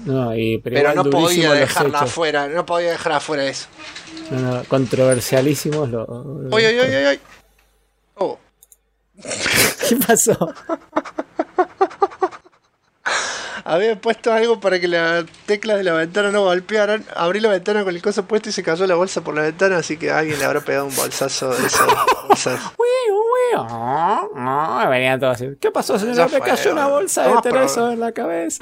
No, pero igual no podía durísimos los dejarla hechos. afuera, no podía dejar afuera eso. No, controversialísimos los... Oye. Oh. ¿Qué pasó? Había puesto algo para que las teclas de la ventana no golpearan. Abrí la ventana con el coso puesto y se cayó la bolsa por la ventana, así que alguien le habrá pegado un bolsazo de esas bolsas. Venían todos así. ¿Qué pasó, señor? Ya Me fue, cayó una bolsa de no, tereso en la cabeza.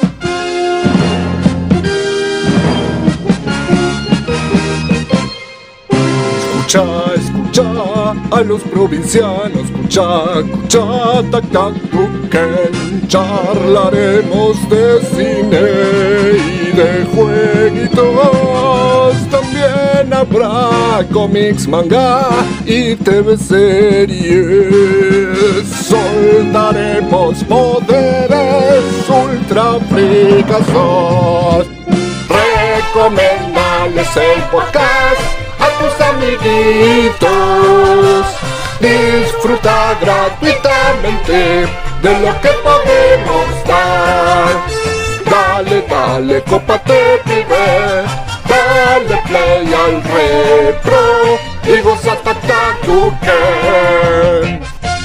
Escucha a los provincianos, escucha, que charlaremos de cine y de jueguitos. También habrá cómics, manga y TV series. Soltaremos poderes ultra fricazos. Recomendales el podcast a tus amiguitos. Disfruta gratuitamente de lo que podemos dar. Dale, cópate, pibe. Dale play al retro y goza Tatakuken.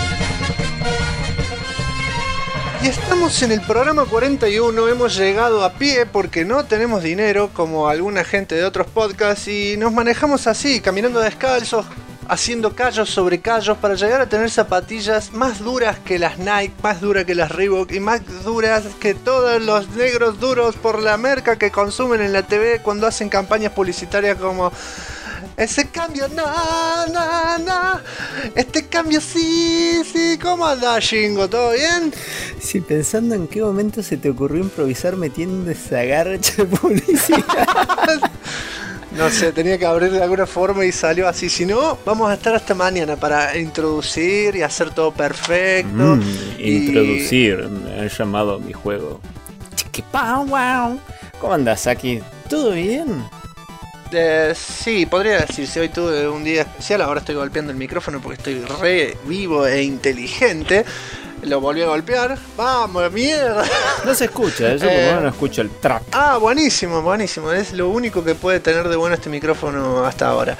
Y estamos en el programa 41, hemos llegado a pie porque no tenemos dinero como alguna gente de otros podcasts y nos manejamos así, caminando descalzos, haciendo callos sobre callos para llegar a tener zapatillas más duras que las Nike, más duras que las Reebok y más duras que todos los negros duros por la merca que consumen en la TV cuando hacen campañas publicitarias como... Ese cambio, no. Este cambio, sí. ¿Cómo andás, Shingo? ¿Todo bien? Sí, pensando en qué momento se te ocurrió improvisar metiendo esa garcha de publicidad. No sé, tenía que abrir de alguna forma y salió así. Si no, vamos a estar hasta mañana para introducir y hacer todo perfecto. Introducir, me han llamado a mi juego. ¿Cómo andás, Aki? ¿Todo bien? Sí, podría decirse, hoy tuve un día especial, ahora estoy golpeando el micrófono porque estoy re vivo e inteligente. Lo volví a golpear. ¡Vamos, mierda! No se escucha, yo por lo menos no escucho el trap. Ah, buenísimo. Es lo único que puede tener de bueno este micrófono hasta ahora.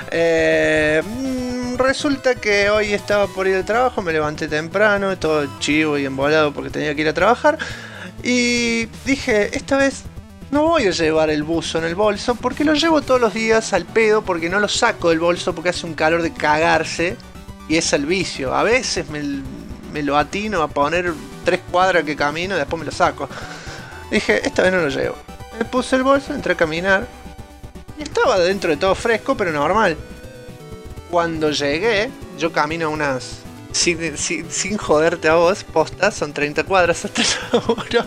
Resulta que hoy estaba por ir al trabajo, me levanté temprano, todo chivo y embolado porque tenía que ir a trabajar. Y dije, esta vez... no voy a llevar el buzo en el bolso porque lo llevo todos los días al pedo porque no lo saco del bolso porque hace un calor de cagarse y es el vicio. A veces me lo atino a poner 3 cuadras que camino y después me lo saco. Dije, esta vez no lo llevo. Me puse el bolso, entré a caminar y estaba dentro de todo fresco pero normal. Cuando llegué, yo camino unas... Sin joderte a vos, posta, son 30 cuadras hasta el laburo.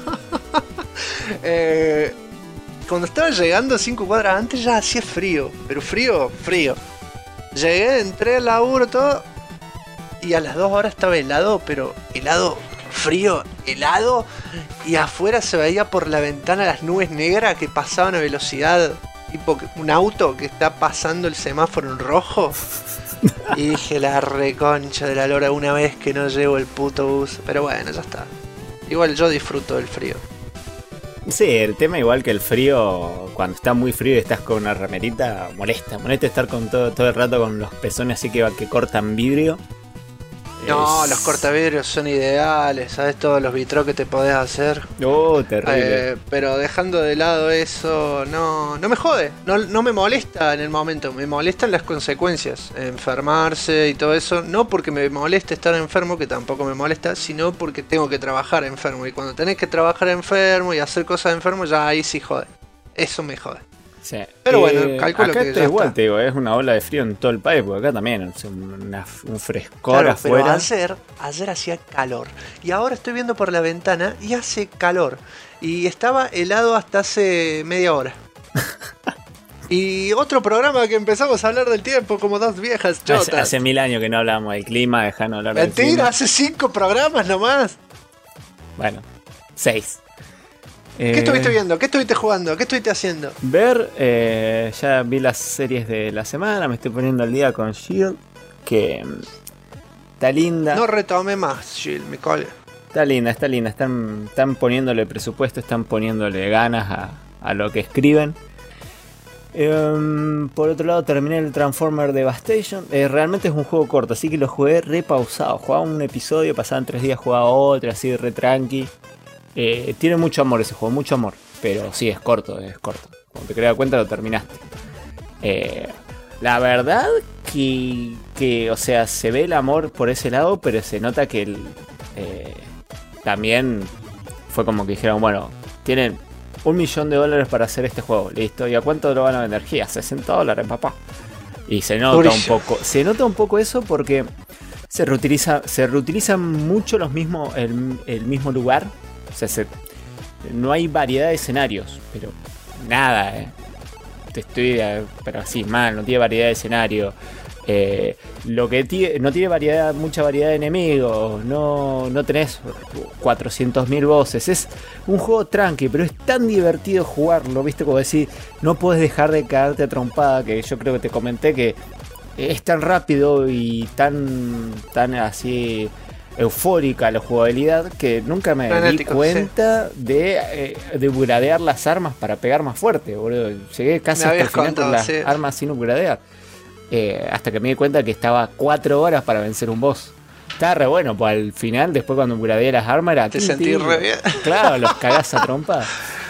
Cuando estaba llegando 5 cuadras antes ya hacía frío, pero frío. Llegué, entré al laburo, todo, y a las 2 horas estaba helado, pero helado, frío, helado, y afuera se veía por la ventana las nubes negras que pasaban a velocidad, tipo un auto que está pasando el semáforo en rojo. Y dije, la reconcha de la lora, una vez que no llevo el puto bus, pero bueno, ya está. Igual yo disfruto del frío. Sí, el tema igual que el frío, cuando está muy frío y estás con una remerita, molesta estar con todo el rato con los pezones así que cortan vidrio. No, los cortavidrios son ideales, ¿sabes? Todos los vitros que te podés hacer. Oh, terrible. Pero dejando de lado eso, no me jode, no me molesta en el momento, me molestan las consecuencias, enfermarse y todo eso, no porque me moleste estar enfermo, que tampoco me molesta, sino porque tengo que trabajar enfermo, y cuando tenés que trabajar enfermo y hacer cosas enfermo, ya ahí sí jode, eso me jode. Sí. Pero bueno, calculo acá que ya igual está. te digo, es una ola de frío en todo el país, porque acá también es un frescor Claro, afuera. pero ayer hacía calor. Y ahora estoy viendo por la ventana y hace calor. Y estaba helado hasta hace media hora. Y otro programa que empezamos a hablar del tiempo como dos viejas chotas. Hace 1000 años que no hablábamos del clima, dejando hablar del Mentira, clima. hace 5 programas nomás. Bueno, 6. ¿Qué estuviste viendo? ¿Qué estuviste jugando? ¿Qué estuviste haciendo? Ya vi las series de la semana, me estoy poniendo al día con Shield, que está linda. No retomé más, Jill, me cole. Está linda, está linda. Están poniéndole presupuesto, están poniéndole ganas a lo que escriben. Por otro lado, terminé el Transformer Devastation. Realmente es un juego corto, así que lo jugué repausado. Jugaba un episodio, pasaban 3 días, jugaba otro, así re tranqui. Tiene mucho amor ese juego, mucho amor. Pero sí, es corto, es corto. Como te quedas cuenta, lo terminaste. La verdad que, o sea, se ve el amor por ese lado, pero se nota que también fue como que dijeron, bueno, tienen $1.000.000 para hacer este juego, listo. ¿Y a cuánto lo van a vender? A $60, papá. Y se nota un poco eso porque se reutilizan mucho el mismo lugar. O sea, no hay variedad de escenarios, pero nada, pero así mal, no tiene variedad de escenario. Lo que no tiene mucha variedad de enemigos, no tenés 400.000 voces. Es un juego tranqui, pero es tan divertido jugarlo, viste, como decir, no puedes dejar de caerte a trompada, que yo creo que te comenté que es tan rápido y tan así eufórica la jugabilidad que nunca me di cuenta de upgradear las armas para pegar más fuerte, boludo. Llegué casi hasta el final con las armas sin upgradear. Hasta que me di cuenta que estaba 4 horas para vencer un boss. Estaba re bueno, pues al final, después cuando upgradeé las armas era... Te sentí re bien. Claro, los cagás a trompa.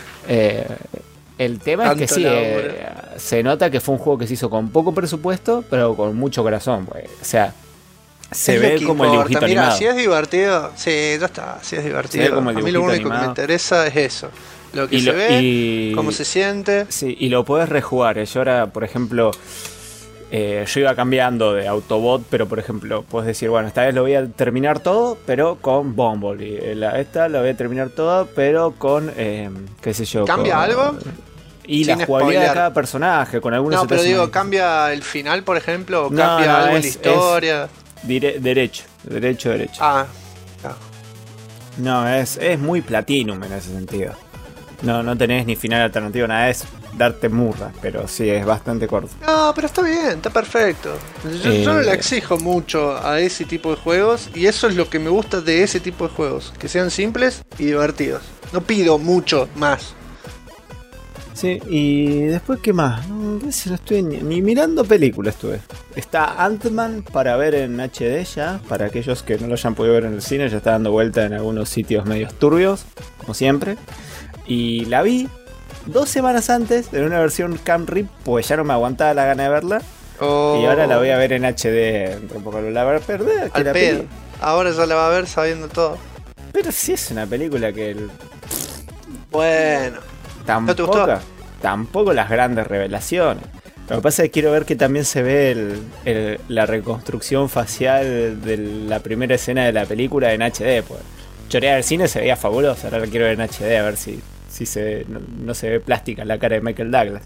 El tema tanto es que sí, se nota que fue un juego que se hizo con poco presupuesto, pero con mucho corazón, pues. O sea, se ve como el dibujito Mira, animado. Si es divertido, sí, ya está, si es divertido. A mí lo único animado que me interesa es eso. Lo que se ve, cómo se siente. Sí, y lo podés rejugar. Yo ahora, por ejemplo... yo iba cambiando de Autobot, pero por ejemplo, puedes decir, bueno, esta vez lo voy a terminar todo, pero con Bumblebee. Esta la voy a terminar toda, pero con, qué sé yo. ¿Cambia algo? Y la jugabilidad de cada personaje, con algunos... No, pero digo, ¿cambia el final, por ejemplo? ¿O cambia algo en la historia? Derecho. Ah, no, es muy Platinum en ese sentido. No tenés ni final alternativo, nada, es darte murra, pero sí, es bastante corto. No, pero está bien, está perfecto. Yo no le exijo mucho a ese tipo de juegos, y eso es lo que me gusta de ese tipo de juegos, que sean simples y divertidos. No pido mucho más. Sí, y después, ¿qué más? No estoy ni mirando películas estuve. Está Ant-Man para ver en HD ya, para aquellos que no lo hayan podido ver en el cine, ya está dando vuelta en algunos sitios medios turbios, como siempre. Y la vi 2 semanas antes en una versión Cam Rip, pues ya no me aguantaba la gana de verla. Y ahora la voy a ver en HD. Tampoco la voy a perder. Al pedo. Ahora ya la va a ver sabiendo todo. Pero sí es una película que... Bueno. Tampoco las grandes revelaciones. Lo que pasa es que quiero ver que también se ve la reconstrucción facial de la primera escena de la película en HD. Pues chorear el cine se veía fabuloso. Ahora la quiero ver en HD a ver si no se ve plástica la cara de Michael Douglas.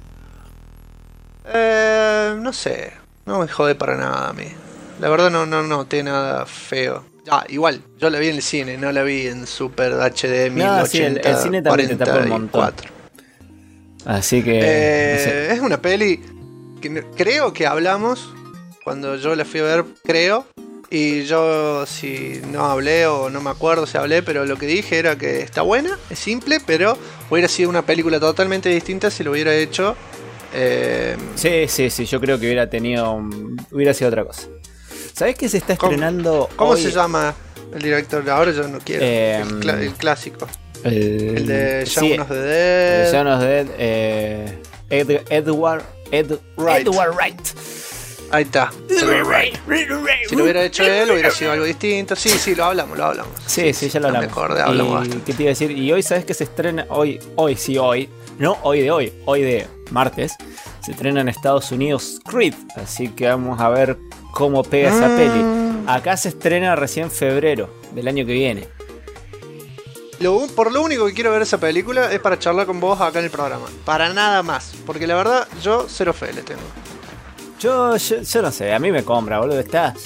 No sé. No me jode para nada a mí. La verdad no tiene nada feo. Igual, yo la vi en el cine, no la vi en Super HD 1080. Sí, el cine también te tapa un montón. Así que... no sé. Es una peli que creo que hablamos cuando yo la fui a ver, creo. Y yo, si no hablé o no me acuerdo si hablé, pero lo que dije era que está buena, es simple, pero hubiera sido una película totalmente distinta si lo hubiera hecho. Sí, yo creo que hubiera sido otra cosa. ¿Sabés que se está estrenando ¿Cómo hoy? se llama el director? Ahora yo no quiero. El clásico. El de Shaun of the Dead. Shaun of the Dead. Edward Wright. Ahí está. Si lo hubiera hecho él, hubiera sido algo distinto. Sí, lo hablamos. Sí, ya lo hablamos. Mejor hablamos. ¿Qué te iba a decir? Y hoy, ¿sabes que se estrena? Hoy. No, hoy de martes. Se estrena en Estados Unidos Creed. Así que vamos a ver cómo pega esa peli. Acá se estrena recién febrero del año que viene. Por lo único que quiero ver esa película es para charlar con vos acá en el programa. Para nada más. Porque la verdad, yo cero fe le tengo. Yo no sé, a mí me compra, boludo. Está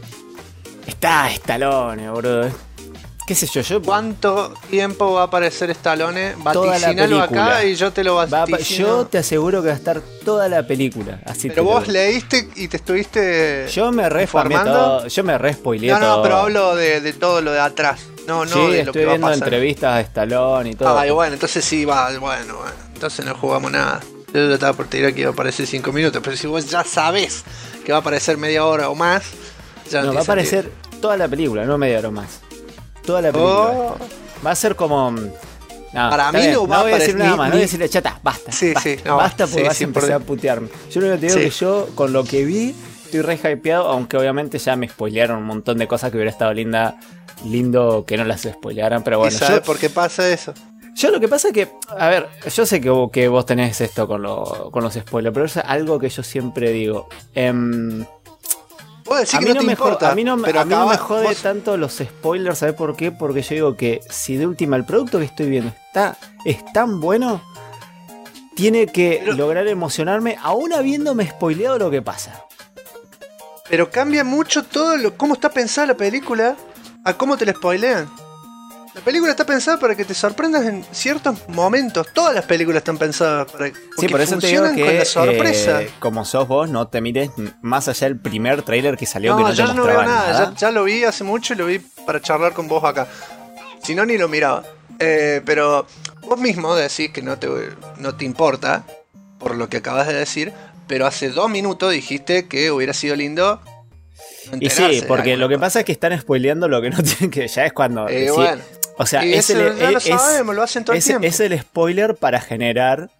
Stallone, boludo. ¿Qué sé yo? ¿Cuánto tiempo va a aparecer Stallone? Vaticinalo acá y yo te lo vaticino. Yo te aseguro que va a estar toda la película. Así. Pero vos leíste y te estuviste Yo me re spoileé todo. No, pero hablo de todo lo de atrás. no Sí, de lo estoy que va a viendo pasar. entrevistas a Stallone y todo. Ah, y bueno, entonces sí, bueno, entonces no jugamos nada. Yo ya estaba por tirar que iba a aparecer 5 minutos, pero si vos ya sabés que va a aparecer media hora o más, ya No, tiene va a aparecer sentido. toda la película, no media hora más. Toda la película. Oh. Va a ser como... No, Para está mí bien, no va a voy a decir aparecer nada ni- más, no ni- voy a decirle chata, basta. Sí, basta, sí, no, basta porque sí, vas sí, a empezar por- a putearme. Yo lo único que te digo Sí. que yo, con lo que vi, estoy re hypeado, aunque obviamente ya me spoilearon un montón de cosas que hubiera estado lindo que no las spoilearan, pero ¿Y bueno, sabes por qué pasa eso? yo lo que pasa es que, a ver, yo sé que vos tenés esto con los spoilers, pero es algo que yo siempre digo. Vos decís A que mí, no te me importa, a mí no me pero acá jode vos- tanto los spoilers, ¿sabes por qué? Porque yo digo que si de última el producto que estoy viendo es tan bueno, tiene que Pero- lograr emocionarme aún habiéndome spoileado lo que pasa. Pero cambia mucho cómo está pensada la película a cómo te la spoilean. La película está pensada para que te sorprendas en ciertos momentos. Todas las películas están pensadas para Sí, por eso te digo funcionan que con la sorpresa. como sos vos, no te mires más allá del primer tráiler que salió que No, no te yo no veo mostraba nada. nada. Ya lo vi hace mucho y lo vi para charlar con vos acá. Si no, ni lo miraba. Pero vos mismo decís que no te importa por lo que acabas de decir. Pero hace 2 minutos dijiste que hubiera sido lindo. no Y enterarse sí, de porque algo. lo que pasa es que están spoileando lo que no tienen que. Ya es cuando. Sí, Bueno. o sea, Y es eso el, ya lo es- sabemos, lo hacen todo el tiempo. es el spoiler para generar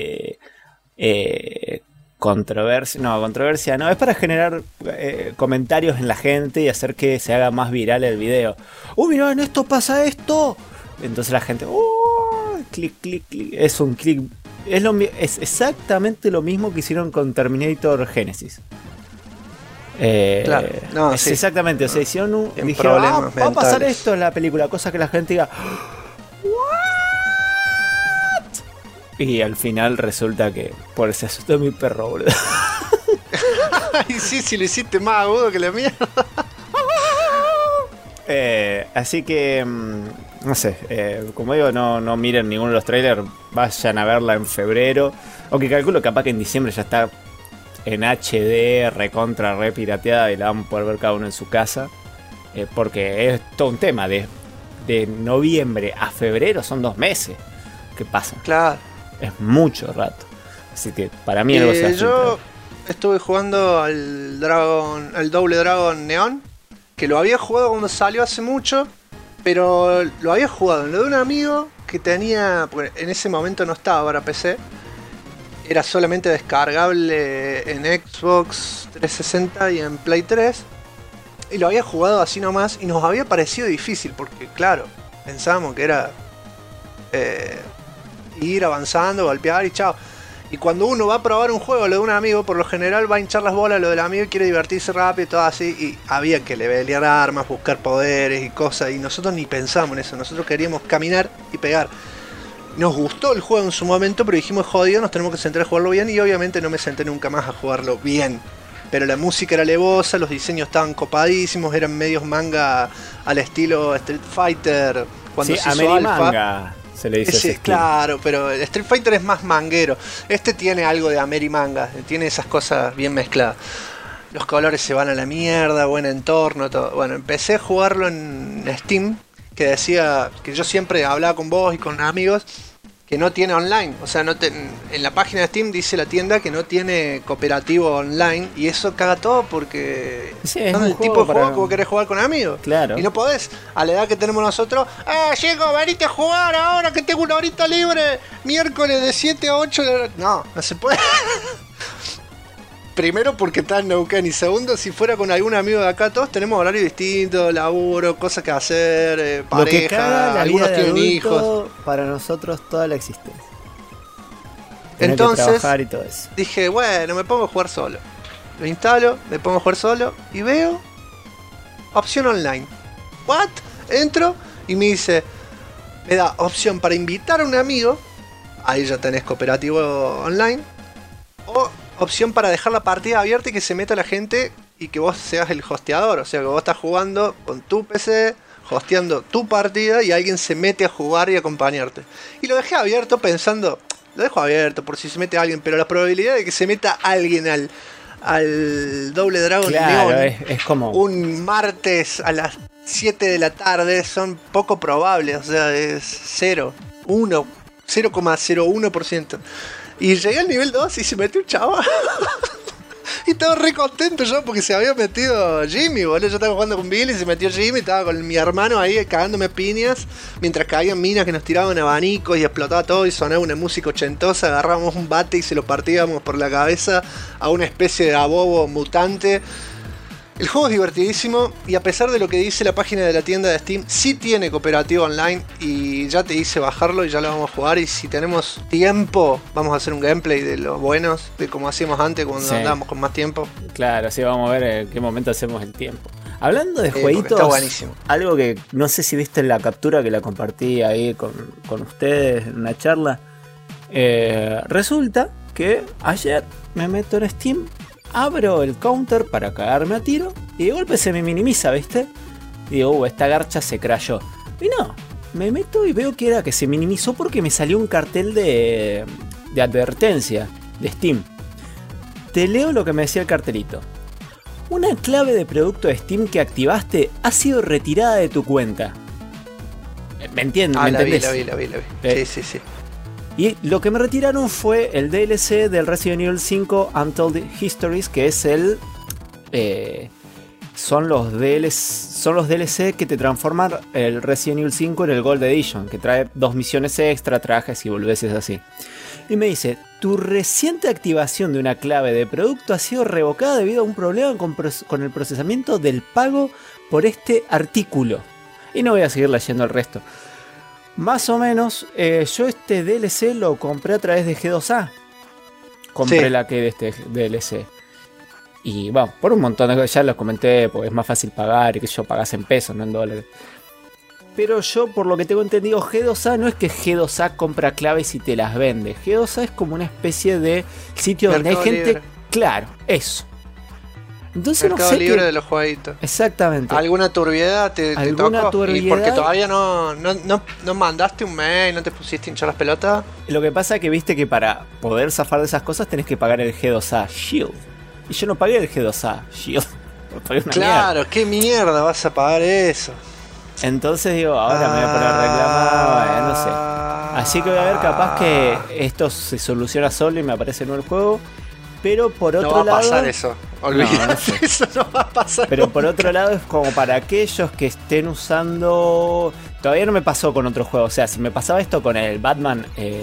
controversia. No, controversia no. Es para generar comentarios en la gente y hacer que se haga más viral el video. Mirá, en esto pasa esto. Entonces la gente. Clic, clic, clic. Es un clic. Es exactamente lo mismo que hicieron con Terminator Genesis. Claro, no, es sí. exactamente, o sea, hicieron En dijeron, problemas va a pasar mentales. esto en la película, cosa que la gente diga, ¿what? Y al final resulta que por ese asustó mi perro, boludo. Ay, sí, si lo hiciste más agudo que la mía. Así que, no sé, como digo, no miren ninguno de los trailers, vayan a verla en febrero, aunque calculo capaz que en diciembre ya está en HD, recontra, re pirateada y la van a poder ver cada uno en su casa. Porque es todo un tema. De noviembre a febrero son 2 meses. ¿Qué pasa? Claro. Es mucho rato. Así que para mí algo se va a Yo filtrar. estuve jugando al Double Dragon Neon, que lo había jugado cuando salió hace mucho, pero lo había jugado en lo de un amigo que tenía, porque en ese momento no estaba para PC, era solamente descargable en Xbox 360 y en Play 3, y lo había jugado así nomás y nos había parecido difícil, porque claro, pensábamos que era ir avanzando, golpear y chao. Y cuando uno va a probar un juego, lo de un amigo, por lo general va a hinchar las bolas lo del amigo y quiere divertirse rápido y todo así. Y había que levelear armas, buscar poderes y cosas. Y nosotros ni pensamos en eso. Nosotros queríamos caminar y pegar. Nos gustó el juego en su momento, pero dijimos, jodido, nos tenemos que sentar a jugarlo bien. Y obviamente no me senté nunca más a jugarlo bien. Pero la música era alevosa, los diseños estaban copadísimos, eran medios manga al estilo Street Fighter. Cuando Sí, se hizo Amerimanga se le dice Sí, ese estilo. claro, pero el Street Fighter es más manguero. Este tiene algo de Amerimanga, tiene esas cosas bien mezcladas. Los colores se van a la mierda, buen entorno, todo. Bueno, empecé a jugarlo en Steam, que decía que yo siempre hablaba con vos y con amigos que no tiene online. O sea, en la página de Steam dice la tienda que no tiene cooperativo online y eso caga todo porque Sí, es son un el tipo juego de juego para- que vos querés jugar con amigos. Claro. Y no podés, a la edad que tenemos nosotros, chico, venite a jugar ahora que tengo una horita libre, miércoles de 7 a 8 No, no se puede. Primero porque está en Neuquén y segundo, si fuera con algún amigo de acá, todos tenemos horarios distintos, laburo, cosas que hacer, Lo que caga pareja, la algunos vida de tienen hijos. adulto para nosotros toda la existencia. Tener Entonces, que trabajar y todo eso. dije, bueno, me pongo a jugar solo. Lo instalo, me pongo a jugar solo y veo opción online. ¿What? Entro y me dice, me da opción para invitar a un amigo, ahí ya tenés cooperativo online, o opción para dejar la partida abierta y que se meta la gente y que vos seas el hosteador, o sea que vos estás jugando con tu PC, hosteando tu partida y alguien se mete a jugar y acompañarte. Y lo dejé abierto pensando, lo dejo abierto por si se mete alguien, pero la probabilidad de que se meta alguien al Double Dragon Claro, Neon es como. un martes a las 7 de la tarde son poco probables, o sea, es 0,01%. Y llegué al nivel 2 y se metió un chavo. Y estaba re contento yo porque se había metido Jimmy, boludo. Yo estaba jugando con Billy y se metió Jimmy. Estaba con mi hermano ahí cagándome piñas. Mientras caían minas que nos tiraban abanicos y explotaba todo y sonaba una música ochentosa. Agarrábamos un bate y se lo partíamos por la cabeza a una especie de abobo mutante. El juego es divertidísimo y a pesar de lo que dice la página de la tienda de Steam, sí tiene cooperativo online y ya te hice bajarlo y ya lo vamos a jugar. Y si tenemos tiempo, vamos a hacer un gameplay de los buenos, de como hacíamos antes cuando andábamos con más tiempo. Claro, sí, vamos a ver en qué momento hacemos el tiempo. Hablando de jueguitos, está buenísimo. Algo que no sé si viste en la captura que la compartí ahí con ustedes en una charla. Resulta que ayer me meto en Steam, abro el counter para cagarme a tiro y de golpe se me minimiza, ¿viste? Y digo, esta garcha se crashó. Y no, me meto y veo que era que se minimizó porque me salió un cartel de advertencia de Steam. Te leo lo que me decía el cartelito. Una clave de producto de Steam que activaste ha sido retirada de tu cuenta. ¿Me entiendes? ¿Me entendés? La vi. Sí. Y lo que me retiraron fue el DLC del Resident Evil 5 Untold Histories, que es son los DLC que te transforman el Resident Evil 5 en el Gold Edition, que trae 2 misiones extra, trajes y boludeces así. Y me dice, tu reciente activación de una clave de producto ha sido revocada debido a un problema con el procesamiento del pago por este artículo. Y no voy a seguir leyendo el resto. Más o menos, yo este DLC lo compré a través de G2A. Compré la que de este DLC. Y bueno, por un montón de cosas, ya lo comenté, porque es más fácil pagar y que yo pagase en pesos, no en dólares. Pero yo, por lo que tengo entendido, G2A no es que G2A compra claves y te las vende. G2A es como una especie de sitio donde hay gente... Libre. Claro, eso. Entonces Mercado no sé libre de los jueguitos. Exactamente. ¿Alguna turbiedad te tocó? Turbiedad? ¿Y porque todavía no mandaste un mail, no te pusiste a hinchar las pelotas? Lo que pasa es que viste que para poder zafar de esas cosas tenés que pagar el G2A Shield. Y yo no pagué el G2A Shield. Pagué una claro, mierda. ¿qué mierda vas a pagar eso? Entonces digo, ahora me voy a poner a reclamar, no sé. Así que voy a ver, capaz que esto se soluciona solo y me aparece en el juego. Pero por otro lado... No va a pasar eso. Olvídate, no sé. eso no va a pasar. Pero por otro lado es como para aquellos que estén usando... Todavía no me pasó con otro juego. O sea, si me pasaba esto con el Batman...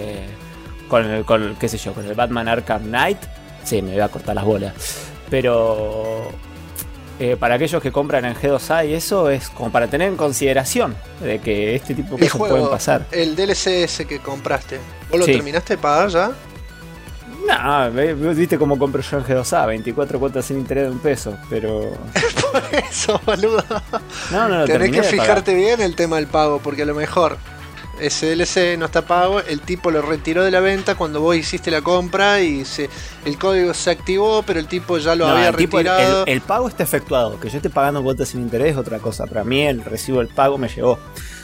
qué sé yo, con el Batman Arkham Knight, sí, me iba a cortar las bolas. Pero... para aquellos que compran en G2A y eso es como para tener en consideración de que este tipo de cosas pueden pasar. El DLC ese que compraste, ¿vos lo Sí. terminaste de pagar ya? No, viste cómo compro yo en G2A, 24 cuotas sin interés de $1, pero... Por eso, boludo. No, Tenés terminé que de fijarte bien el tema del pago, porque a lo mejor ese DLC no está pago, el tipo lo retiró de la venta cuando vos hiciste la compra y el código se activó, pero el tipo ya lo había retirado. El pago está efectuado, que yo esté pagando cuotas sin interés es otra cosa. Para mí el recibo del pago me llegó.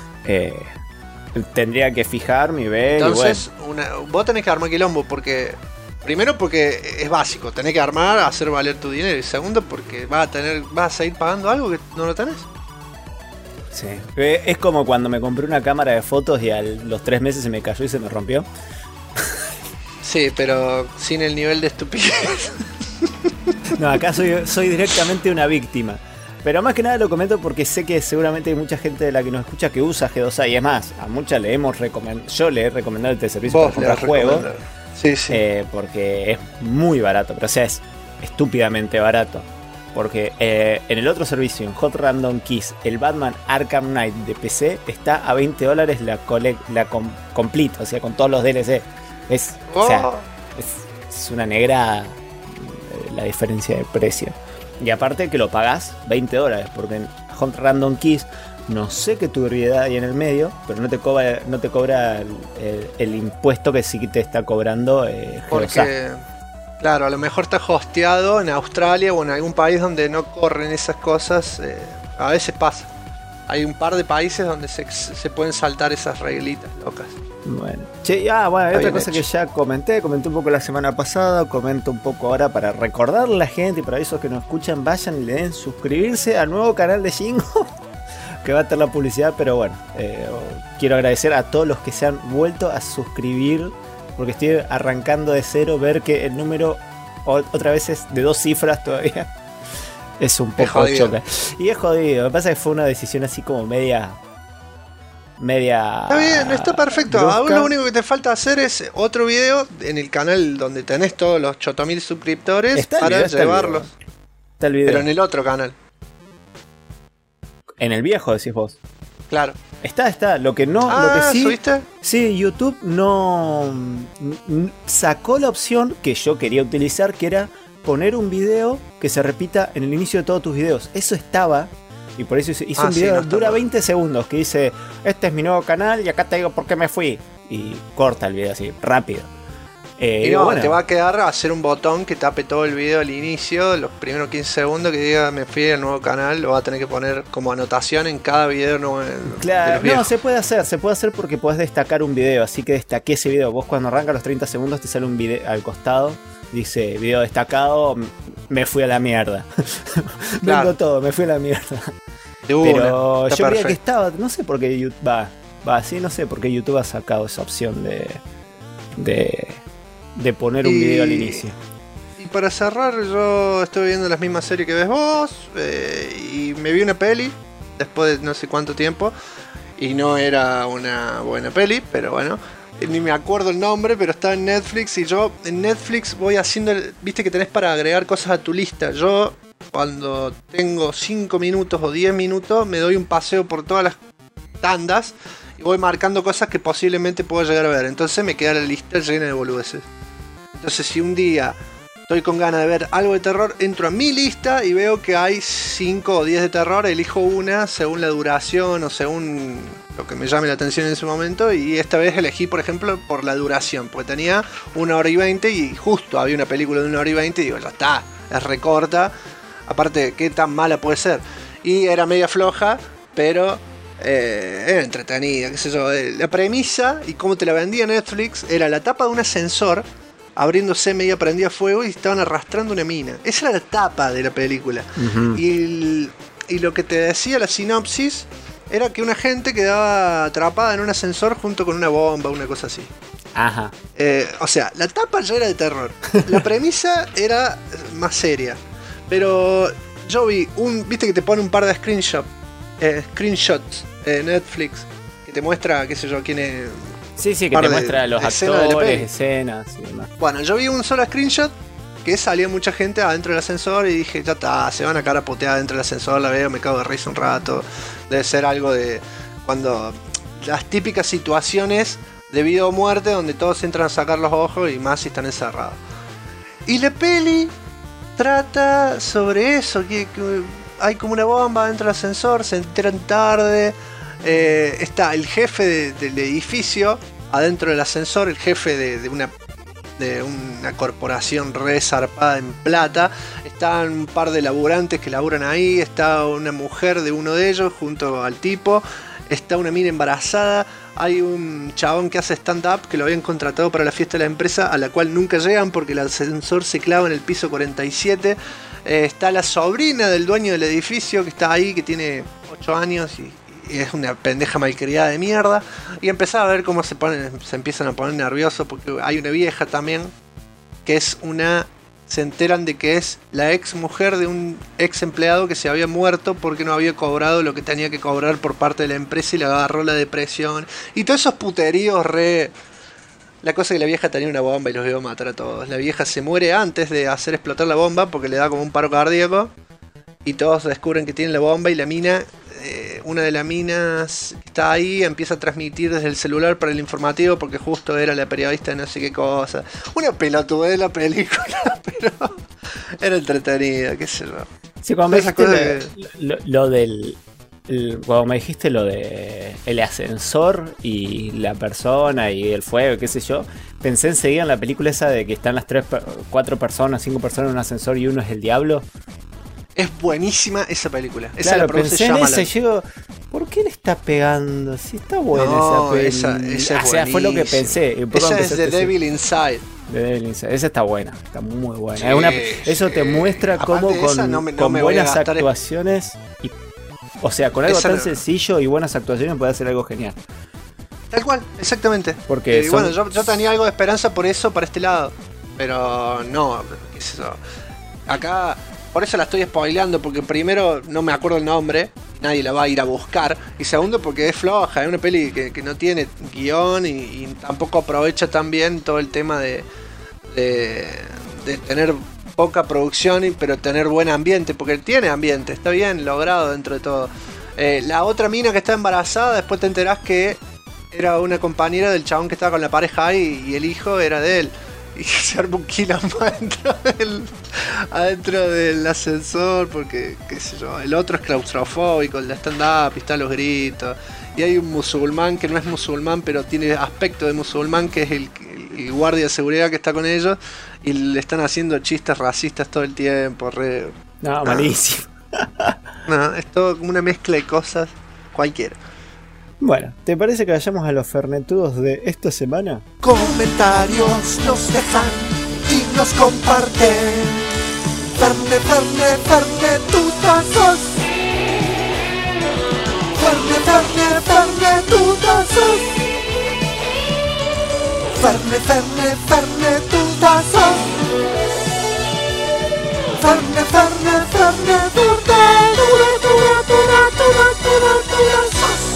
Tendría que fijarme y ver. Entonces, vos tenés que armar quilombo, porque... Primero porque es básico, tenés que armar, hacer valer tu dinero. Y segundo porque vas a seguir pagando algo que no lo tenés. Sí. Es como cuando me compré una cámara de fotos y a los 3 meses se me cayó y se me rompió. Sí, pero sin el nivel de estupidez. No, acá soy directamente una víctima. Pero más que nada lo comento porque sé que seguramente hay mucha gente de la que nos escucha que usa G2A. Y es más, a muchas yo le he recomendado este servicio para comprar juegos. Sí. Porque es muy barato, pero o sea, es estúpidamente barato. Porque en el otro servicio, en Hot Random Keys, el Batman Arkham Knight de PC está a $20 la complete, o sea, con todos los DLC. O sea, es una negra la diferencia de precio. Y aparte que lo pagás $20, porque en Hot Random Keys no sé qué turbiedad hay en el medio, pero no te cobra el impuesto que sí te está cobrando porque, claro, a lo mejor está hosteado en Australia o en algún país donde no corren esas cosas. A veces pasa. Hay un par de países donde se pueden saltar esas reglitas locas. Bueno, hay otra cosa que ya comenté un poco la semana pasada, comento un poco ahora para recordarle a la gente y para esos que nos escuchan, vayan y le den suscribirse al nuevo canal de Jingo. que va a tener la publicidad, pero bueno, quiero agradecer a todos los que se han vuelto a suscribir, porque estoy arrancando de cero, ver que el número otra vez es de 2 cifras todavía. Es un poco choca. Y es jodido, me pasa que fue una decisión así como media. Está bien, está perfecto. Aún lo único que te falta hacer es otro video en el canal donde tenés todos los 8000 suscriptores para llevarlos. Está el video. Pero en el otro canal. En el viejo, decís vos. Claro. Está. Lo que no. Lo que sí. ¿subiste? Sí, YouTube no. Sacó la opción que yo quería utilizar, que era poner un video que se repita en el inicio de todos tus videos. Eso estaba. Y por eso hice un video, dura 20 segundos, que dice, este es mi nuevo canal y acá te digo por qué me fui. Y corta el video así, rápido. Y no, bueno, te va a quedar hacer un botón que tape todo el video al inicio, los primeros 15 segundos, que diga me fui al nuevo canal, lo va a tener que poner como anotación en cada video nuevo. Claro, no, se puede hacer porque podés destacar un video, así que destaqué ese video. Vos cuando arrancas los 30 segundos te sale un video al costado, dice video destacado, me fui a la mierda. Claro. Vengo todo, me fui a la mierda. Pero yo creía que estaba, no sé por qué YouTube no sé por qué YouTube ha sacado esa opción de poner un video al inicio. Y para cerrar, yo estoy viendo las mismas series que ves vos, y me vi una peli después de no sé cuánto tiempo, y no era una buena peli, pero bueno, ni me acuerdo el nombre, pero estaba en Netflix, y yo en Netflix voy haciendo, viste que tenés para agregar cosas a tu lista. Yo cuando tengo 5 minutos o 10 minutos me doy un paseo por todas las tandas y voy marcando cosas que posiblemente puedo llegar a ver. Entonces me queda la lista llena de boludeces. Entonces si un día estoy con ganas de ver algo de terror, entro a mi lista y veo que hay 5 o 10 de terror, elijo una según la duración o según lo que me llame la atención en ese momento, y esta vez elegí, por ejemplo, por la duración, porque tenía 1 hora y 20 y justo había una película de 1 hora y 20 y digo, ya está, es recorta. Aparte, ¿qué tan mala puede ser? Y era media floja, pero era entretenida, qué sé yo. La premisa y cómo te la vendía Netflix era la tapa de un ascensor abriéndose media prendida a fuego y estaban arrastrando una mina. Esa era la tapa de la película. Uh-huh. Y lo que te decía la sinopsis era que una gente quedaba atrapada en un ascensor junto con una bomba, una cosa así. Ajá. O sea, la tapa ya era de terror. La premisa era más seria. Pero yo vi viste que te pone un par de screenshots Netflix, que te muestra, qué sé yo, quién es. Sí, que te muestra los actores, escenas y demás. Bueno, yo vi un solo screenshot que salía mucha gente adentro del ascensor y dije, ya está, se van a cara poteada dentro del ascensor, la veo, me cago de risa un rato. Debe ser algo de cuando las típicas situaciones de vida o muerte donde todos entran a sacar los ojos y más si están encerrados. Y la peli trata sobre eso, que hay como una bomba dentro del ascensor, se enteran tarde, está el jefe del edificio adentro del ascensor, el jefe de una corporación re zarpada en plata, están un par de laburantes que laburan ahí, está una mujer de uno de ellos junto al tipo, está una mina embarazada, hay un chabón que hace stand-up que lo habían contratado para la fiesta de la empresa, a la cual nunca llegan porque el ascensor se clava en el piso 47. Está la sobrina del dueño del edificio que está ahí, que tiene 8 años y es una pendeja malcriada de mierda. Y empezaba a ver cómo se empiezan a poner nerviosos porque hay una vieja también que es se enteran de que es la ex mujer de un ex empleado que se había muerto porque no había cobrado lo que tenía que cobrar por parte de la empresa y le agarró la depresión. Y todos esos puteríos La cosa es que la vieja tenía una bomba y los iba a matar a todos. La vieja se muere antes de hacer explotar la bomba porque le da como un paro cardíaco. Y todos descubren que tiene la bomba y la mina... una de las minas que está ahí empieza a transmitir desde el celular para el informativo porque justo era la periodista de no sé qué cosa. Una pelotudez de la película, pero era entretenida, qué sé yo. Sí, cuando me dijiste cuando me dijiste lo de el ascensor y la persona y el fuego, qué sé yo, pensé enseguida en la película esa de que están las 4 personas, 5 personas en un ascensor y uno es el diablo. Es buenísima esa película. Esa claro, pensé en esa y llego, ¿por qué le está pegando? Si está buena esa película. Esa o sea, fue lo que pensé. Esa es The Devil Inside. Esa está buena, está muy buena. Eso te muestra cómo con buenas actuaciones O sea, con algo Esa tan no- sencillo y buenas actuaciones puede hacer algo genial. Tal cual, exactamente. Porque Y son- bueno, yo tenía algo de esperanza por eso, para este lado. Pero no, qué sé yo. Acá, por eso la estoy spoileando, porque primero no me acuerdo el nombre, nadie la va a ir a buscar. Y segundo, porque es floja, es una peli que no tiene guión y tampoco aprovecha tan bien todo el tema de tener poca producción, pero tener buen ambiente, porque tiene ambiente, está bien logrado dentro de todo. La otra mina que está embarazada, después te enterás que era una compañera del chabón que estaba con la pareja ahí y el hijo era de él. Y se arma un quilombo adentro del ascensor porque, qué sé yo, el otro es claustrofóbico, el de stand-up, y está a los gritos. Y hay un musulmán que no es musulmán, pero tiene aspecto de musulmán, que es el guardia de seguridad que está con ellos. Y le están haciendo chistes racistas todo el tiempo. No, malísimo. No, es todo como una mezcla de cosas cualquiera. Bueno, ¿te parece que vayamos a los fernetudos de esta semana? Comentarios nos dejan y nos comparten. Fernetutazos. Fernetutazos. Fernetutazos. Fernetutazos.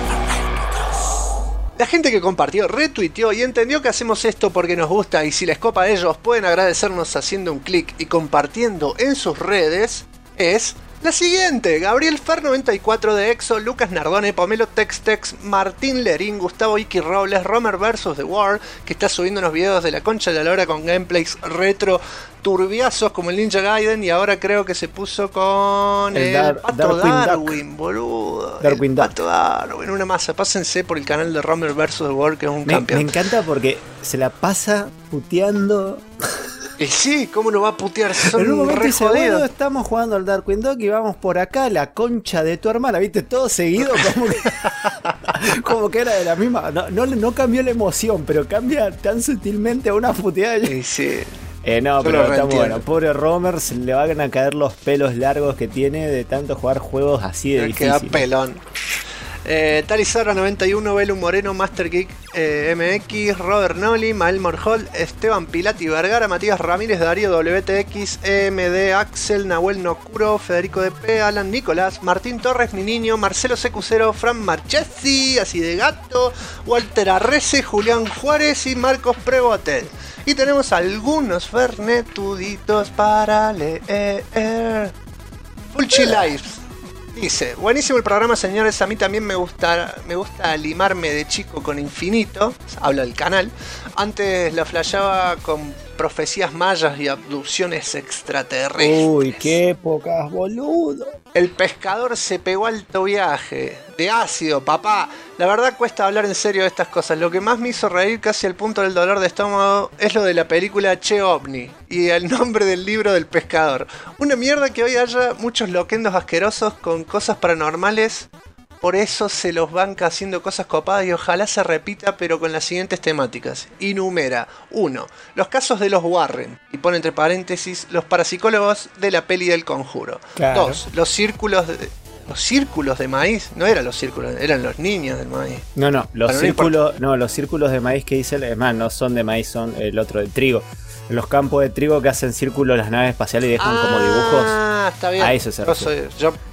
La gente que compartió, retuiteó y entendió que hacemos esto porque nos gusta y si les copa a ellos pueden agradecernos haciendo un clic y compartiendo en sus redes es la siguiente: Gabriel Fer94 de Exo, Lucas Nardone, Pomelo Textex, Martín Lerín, Gustavo Iki Robles, Romer vs The War, que está subiendo unos videos de la concha de la lora con gameplays retro turbiazos como el Ninja Gaiden, y ahora creo que se puso con el Pato Darwin, boludo. Darwin el Duck. Pato Darwin, una masa. Pásense por el canal de Romer vs The War, que es un Me campeón. encanta porque se la pasa puteando. Y sí, ¿cómo no va a putear? Son En un momento re dice, jodidos. bueno, estamos jugando al Darkwing Duck y vamos por acá, la concha de tu hermana, ¿viste? Todo seguido como que era de la misma. No cambió la emoción, pero cambia tan sutilmente a una puteada. Y sí. No, Yo pero lo está reentiendo. bueno. Pobre Romer, se le van a caer los pelos largos que tiene de tanto jugar juegos así de Queda difíciles. pelón. Talizarra 91, Belu Moreno, Master Geek MX, Robert Noli, Mael Morjol, Esteban Pilati Vergara, Matías Ramírez, Darío WTX, EMD, Axel, Nahuel Nocuro, Federico DP, Alan Nicolás, Martín Torres, mi niño, Marcelo Secucero, Fran Marchesi, así de gato, Walter Arrece, Julián Juárez y Marcos Prebotel. Y tenemos algunos fernetuditos para leer. Fulchi Lives dice: buenísimo el programa, señores. A mí también me gusta limarme de chico con Infinito. Habla del canal. Antes la flasheaba con profecías mayas y abducciones extraterrestres. Uy, qué épocas, boludo. El pescador se pegó alto viaje. De ácido, papá. La verdad cuesta hablar en serio de estas cosas. Lo que más me hizo reír casi al punto del dolor de estómago es lo de la película Che OVNI y el nombre del libro del pescador. Una mierda que hoy haya muchos loquendos asquerosos con cosas paranormales. Por eso se los banca haciendo cosas copadas y ojalá se repita, pero con las siguientes temáticas. Y numera: 1. Los casos de los Warren. Y pone entre paréntesis los parapsicólogos de la peli del Conjuro. Claro. 2. Los círculos de maíz. No eran los círculos, eran los niños del maíz. No, Bueno, no los círculos de maíz que dice, es más, no son de maíz, son el otro de trigo. Los campos de trigo que hacen círculos las naves espaciales y dejan como dibujos. Ah, está bien. A eso se refiere.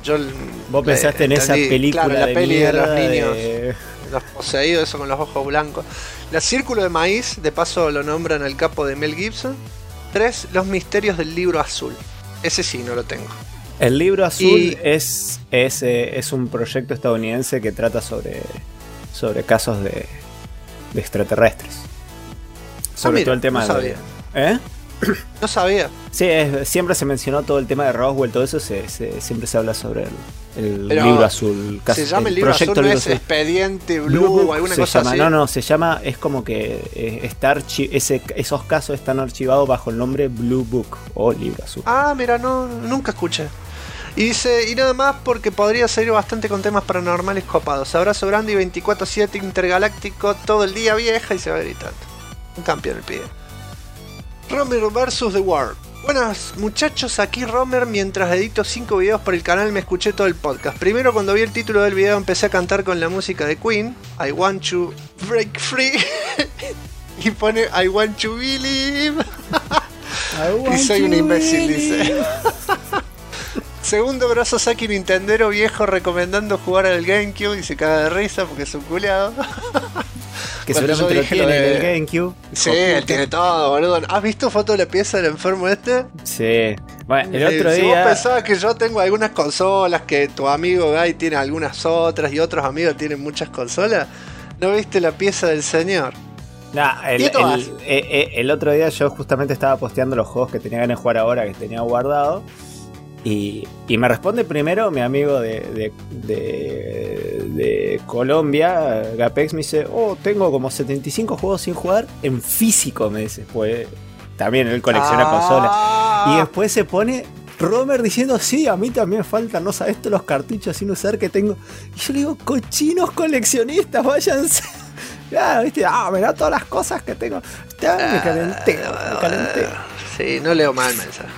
Vos pensaste en esa entendí. película Claro, la de peli de los mierda niños. de- Los poseídos, eso con los ojos blancos. El círculo de maíz, de paso lo nombran al capo de Mel Gibson. 3. Los misterios del libro azul. Ese sí, no lo tengo. El libro azul Y- es un proyecto estadounidense que trata sobre casos de extraterrestres. Sobre mira, todo el tema no sabía. ¿Eh? No sabía. Sí, siempre se mencionó todo el tema de Roswell, todo eso, siempre se habla sobre el Pero libro azul. Se llama el libro azul, no libro es azul. Expediente Blue Blue Book o alguna se cosa llama. así. No, se llama, es como que esos casos están archivados bajo el nombre Blue Book o libro azul. Ah, mira, nunca escuché. Y dice, y nada más porque podría seguir bastante con temas paranormales copados. Abrazo grande y 24/7 intergaláctico todo el día, vieja, y se va gritando. Un campeón el pibe. Romer vs The War. Buenas muchachos, aquí Romer. Mientras edito 5 videos por el canal me escuché todo el podcast. Primero, cuando vi el título del video empecé a cantar con la música de Queen, I Want to Break Free. Y pone I Want to Believe. Y soy un imbécil, dice. Segundo, grosso Saki Nintendero viejo recomendando jugar al GameCube y se caga de risa porque es un culeado. Que seguramente lo tiene el GameCube. Sí, él tiene todo, boludo. ¿Has visto foto de la pieza del enfermo este? Sí. Bueno, el otro si día... vos pensabas que yo tengo algunas consolas, que tu amigo Guy tiene algunas otras y otros amigos tienen muchas consolas, ¿no viste la pieza del señor? Nah, el otro día yo justamente estaba posteando los juegos que tenía ganas de jugar ahora, que tenía guardado. Y me responde primero mi amigo de Colombia, Gapex, me dice: oh, tengo como 75 juegos sin jugar en físico, me dice. Pues también él colecciona consolas. Y después se pone Romer diciendo: sí, a mí también faltan, no sabes, todos los cartuchos sin usar que tengo. Y yo le digo: cochinos coleccionistas, váyanse. Ya, viste, mirá todas las cosas que tengo. Me calenté. Sí, no leo mal el mensaje.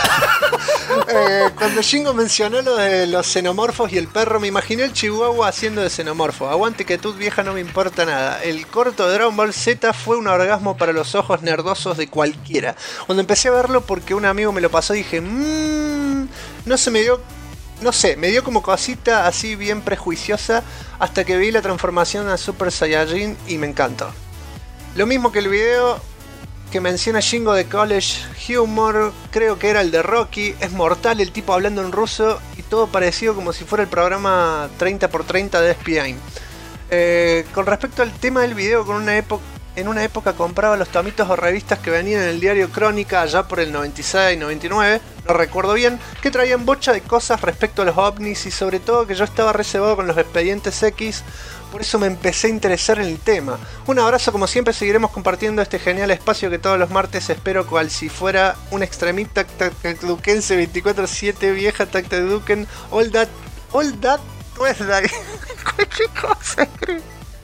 Cuando Shingo mencionó lo de los xenomorfos y el perro, me imaginé el Chihuahua haciendo de xenomorfo. Aguante que tú, vieja, no me importa nada. El corto de Dragon Ball Z fue un orgasmo para los ojos nerdosos de cualquiera. Cuando empecé a verlo porque un amigo me lo pasó, dije: no se me dio... No sé, me dio como cosita así bien prejuiciosa hasta que vi la transformación a Super Saiyajin y me encantó. Lo mismo que el video que menciona Shingo de College Humor, creo que era el de Rocky. Es mortal el tipo hablando en ruso y todo parecido como si fuera el programa 30x30 de ESPN. Con respecto al tema del video, en una época compraba los tomitos o revistas que venían en el diario Crónica allá por el 96-99, no recuerdo bien, que traían bocha de cosas respecto a los ovnis y sobre todo que yo estaba reservado con los expedientes X, por eso me empecé a interesar en el tema. Un abrazo, como siempre seguiremos compartiendo este genial espacio que todos los martes espero cual si fuera un extremista tactaduquense 24/7, vieja tactaduquen, all that Tuesday. Cualquier cosa, creo.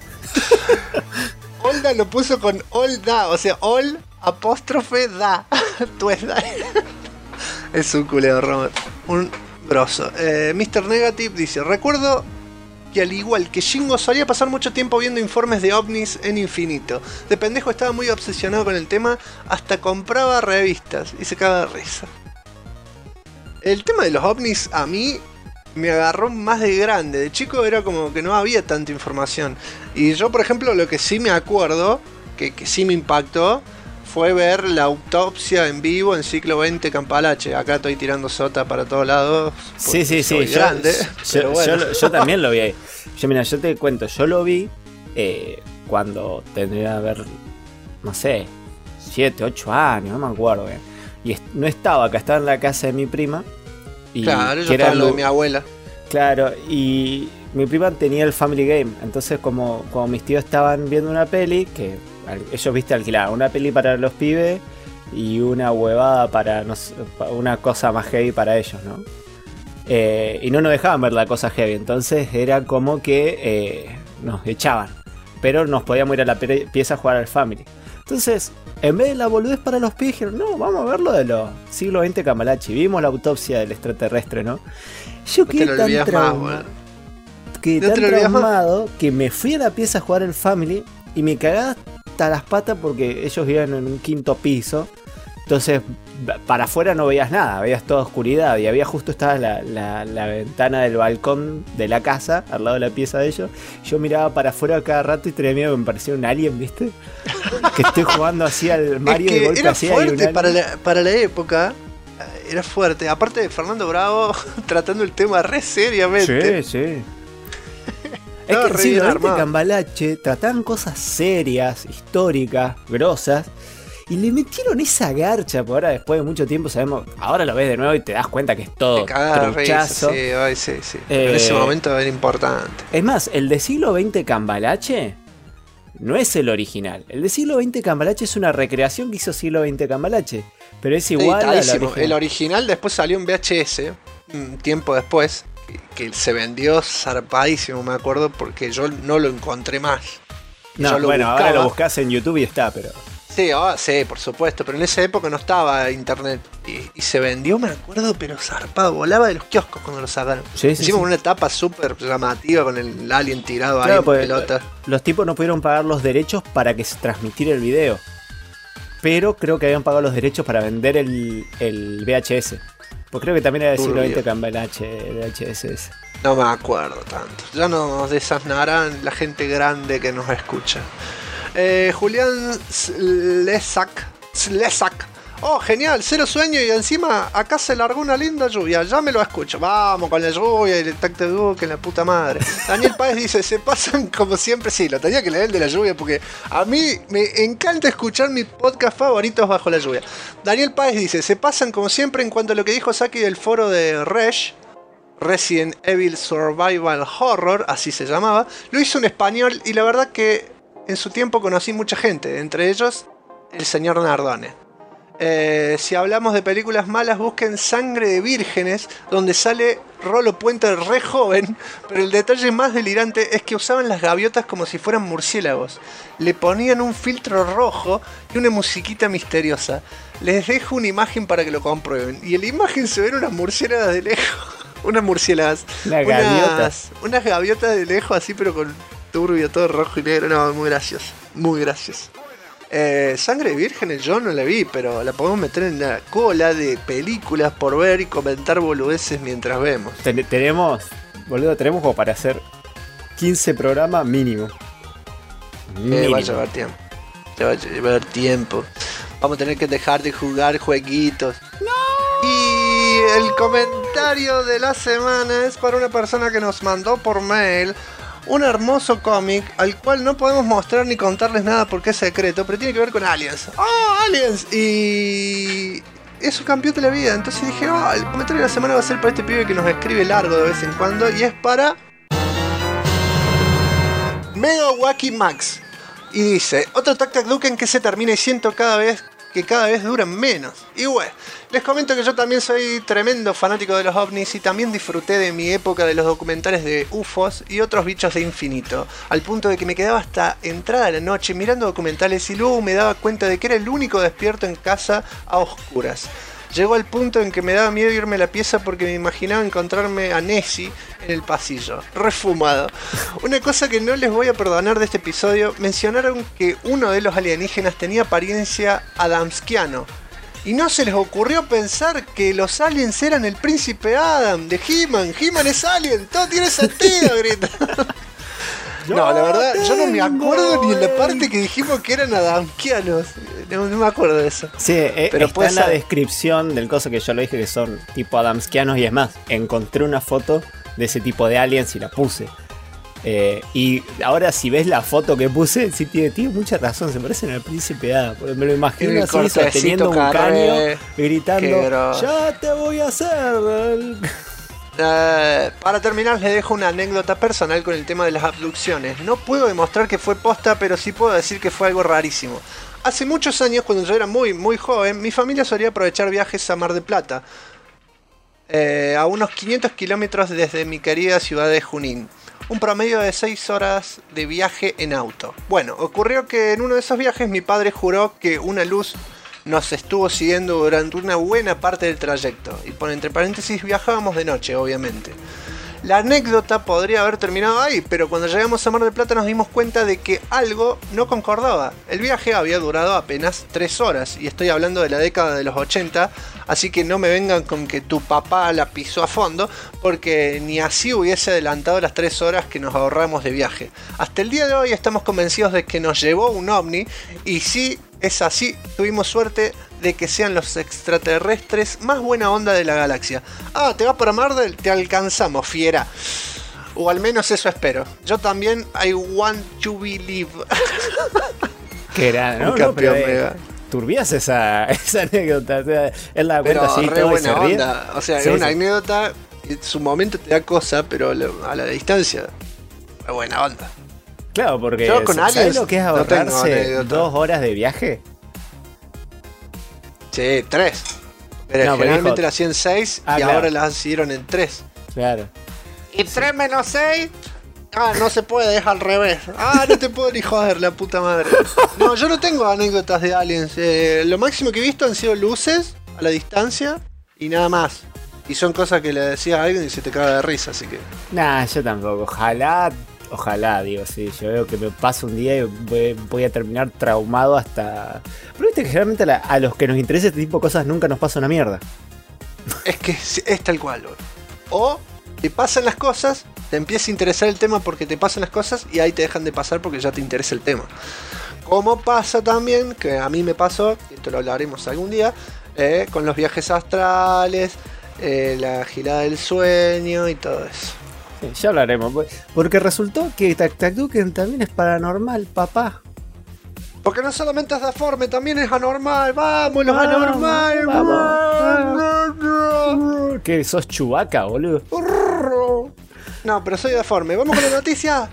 Olda lo puso con Olda, o sea, Ol apóstrofe da. Tuesday. Es un culeo, Robert. Un grosso. Mr. Negative dice: recuerdo que al igual que Shingo solía pasar mucho tiempo viendo informes de ovnis en infinito. De pendejo estaba muy obsesionado con el tema, hasta compraba revistas y se cagaba de risa. El tema de los ovnis a mí me agarró más de grande. De chico era como que no había tanta información. Y yo, por ejemplo, lo que sí me acuerdo, que sí me impactó, fue ver la autopsia en vivo en Siglo XX Campalache. Acá estoy tirando sota para todos lados. Sí. Grande, yo también lo vi ahí. Yo te cuento, yo lo vi cuando tendría que haber, no sé, 7, 8 años, no me acuerdo bien. Y no estaba acá, estaba en la casa de mi prima. Y claro, yo estaba en lo de mi abuela. Claro, y mi prima tenía el Family Game. Entonces, como mis tíos estaban viendo una peli, que ellos, viste, alquilaban una peli para los pibes y una huevada para, no sé, una cosa más heavy para ellos, ¿no? Y no nos dejaban ver la cosa heavy. Entonces era como que nos echaban, pero nos podíamos ir a la pieza a jugar al Family. Entonces, en vez de la boludez para los pies, dijeron: no, vamos a ver lo de los siglo XX Cambalache. Vimos la autopsia del extraterrestre, ¿no? Yo quedé tan traumado que me fui a la pieza a jugar al Family y me cagaba hasta las patas porque ellos vivían en un 5º piso. Entonces, para afuera no veías nada, veías toda oscuridad. Y justo estaba la ventana del balcón de la casa, al lado de la pieza de ellos. Yo miraba para afuera cada rato y tenía miedo que me parecía un alien, ¿viste? Que estoy jugando así al Mario, es que de golpe era así. Fuerte para la época. Era fuerte. Aparte de Fernando Bravo tratando el tema re seriamente. Sí. Es que en Siglo XX Cambalache trataban cosas serias, históricas, grosas. Y le metieron esa garcha, porque ahora después de mucho tiempo sabemos, ahora lo ves de nuevo y te das cuenta que es todo truchazo. Sí. En ese momento era importante. Es más, el de Siglo XX Cambalache no es el original. El de Siglo XX Cambalache es una recreación que hizo Siglo XX Cambalache, pero es igual al original. El original después salió en VHS, un tiempo después, que se vendió zarpadísimo, me acuerdo, porque yo no lo encontré más. No, bueno, ahora lo buscas en YouTube y está, pero... Sí, sí, por supuesto, pero en esa época no estaba internet y se vendió, me acuerdo, pero zarpado, volaba de los kioscos cuando lo sacaron. Sí, Encima con una tapa súper llamativa con el alien tirado ahí en pues, pelota. los tipos no pudieron pagar los derechos para que se transmitiera el video, pero creo que habían pagado los derechos para vender el VHS. Pues creo que también era del siglo XX cambiar el VHS ese. No me acuerdo tanto. Ya nos desasnarán la gente grande que nos escucha. Julián Slesak. Oh, genial, cero sueño y encima acá se largó una linda lluvia. Ya me lo escucho. Vamos con la lluvia y el tacto de Duque, la puta madre. Daniel Páez dice, se pasan como siempre. Sí, lo tenía que leer el de la lluvia porque a mí me encanta escuchar mis podcasts favoritos bajo la lluvia. Daniel Páez dice, se pasan como siempre en cuanto a lo que dijo Saki del foro de Resident Evil Survival Horror, así se llamaba. Lo hizo en español y la verdad que en su tiempo conocí mucha gente, entre ellos el señor Nardone. Si hablamos de películas malas, busquen Sangre de Vírgenes, donde sale Rolo Puente re joven, pero el detalle más delirante es que usaban las gaviotas como si fueran murciélagos. Le ponían un filtro rojo y una musiquita misteriosa. Les dejo una imagen para que lo comprueben. Y en la imagen se ven unas murciélagas de lejos. Unas murciélagas. Unas gaviotas de lejos así, pero con turbio, todo rojo y negro. No, muy gracioso. Muy gracioso. Sangre de Vírgenes yo no la vi, pero la podemos meter en la cola de películas por ver y comentar boludeces mientras vemos. Tenemos como para hacer 15 programas mínimo. Va a llevar tiempo. Te va a llevar tiempo. Vamos a tener que dejar de jugar jueguitos. ¡No! Y el comentario de la semana es para una persona que nos mandó por mail un hermoso cómic al cual no podemos mostrar ni contarles nada porque es secreto, pero tiene que ver con aliens. ¡Oh, aliens! Y es un campeón de la vida. Entonces dije, el comentario de la semana va a ser para este pibe que nos escribe largo de vez en cuando. Y es para Mega Wacky Max. Y dice, otro Tac Tac Duken que se termina y siento cada vez duran menos. Y bueno, les comento que yo también soy tremendo fanático de los ovnis y también disfruté de mi época de los documentales de UFOs y otros bichos de infinito, al punto de que me quedaba hasta entrada la noche mirando documentales y luego me daba cuenta de que era el único despierto en casa a oscuras. Llegó al punto en que me daba miedo irme a la pieza porque me imaginaba encontrarme a Nessie en el pasillo, refumado. Una cosa que no les voy a perdonar de este episodio, mencionaron que uno de los alienígenas tenía apariencia adamskiano. Y no se les ocurrió pensar que los aliens eran el príncipe Adam de He-Man. He-Man es alien, todo tiene sentido, grita. No, la verdad, yo no me acuerdo ni en la parte que dijimos que eran adamskianos. No me acuerdo de eso. Sí, pero está en la descripción del coso que yo lo dije que son tipo adamskianos y es más, encontré una foto de ese tipo de aliens y la puse. Y ahora si ves la foto que puse, sí tiene mucha razón, se parecen al príncipe Adam. Me lo imagino así, sosteniendo un caño, gritando, ya te voy a hacer. Para terminar les dejo una anécdota personal con el tema de las abducciones. No puedo demostrar que fue posta, pero sí puedo decir que fue algo rarísimo. Hace muchos años, cuando yo era muy muy joven, mi familia solía aprovechar viajes a Mar del Plata, a unos 500 kilómetros desde mi querida ciudad de Junín. Un promedio de 6 horas de viaje en auto. Bueno, ocurrió que en uno de esos viajes mi padre juró que una luz nos estuvo siguiendo durante una buena parte del trayecto. Y por entre paréntesis, viajábamos de noche, obviamente. La anécdota podría haber terminado ahí, pero cuando llegamos a Mar del Plata nos dimos cuenta de que algo no concordaba. El viaje había durado apenas 3 horas, y estoy hablando de la década de los 80, así que no me vengan con que tu papá la pisó a fondo, porque ni así hubiese adelantado las 3 horas que nos ahorramos de viaje. Hasta el día de hoy estamos convencidos de que nos llevó un ovni, y sí, es así, tuvimos suerte de que sean los extraterrestres más buena onda de la galaxia. Ah, ¿te vas para Mardel? Te alcanzamos, fiera. O al menos eso espero. Yo también, I want to believe. Qué era, ¿no? Turbias esa anécdota. O sea, él la cuenta así, re buena onda. O sea, sí, es una anécdota, en su momento te da cosa, pero a la distancia, re buena onda. Claro, porque yo con ¿sabes lo que es ahorrarse 2 horas de viaje? Sí, 3. Pero generalmente las hacían 6 y claro, ahora las hicieron en 3. Claro. Y 3 menos 6, Ah, no se puede, es al revés. Ah, no te puedo ni joder, la puta madre. No, yo no tengo anécdotas de aliens. Lo máximo que he visto han sido luces a la distancia y nada más. Y son cosas que le decías a alguien y se te caga de risa, así que... Nah, yo tampoco. Ojalá, digo, sí. Yo veo que me pasa un día y voy a terminar traumado hasta... Pero viste que generalmente a los que nos interesa este tipo de cosas nunca nos pasa una mierda. Es que es tal cual, boludo. O te pasan las cosas, te empieza a interesar el tema porque te pasan las cosas y ahí te dejan de pasar porque ya te interesa el tema. Como pasa también, que a mí me pasó, esto lo hablaremos algún día, con los viajes astrales, la girada del sueño y todo eso. Sí, ya hablaremos. Porque resultó que Taktakuken también es paranormal, papá. Porque no solamente es deforme, también es anormal. ¡Vamos, los anormales! Vamos. ¿Qué? ¿Sos Chewbacca, boludo? No, pero soy deforme. ¿Vamos con la noticia?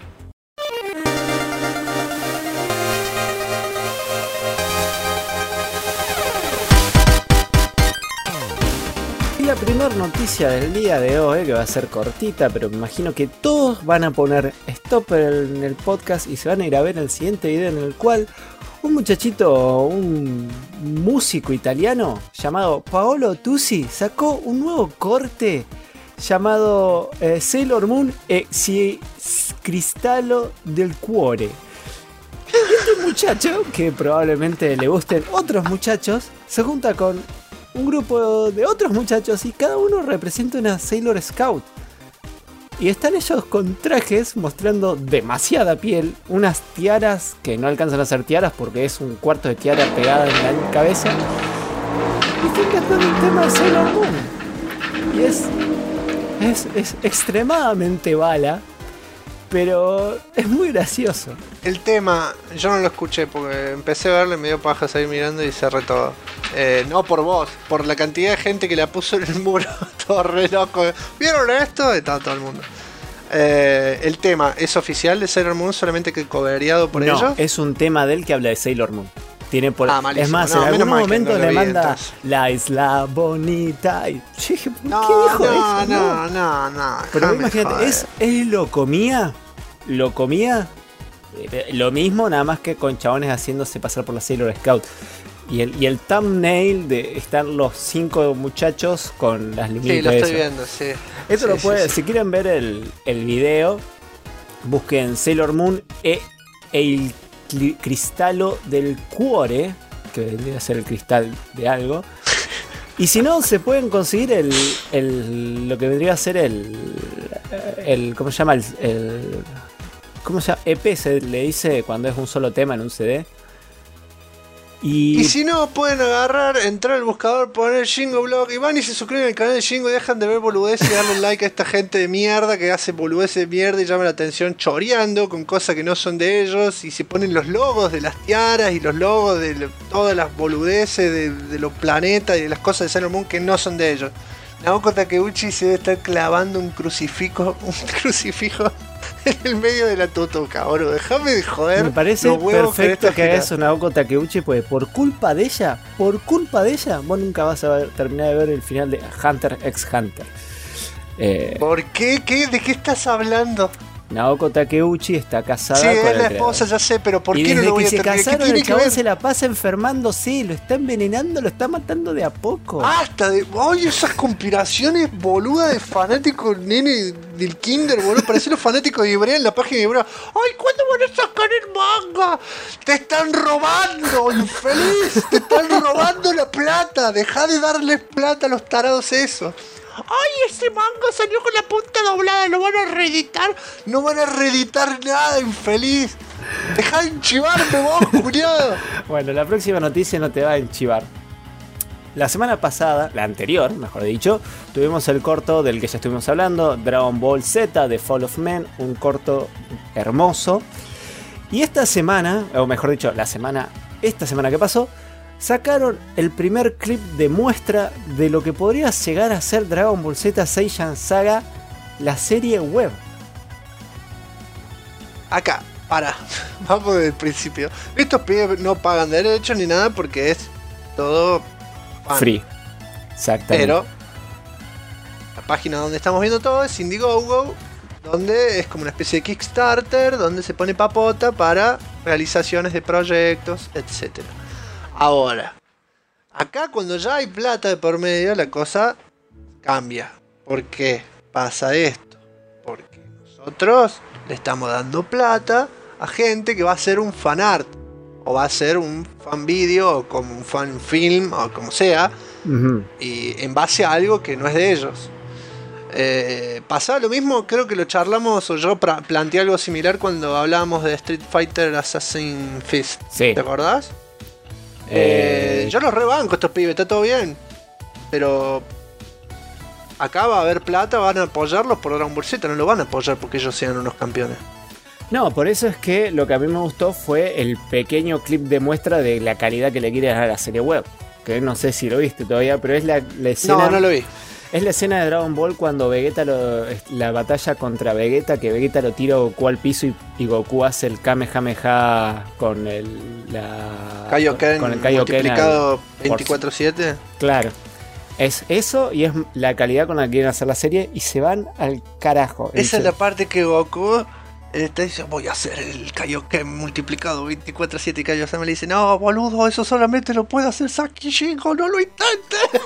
Y la primera noticia del día de hoy, que va a ser cortita, pero me imagino que todos van a poner stop en el podcast y se van a ir a ver el siguiente video en el cual un muchachito, un músico italiano llamado Paolo Tusi sacó un nuevo corte llamado Sailor Moon e si cristallo del cuore. Este muchacho, que probablemente le gusten otros muchachos, se junta con un grupo de otros muchachos y cada uno representa una Sailor Scout. Y están ellos con trajes mostrando demasiada piel, unas tiaras que no alcanzan a ser tiaras porque es un cuarto de tiara pegada en la cabeza. Y están cantando el tema de Sailor Moon. Y es extremadamente bala, pero es muy gracioso. El tema, yo no lo escuché porque empecé a verle, me dio paja seguir mirando y cerré todo. No por vos, por la cantidad de gente que la puso en el muro, todo re loco. ¿Vieron esto? Estaba todo el mundo. El tema, ¿es oficial de Sailor Moon solamente que cobereado por ellos? No, es un tema de él que habla de Sailor Moon. Tiene por... malísimo. Es más, No, en menos algún mal que momento no lo le vi, manda entonces. la isla bonita. Y yo dije, ¿por No, qué dijo no, eso? no. Pero déjame imagínate, joder. él lo comía lo mismo, nada más que con chabones haciéndose pasar por la Sailor Scout. Y el thumbnail de están los 5 muchachos con las limitas. Sí, lo estoy viendo, sí. Esto Sí, lo puede, sí. si quieren ver el video, busquen Sailor Moon e el cristallo del cuore, que vendría a ser el cristal de algo. Y si no, se pueden conseguir lo que vendría a ser el ¿cómo se llama? ¿Cómo se llama? EP se le dice cuando es un solo tema en un CD. Y si no, pueden agarrar, entrar al buscador, poner Jingo Blog y van y se suscriben al canal de Jingo y dejan de ver boludeces y darle like a esta gente de mierda que hace boludeces de mierda y llama la atención choreando con cosas que no son de ellos y se ponen los logos de las tiaras y los logos de todas las boludeces de los planetas y de las cosas de Sailor Moon que no son de ellos. Naoko Takeuchi se debe estar clavando un crucifijo en el medio de la totoca, bro. Déjame de joder. Me parece los huevos con perfecto esta que haga gira. eso Naoko Takeuchi, porque por culpa de ella, vos nunca vas a terminar de ver el final de Hunter x Hunter. ¿Por qué? ¿De qué estás hablando? Naoko Takeuchi está casada Sí, con es el la creador. esposa, ya sé, pero ¿por Y qué no desde lo voy que a se terminar? ¿Qué casaron, tiene el que chabón ver? se la pasa enfermándose, lo está envenenando, lo está matando de a poco. Basta de. ¡Ay, esas conspiraciones boludas de fanáticos nene del Kinder, boludo! Parecen los fanáticos de Ibrea en la página de Ibrea. ¡Ay, cuándo van a sacar el manga! ¡Te están robando, infeliz! ¡Te están robando la plata! ¡Deja de darles plata a los tarados esos! ¡Ay, ese manga salió con la punta doblada! ¿Lo van a reeditar? No van a reeditar nada, infeliz. ¡Deja de enchivarme vos, culiado! Bueno, la próxima noticia no te va a enchivar. La semana pasada, la anterior, mejor dicho, tuvimos el corto del que ya estuvimos hablando, Dragon Ball Z, The Fall of Man, un corto hermoso. Y esta semana, o mejor dicho, esta semana que pasó, sacaron el primer clip de muestra de lo que podría llegar a ser Dragon Ball Z Saiyan Saga, la serie web. Acá, vamos desde el principio. Estos pibes no pagan derechos ni nada porque es todo fan. Free. Exactamente. Pero la página donde estamos viendo todo es Indiegogo. donde es como una especie de Kickstarter, donde se pone papota para realizaciones de proyectos, etc. Ahora, acá cuando ya hay plata de por medio, la cosa cambia. ¿Por qué pasa esto? Porque nosotros le estamos dando plata a gente que va a hacer un fanart, o va a hacer un fan video, o como un fan film, o como sea, y en base a algo que no es de ellos. Pasaba lo mismo, creo que lo charlamos, o yo planteé algo similar cuando hablábamos de Street Fighter Assassin's Fist. Sí. ¿Te acordás? Yo los rebanco estos pibes, está todo bien. Pero acá va a haber plata, van a apoyarlos por Dragon Ball Z, no lo van a apoyar porque ellos sean unos campeones. No, por eso es que lo que a mí me gustó fue el pequeño clip de muestra de la calidad que le quiere dar a la serie web. Que no sé si lo viste todavía, pero es la escena... No lo vi. Es la escena de Dragon Ball cuando Vegeta la batalla contra Vegeta, que Vegeta lo tira a Goku al piso y Goku hace el Kamehameha con el Kaioken multiplicado al 24/7. Claro. Es eso y es la calidad con la que quieren hacer la serie y se van al carajo. Esa es la parte que Goku te dice, voy a hacer el Kaioken multiplicado 24/7 y Kaiosama le dice, no boludo, eso solamente lo puede hacer Saki Shingo, no lo intentes.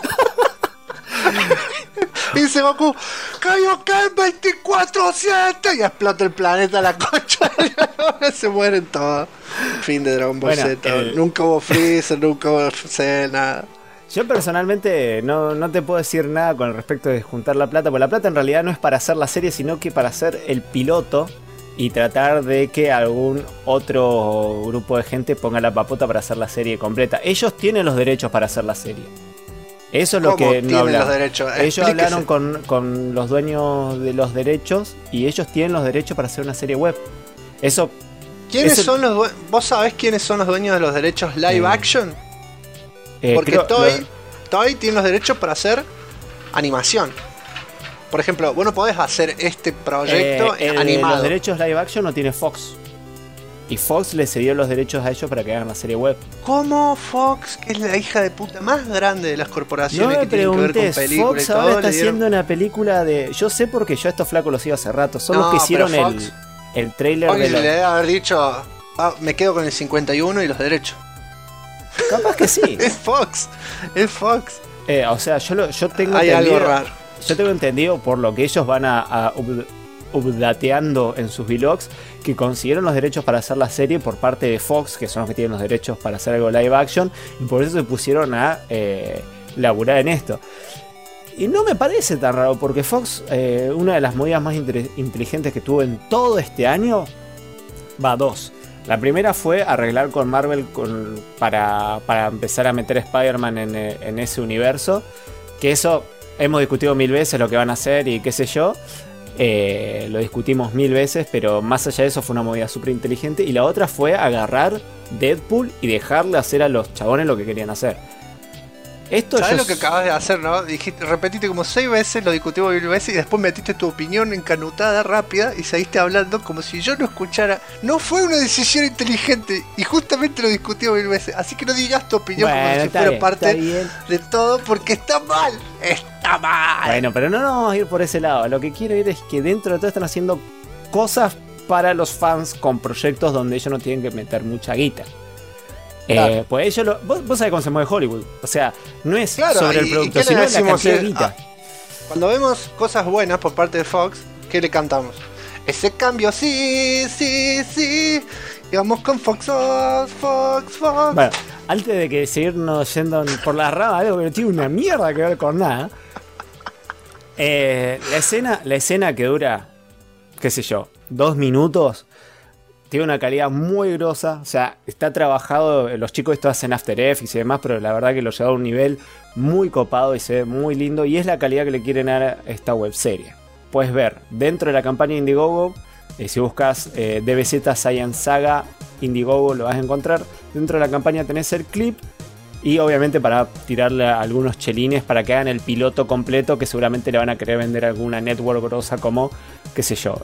Y dice Goku, Kaioken 24/7 y explota el planeta a la concha. Se mueren todos. Fin de Dragon Ball Z. Nunca hubo Freezer, nunca hubo Cell, nada. Yo personalmente no te puedo decir nada con respecto de juntar la plata, porque la plata en realidad no es para hacer la serie, sino que para hacer el piloto y tratar de que algún otro grupo de gente ponga la papota para hacer la serie completa. Ellos tienen los derechos para hacer la serie. Eso es lo que no hablaron. Ellos hablaron con los dueños de los derechos y ellos tienen los derechos para hacer una serie web. Eso. ¿Quiénes son los dueños? ¿Vos sabés quiénes son los dueños de los derechos live action? Porque Toei tiene los derechos para hacer animación. Por ejemplo, vos no podés hacer este proyecto animado. Los derechos live action no tiene Fox. Y Fox le cedió los derechos a ellos para que hagan la serie web. ¿Cómo Fox, que es la hija de puta más grande de las corporaciones que tienen que ver con películas Fox y todo, ahora está haciendo una película de... Yo sé porque yo a estos flacos los sigo hace rato. Son los que hicieron el trailer Fox de le debe haber dicho, me quedo con el 51 y los derechos. Capaz que sí. Es Fox. O sea, yo tengo Hay entendido, algo raro. Yo tengo entendido por lo que ellos van a updateando en sus vlogs, que consiguieron los derechos para hacer la serie por parte de Fox, que son los que tienen los derechos para hacer algo live action, y por eso se pusieron a laburar en esto. Y no me parece tan raro, porque Fox, una de las movidas más inteligentes que tuvo en todo este año, dos. La primera fue arreglar con Marvel para empezar a meter a Spider-Man en ese universo, que eso hemos discutido 1000 veces lo que van a hacer y qué sé yo. Lo discutimos 1000 veces, pero más allá de eso fue una movida súper inteligente. Y la otra fue agarrar Deadpool y dejarle hacer a los chabones lo que querían hacer. ¿Sabes lo que acabas de hacer, no? Repetiste como 6 veces, lo discutimos 1000 veces y después metiste tu opinión encanutada, rápida y seguiste hablando como si yo no escuchara. No fue una decisión inteligente y justamente lo discutimos 1000 veces. Así que no digas tu opinión como si fuera parte de todo, porque está mal. Está mal. Bueno, pero no vamos a ir por ese lado. Lo que quiero ir es que dentro de todo están haciendo cosas para los fans con proyectos donde ellos no tienen que meter mucha guita. Claro. Pues ellos vos sabés cómo se mueve Hollywood. O sea, no es sobre el producto, sino la cantidad de guita. Cuando vemos cosas buenas por parte de Fox, ¿qué le cantamos? Ese cambio, sí. Y vamos con Fox. Bueno, antes de que seguirnos yendo por las ramas, algo que no tiene una mierda que ver con nada. La escena que dura, qué sé yo, 2 minutos. Tiene una calidad muy grosa, o sea, está trabajado, los chicos esto hacen After Effects y demás, pero la verdad que lo lleva a un nivel muy copado y se ve muy lindo, y es la calidad que le quieren dar a esta webserie. Puedes ver dentro de la campaña Indiegogo, si buscas DBZ Science Saga Indiegogo lo vas a encontrar. Dentro de la campaña tenés el clip y obviamente para tirarle a algunos chelines para que hagan el piloto completo, que seguramente le van a querer vender a alguna network grosa como, qué sé yo,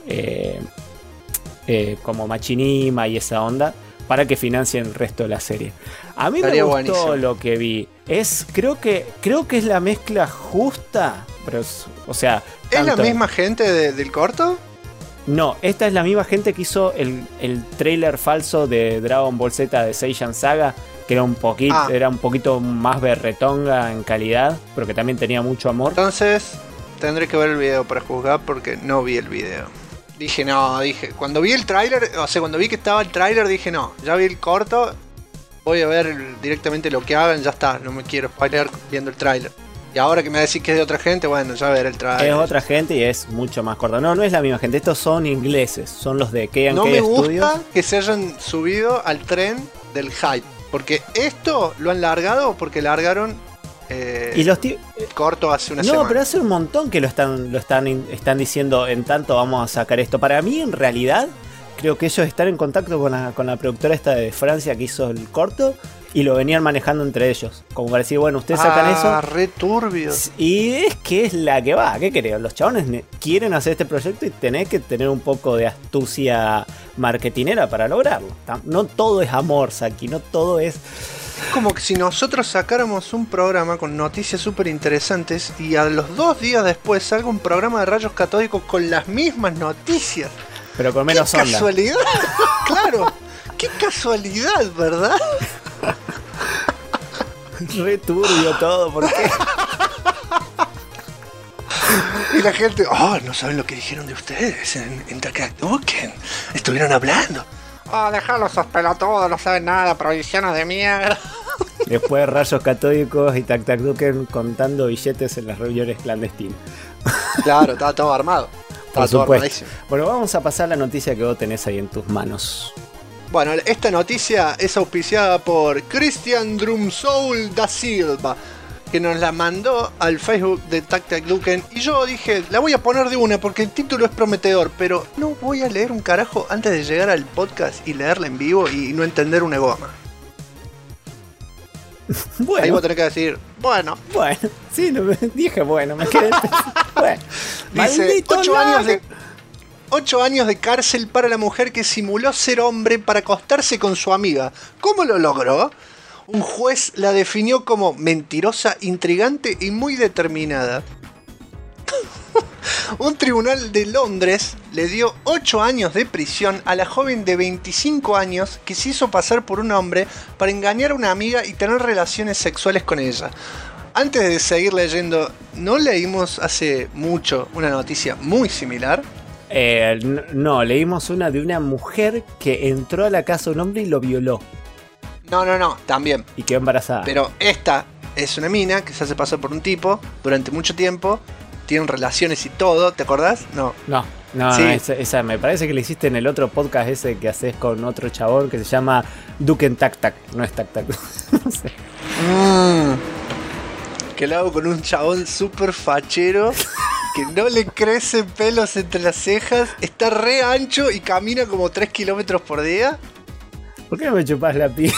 como Machinima y esa onda, para que financien el resto de la serie. A mí me gustó buenísimo lo que vi. Creo que es la mezcla justa, pero o sea, ¿es la misma gente del corto? No, esta es la misma gente que hizo el trailer falso de Dragon Ball Z de Seiyan Saga, que era un poquito más berretonga en calidad, pero que también tenía mucho amor. Entonces, tendré que ver el video para juzgar porque no vi el video. Cuando vi el tráiler, o sea, cuando vi que estaba el tráiler, dije no, ya vi el corto, voy a ver directamente lo que hagan, ya está, no me quiero spoiler viendo el tráiler. Y ahora que me decís que es de otra gente, bueno, ya veré el tráiler. Es otra gente y es mucho más corto. No es la misma gente, estos son ingleses, son los de K&K No me gusta Studios. que se hayan subido al tren del hype, porque esto lo han largado porque largaron y los corto hace una semana. No, pero hace un montón que lo están diciendo, en tanto vamos a sacar esto. Para mí, en realidad, creo que ellos están en contacto con la productora esta de Francia que hizo el corto y lo venían manejando entre ellos. Como para decir, bueno, ustedes sacan eso. Re turbio. Y es que es la que va. ¿Qué creo? Los chabones quieren hacer este proyecto y tenés que tener un poco de astucia marketinera para lograrlo. No todo es amor, Saki. No todo es... Es como que si nosotros sacáramos un programa con noticias súper interesantes y a los 2 días después salga un programa de rayos catódicos con las mismas noticias. Pero con menos onda. ¡Qué casualidad! Claro, qué casualidad, ¿verdad? Re turbio todo, ¿por qué? Y la gente, no saben lo que dijeron de ustedes en Takatuken. Estuvieron hablando. Dejalos esos pelotudos, no saben nada, provisiones de mierda. Después rayos catódicos y Takatuken contando billetes en las reuniones clandestinas. Claro, estaba todo armado. Por supuesto. Bueno, vamos a pasar la noticia que vos tenés ahí en tus manos. Bueno, esta noticia es auspiciada por Christian Drumsoul da Silva, que nos la mandó al Facebook de Takatuken. Y yo dije, la voy a poner de una porque el título es prometedor, pero no voy a leer un carajo antes de llegar al podcast y leerla en vivo y no entender una goma. Bueno. Ahí vos tenés que decir, bueno. Bueno, sí, dije bueno, me quedé. Bueno, dice, 8 años de cárcel para la mujer que simuló ser hombre para acostarse con su amiga. ¿Cómo lo logró? Un juez la definió como mentirosa, intrigante y muy determinada. Un tribunal de Londres le dio 8 años de prisión a la joven de 25 años que se hizo pasar por un hombre para engañar a una amiga y tener relaciones sexuales con ella. Antes de seguir leyendo, ¿no leímos hace mucho una noticia muy similar? No, leímos una de una mujer que entró a la casa de un hombre y lo violó. No, también. Y quedó embarazada. Pero esta es una mina que se hace pasar por un tipo durante mucho tiempo. Tienen relaciones y todo, ¿te acordás? No, sí. Esa me parece que le hiciste en el otro podcast ese que haces con otro chabón que se llama Duken Tak Tak. No es Tak Tak. No sé. Que lo hago con un chabón súper fachero que no le crecen pelos entre las cejas, está re ancho y camina como 3 kilómetros por día. ¿Por qué no me chupás la piel?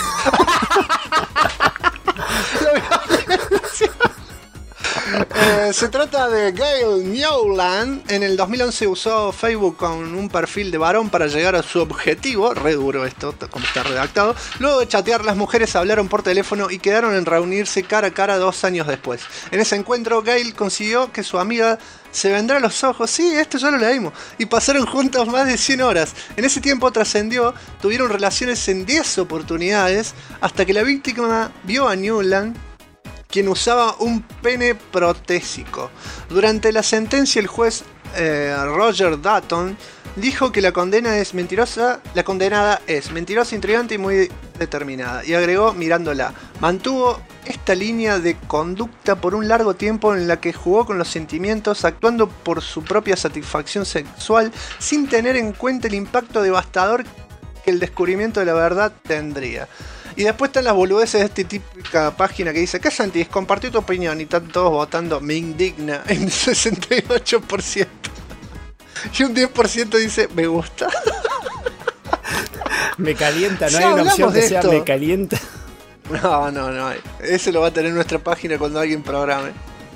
Se trata de Gail Newland. En el 2011 usó Facebook con un perfil de varón para llegar a su objetivo. Re duro esto, como está redactado. Luego de chatear, las mujeres hablaron por teléfono y quedaron en reunirse cara a cara 2 años después. En ese encuentro, Gail consiguió que su amiga se vendrá los ojos. Sí, esto ya lo leímos. Y pasaron juntas más de 100 horas. En ese tiempo trascendió, tuvieron relaciones en 10 oportunidades, hasta que la víctima vio a Newland, quien usaba un pene protésico. Durante la sentencia, el juez Roger Dutton dijo que la condenada es mentirosa, intrigante y muy determinada. Y agregó, mirándola, mantuvo esta línea de conducta por un largo tiempo en la que jugó con los sentimientos, actuando por su propia satisfacción sexual, sin tener en cuenta el impacto devastador que el descubrimiento de la verdad tendría. Y después están las boludeces de esta típica página que dice, ¿qué sentís? Compartí tu opinión. Y están todos votando, me indigna, en 68%. Y un 10% dice, me gusta. Me calienta, no hay una opción que sea me calienta. No hay. Ese lo va a tener nuestra página cuando alguien programe.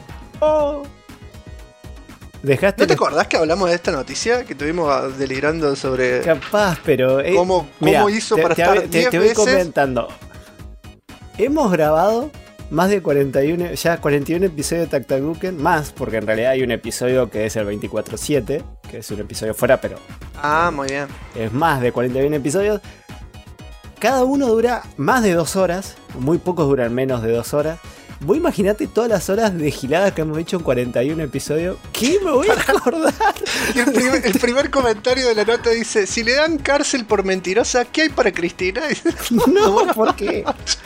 ¿Dejaste ¿No te acordás que hablamos de esta noticia? Que estuvimos delirando sobre... Capaz, pero... ¿Cómo hizo para estar 10 te voy veces? comentando. Hemos grabado más de 41, ya 41 episodios de Taktaruken, más, porque en realidad hay un episodio que es el 24/7, que es un episodio fuera, pero Ah, muy bien. es más de 41 episodios. Cada uno dura más de 2 horas, muy pocos duran menos de 2 horas. Vos imaginate todas las horas de giladas que hemos hecho en 41 episodios. ¿Qué me voy a acordar? Y el primer comentario de la nota dice: si le dan cárcel por mentirosa, ¿qué hay para Cristina? No, ¿por qué?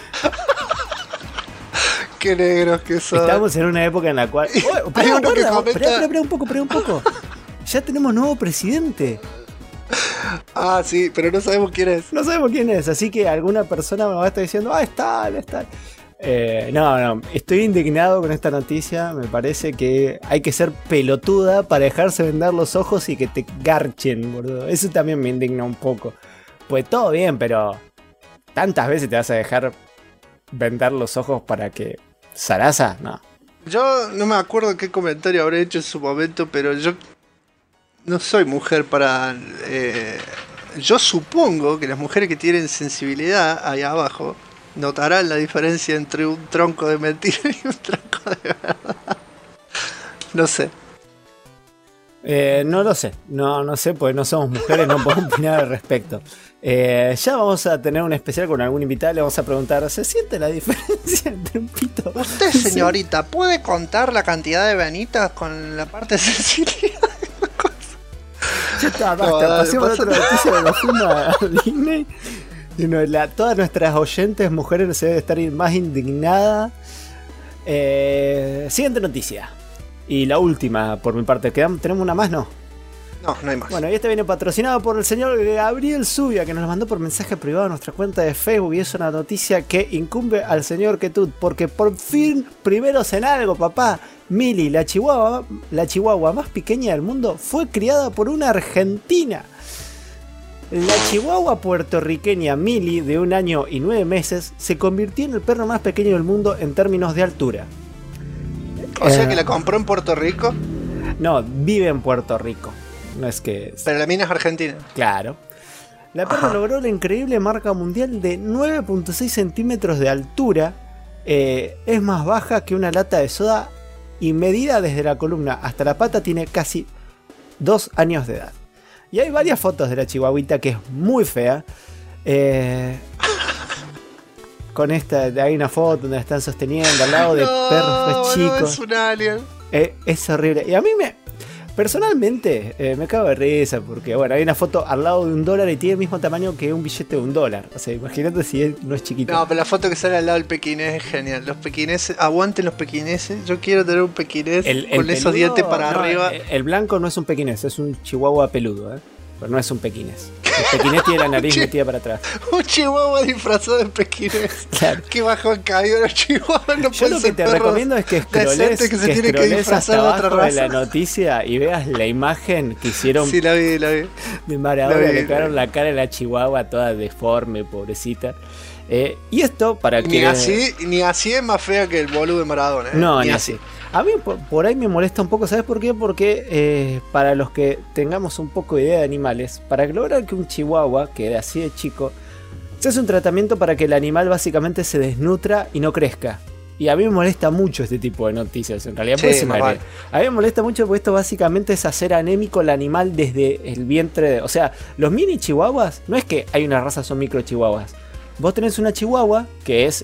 Qué negros que son. Estamos en una época en la cual... Oh, Hay uno que comenta- espera un poco. Ya tenemos nuevo presidente. Ah, sí, pero no sabemos quién es. No sabemos quién es, así que alguna persona me va a estar diciendo, está. No, estoy indignado con esta noticia. Me parece que hay que ser pelotuda para dejarse vendar los ojos y que te garchen, boludo. Eso también me indigna un poco. Pues todo bien, pero ¿tantas veces te vas a dejar vendar los ojos para que Sarasa? No. Yo no me acuerdo qué comentario habré hecho en su momento, pero yo no soy mujer para... yo supongo que las mujeres que tienen sensibilidad ahí abajo notarán la diferencia entre un tronco de mentira y un tronco de verdad. No sé. No lo sé, no sé, porque no somos mujeres, no podemos opinar al respecto. Ya vamos a tener un especial con algún invitado, le vamos a preguntar, ¿se siente la diferencia entre un pito? Usted, señorita, ¿puede contar la cantidad de venitas con la parte sensible? Ya está, basta, No, dale, pasemos a pasa otra noticia de la firma a Disney. Y no, todas nuestras oyentes mujeres se deben estar más indignadas. Siguiente noticia. Y la última por mi parte. ¿Tenemos una más? No. No, no hay más. Bueno, y este viene patrocinado por el señor Gabriel Zubia, que nos lo mandó por mensaje privado a nuestra cuenta de Facebook. Y es una noticia que incumbe al señor Ketut, porque por fin primeros en algo, papá. Mili, la chihuahua más pequeña del mundo, fue criada por una argentina. La chihuahua puertorriqueña Mili, de 1 año y 9 meses, se convirtió en el perro más pequeño del mundo en términos de altura. O sea que la compró en Puerto Rico, No, vive en Puerto Rico. No es que... pero la mina es argentina. Claro. La perra logró la increíble marca mundial de 9.6 centímetros de altura. Es más baja que una lata de soda y medida desde la columna hasta la pata tiene casi 2 años de edad. Y hay varias fotos de la chihuahuita que es muy fea. Con esta, hay una foto donde la están sosteniendo al lado de perros chicos. No, es un alien. Es horrible. Y a mí personalmente me cago de risa porque, bueno, hay una foto al lado de $1 y tiene el mismo tamaño que un billete de $1. O sea, imagínate si no es chiquito. No, pero la foto que sale al lado del pequinés es genial. Los pequineses, aguanten los pequineses. Yo quiero tener un pequinés con esos peludo, dientes para arriba. El blanco no es un pequinés, es un chihuahua peludo, pero no es un pequinés. El pequinés tiene la nariz metida para atrás. Un chihuahua disfrazado de pequinés. Claro. Que bajo en caído los chihuahuas no Yo pueden lo que ser te perros recomiendo es que decentes que se tienen que scrolles disfrazar hasta de otra abajo de la raza. noticia y veas la imagen que hicieron Sí, la vi. de Maradona. la vi, Le la quedaron vi. la cara de la chihuahua toda deforme, pobrecita. Y esto para Ni que... así es más fea que el boludo de Maradona. No, ni así. A mí por ahí me molesta un poco, ¿sabes por qué? Porque para los que tengamos un poco de idea de animales, para lograr que un chihuahua quede así de chico, se hace un tratamiento para que el animal básicamente se desnutra y no crezca. Y a mí me molesta mucho este tipo de noticias, en realidad. Sí, más vale. A mí me molesta mucho porque esto básicamente es hacer anémico el animal desde el vientre. O sea, los mini chihuahuas, no es que hay una raza, son micro chihuahuas. Vos tenés una chihuahua que es,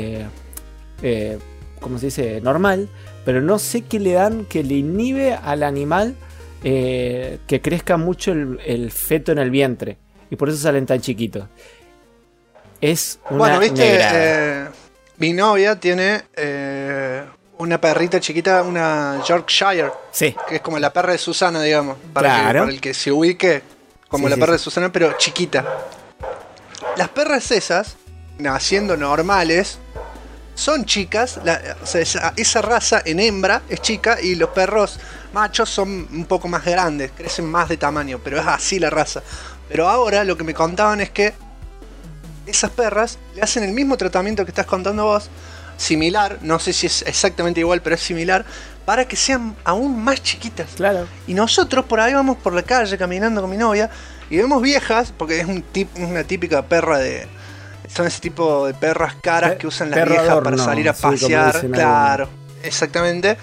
¿cómo se dice? Normal. Pero no sé qué le dan que le inhibe al animal que crezca mucho el feto en el vientre. Y por eso salen tan chiquitos. Es una Bueno, viste, negrada. mi novia tiene una perrita chiquita, una Yorkshire, Sí, que es como la perra de Susana, digamos. Claro. Para el que se ubique, como Sí, la sí, perra sí. de Susana, pero chiquita. Las perras esas, naciendo normales, son chicas. O sea, esa raza en hembra es chica y los perros machos son un poco más grandes, crecen más de tamaño, pero es así la raza. Pero ahora lo que me contaban es que esas perras le hacen el mismo tratamiento que estás contando vos, similar, no sé si es exactamente igual, pero es similar, para que sean aún más chiquitas. claro. Y nosotros por ahí vamos por la calle caminando con mi novia y vemos viejas, porque es una típica perra de Son ese tipo de perras caras que usan las perro viejas adorno, para salir a sí, como pasear. dicen Claro, exactamente.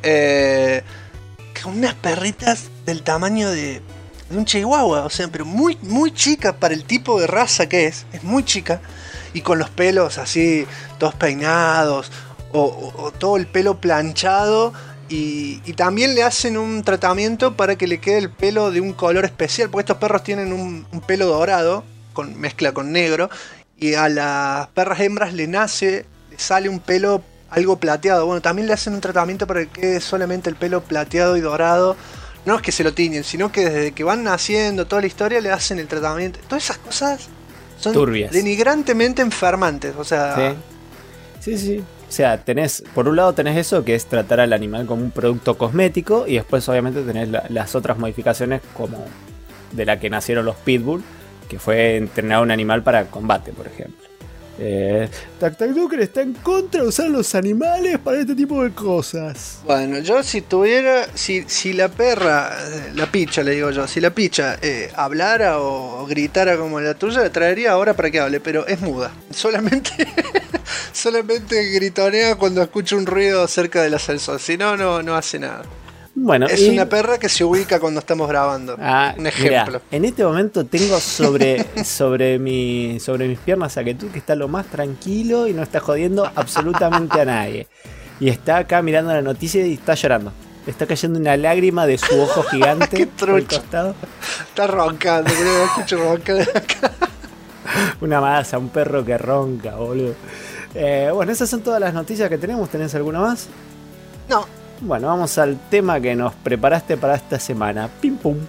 Con unas perritas del tamaño de un chihuahua, o sea, pero muy, muy chica para el tipo de raza que es muy chica. Y con los pelos así, todos peinados, o todo el pelo planchado. Y también le hacen un tratamiento para que le quede el pelo de un color especial, porque estos perros tienen un pelo dorado, con mezcla con negro, y a las perras hembras le sale un pelo algo plateado. Bueno, también le hacen un tratamiento para que quede solamente el pelo plateado y dorado. No es que se lo tiñen, sino que desde que van naciendo toda la historia le hacen el tratamiento. Todas esas cosas son turbias, denigrantemente enfermantes, o sea... Sí. O sea, por un lado tenés eso, que es tratar al animal como un producto cosmético, y después obviamente tenés las otras modificaciones, como de la que nacieron los pitbull, que fue entrenar a un animal para combate, por ejemplo. TacTacDucker está en contra de usar los animales para este tipo de cosas. Bueno, yo si tuviera, si la perra, la picha le digo yo, si la picha hablara o gritara como la tuya, la traería ahora para que hable, pero es muda. Solamente gritorea cuando escucha un ruido cerca del ascensor, si no, no hace nada. Bueno, es una perra que se ubica cuando estamos grabando. Un ejemplo. Mirá, en este momento tengo sobre mis piernas a que está lo más tranquilo y no está jodiendo absolutamente a nadie. Y está acá mirando la noticia y está llorando. Está cayendo una lágrima de su ojo gigante por el costado. Está roncando, creo que escucho roncar de acá. Una masa, un perro que ronca, boludo. Bueno, esas son todas las noticias que tenemos. ¿Tenés alguna más? No. Bueno, vamos al tema que nos preparaste para esta semana. Pim pum.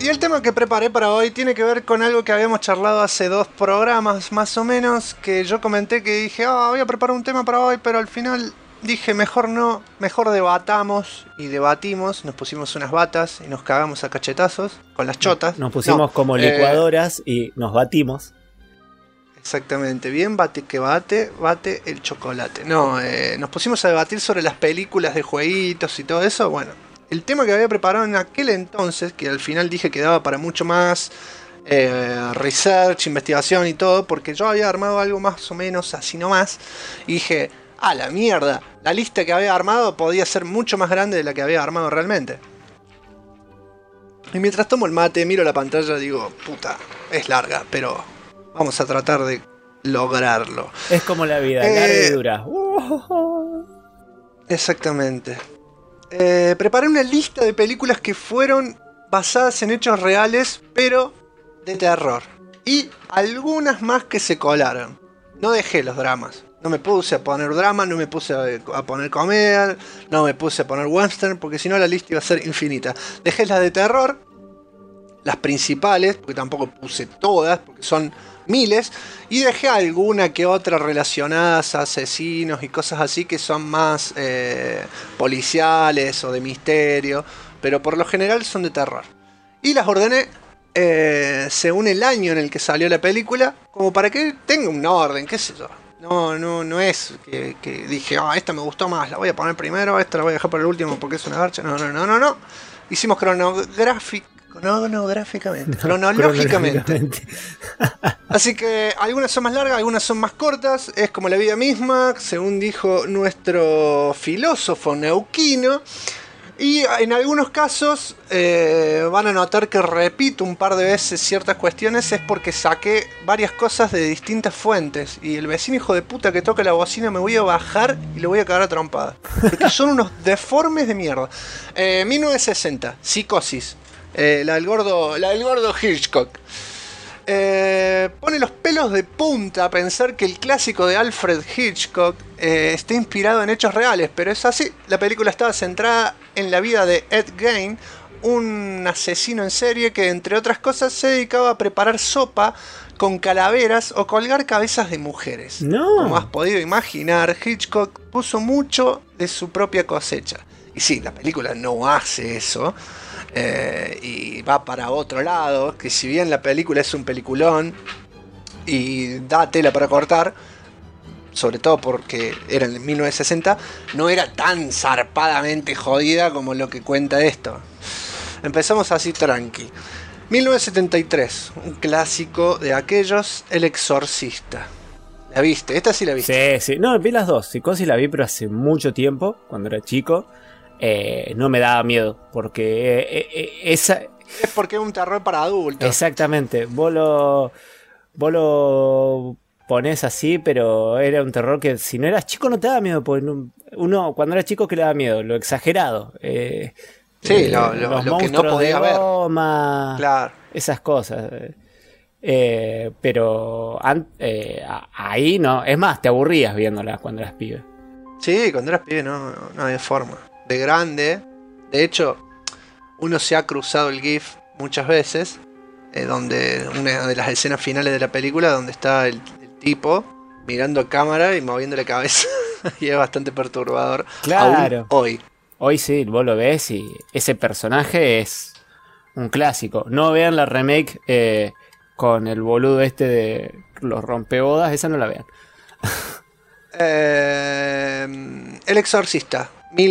Y el tema que preparé para hoy tiene que ver con algo que habíamos charlado hace 2 programas más o menos, que yo comenté que dije, voy a preparar un tema para hoy, pero al final dije, mejor no, mejor debatamos y debatimos, nos pusimos unas batas y nos cagamos a cachetazos con las chotas. Nos pusimos como licuadoras y nos batimos. Exactamente, bien bate que bate el chocolate. No, nos pusimos a debatir sobre las películas de jueguitos y todo eso, bueno. El tema que había preparado en aquel entonces, que al final dije que daba para mucho más research, investigación y todo, porque yo había armado algo más o menos así nomás, y dije, la mierda, la lista que había armado podía ser mucho más grande de la que había armado realmente. Y mientras tomo el mate, miro la pantalla y digo, puta, es larga, pero vamos a tratar de lograrlo. Es como la vida, larga y dura. Exactamente. Preparé una lista de películas que fueron basadas en hechos reales, pero de terror. Y algunas más que se colaron. No dejé los dramas. No me puse a poner drama, no me puse a poner comedia, no me puse a poner western, porque si no la lista iba a ser infinita. Dejé las de terror, las principales, porque tampoco puse todas, porque son miles, y dejé alguna que otra relacionadas a asesinos y cosas así que son más policiales o de misterio, pero por lo general son de terror. Y las ordené según el año en el que salió la película, como para que tenga un orden, qué sé yo. No es que dije, esta me gustó más, la voy a poner primero, esta la voy a dejar para el último porque es una garcha. No. Hicimos cronológicamente. Así que algunas son más largas, algunas son más cortas. Es como la vida misma, según dijo nuestro filósofo neuquino. Y en algunos casos van a notar que repito un par de veces ciertas cuestiones. Es porque saqué varias cosas de distintas fuentes. Y el vecino hijo de puta que toca la bocina me voy a bajar y le voy a cagar a trompada, porque son unos deformes de mierda. 1960, Psicosis. La del gordo Hitchcock. Pone los pelos de punta a pensar que el clásico de Alfred Hitchcock está inspirado en hechos reales, pero es así. La película estaba centrada en la vida de Ed Gein, un asesino en serie que, entre otras cosas, se dedicaba a preparar sopa con calaveras o colgar cabezas de mujeres. No. Como has podido imaginar, Hitchcock puso mucho de su propia cosecha. Y sí, la película no hace eso. Y va para otro lado, que si bien la película es un peliculón y da tela para cortar, sobre todo porque era en 1960, no era tan zarpadamente jodida como lo que cuenta esto. Empezamos así tranqui. 1973, un clásico de aquellos, El Exorcista. ¿La viste? Esta sí la viste. Sí. No, vi las dos. Psicosis la vi, pero hace mucho tiempo, cuando era chico. No me daba miedo, porque esa... Es porque es un terror para adultos. Exactamente, vos lo ponés así, pero era un terror que si no eras chico no te daba miedo, porque uno cuando era chico que le daba miedo, lo exagerado. Sí, lo que no podía ver. Claro. Esas cosas. Pero ahí no, es más, te aburrías viéndolas cuando eras pibe. Sí, cuando eras pibe no había forma. De grande, de hecho, uno se ha cruzado el GIF muchas veces, donde una de las escenas finales de la película, donde está el tipo mirando a cámara y moviendo la cabeza, y es bastante perturbador. Claro. Aún hoy sí, vos lo ves y ese personaje es un clásico. No vean la remake con el boludo este de los rompeodas, esa no la vean. El Exorcista,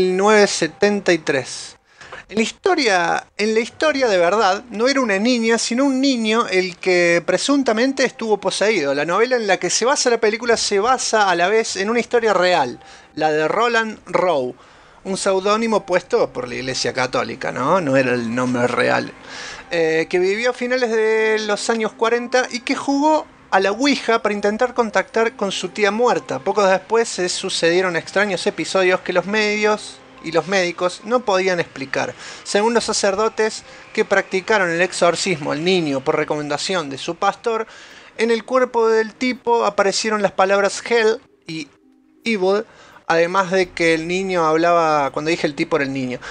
1973. En la historia de verdad, no era una niña, sino un niño el que presuntamente estuvo poseído. La novela en la que se basa la película se basa a la vez en una historia real, la de Roland Rowe, un seudónimo puesto por la Iglesia Católica, no era el nombre real, que vivió a finales de los años 40 y que jugó a la Ouija para intentar contactar con su tía muerta. Poco después se sucedieron extraños episodios que los medios y los médicos no podían explicar. Según los sacerdotes que practicaron el exorcismo al niño por recomendación de su pastor, en el cuerpo del tipo aparecieron las palabras Hell y Evil, Además de que el niño hablaba, cuando dije el tipo era el niño,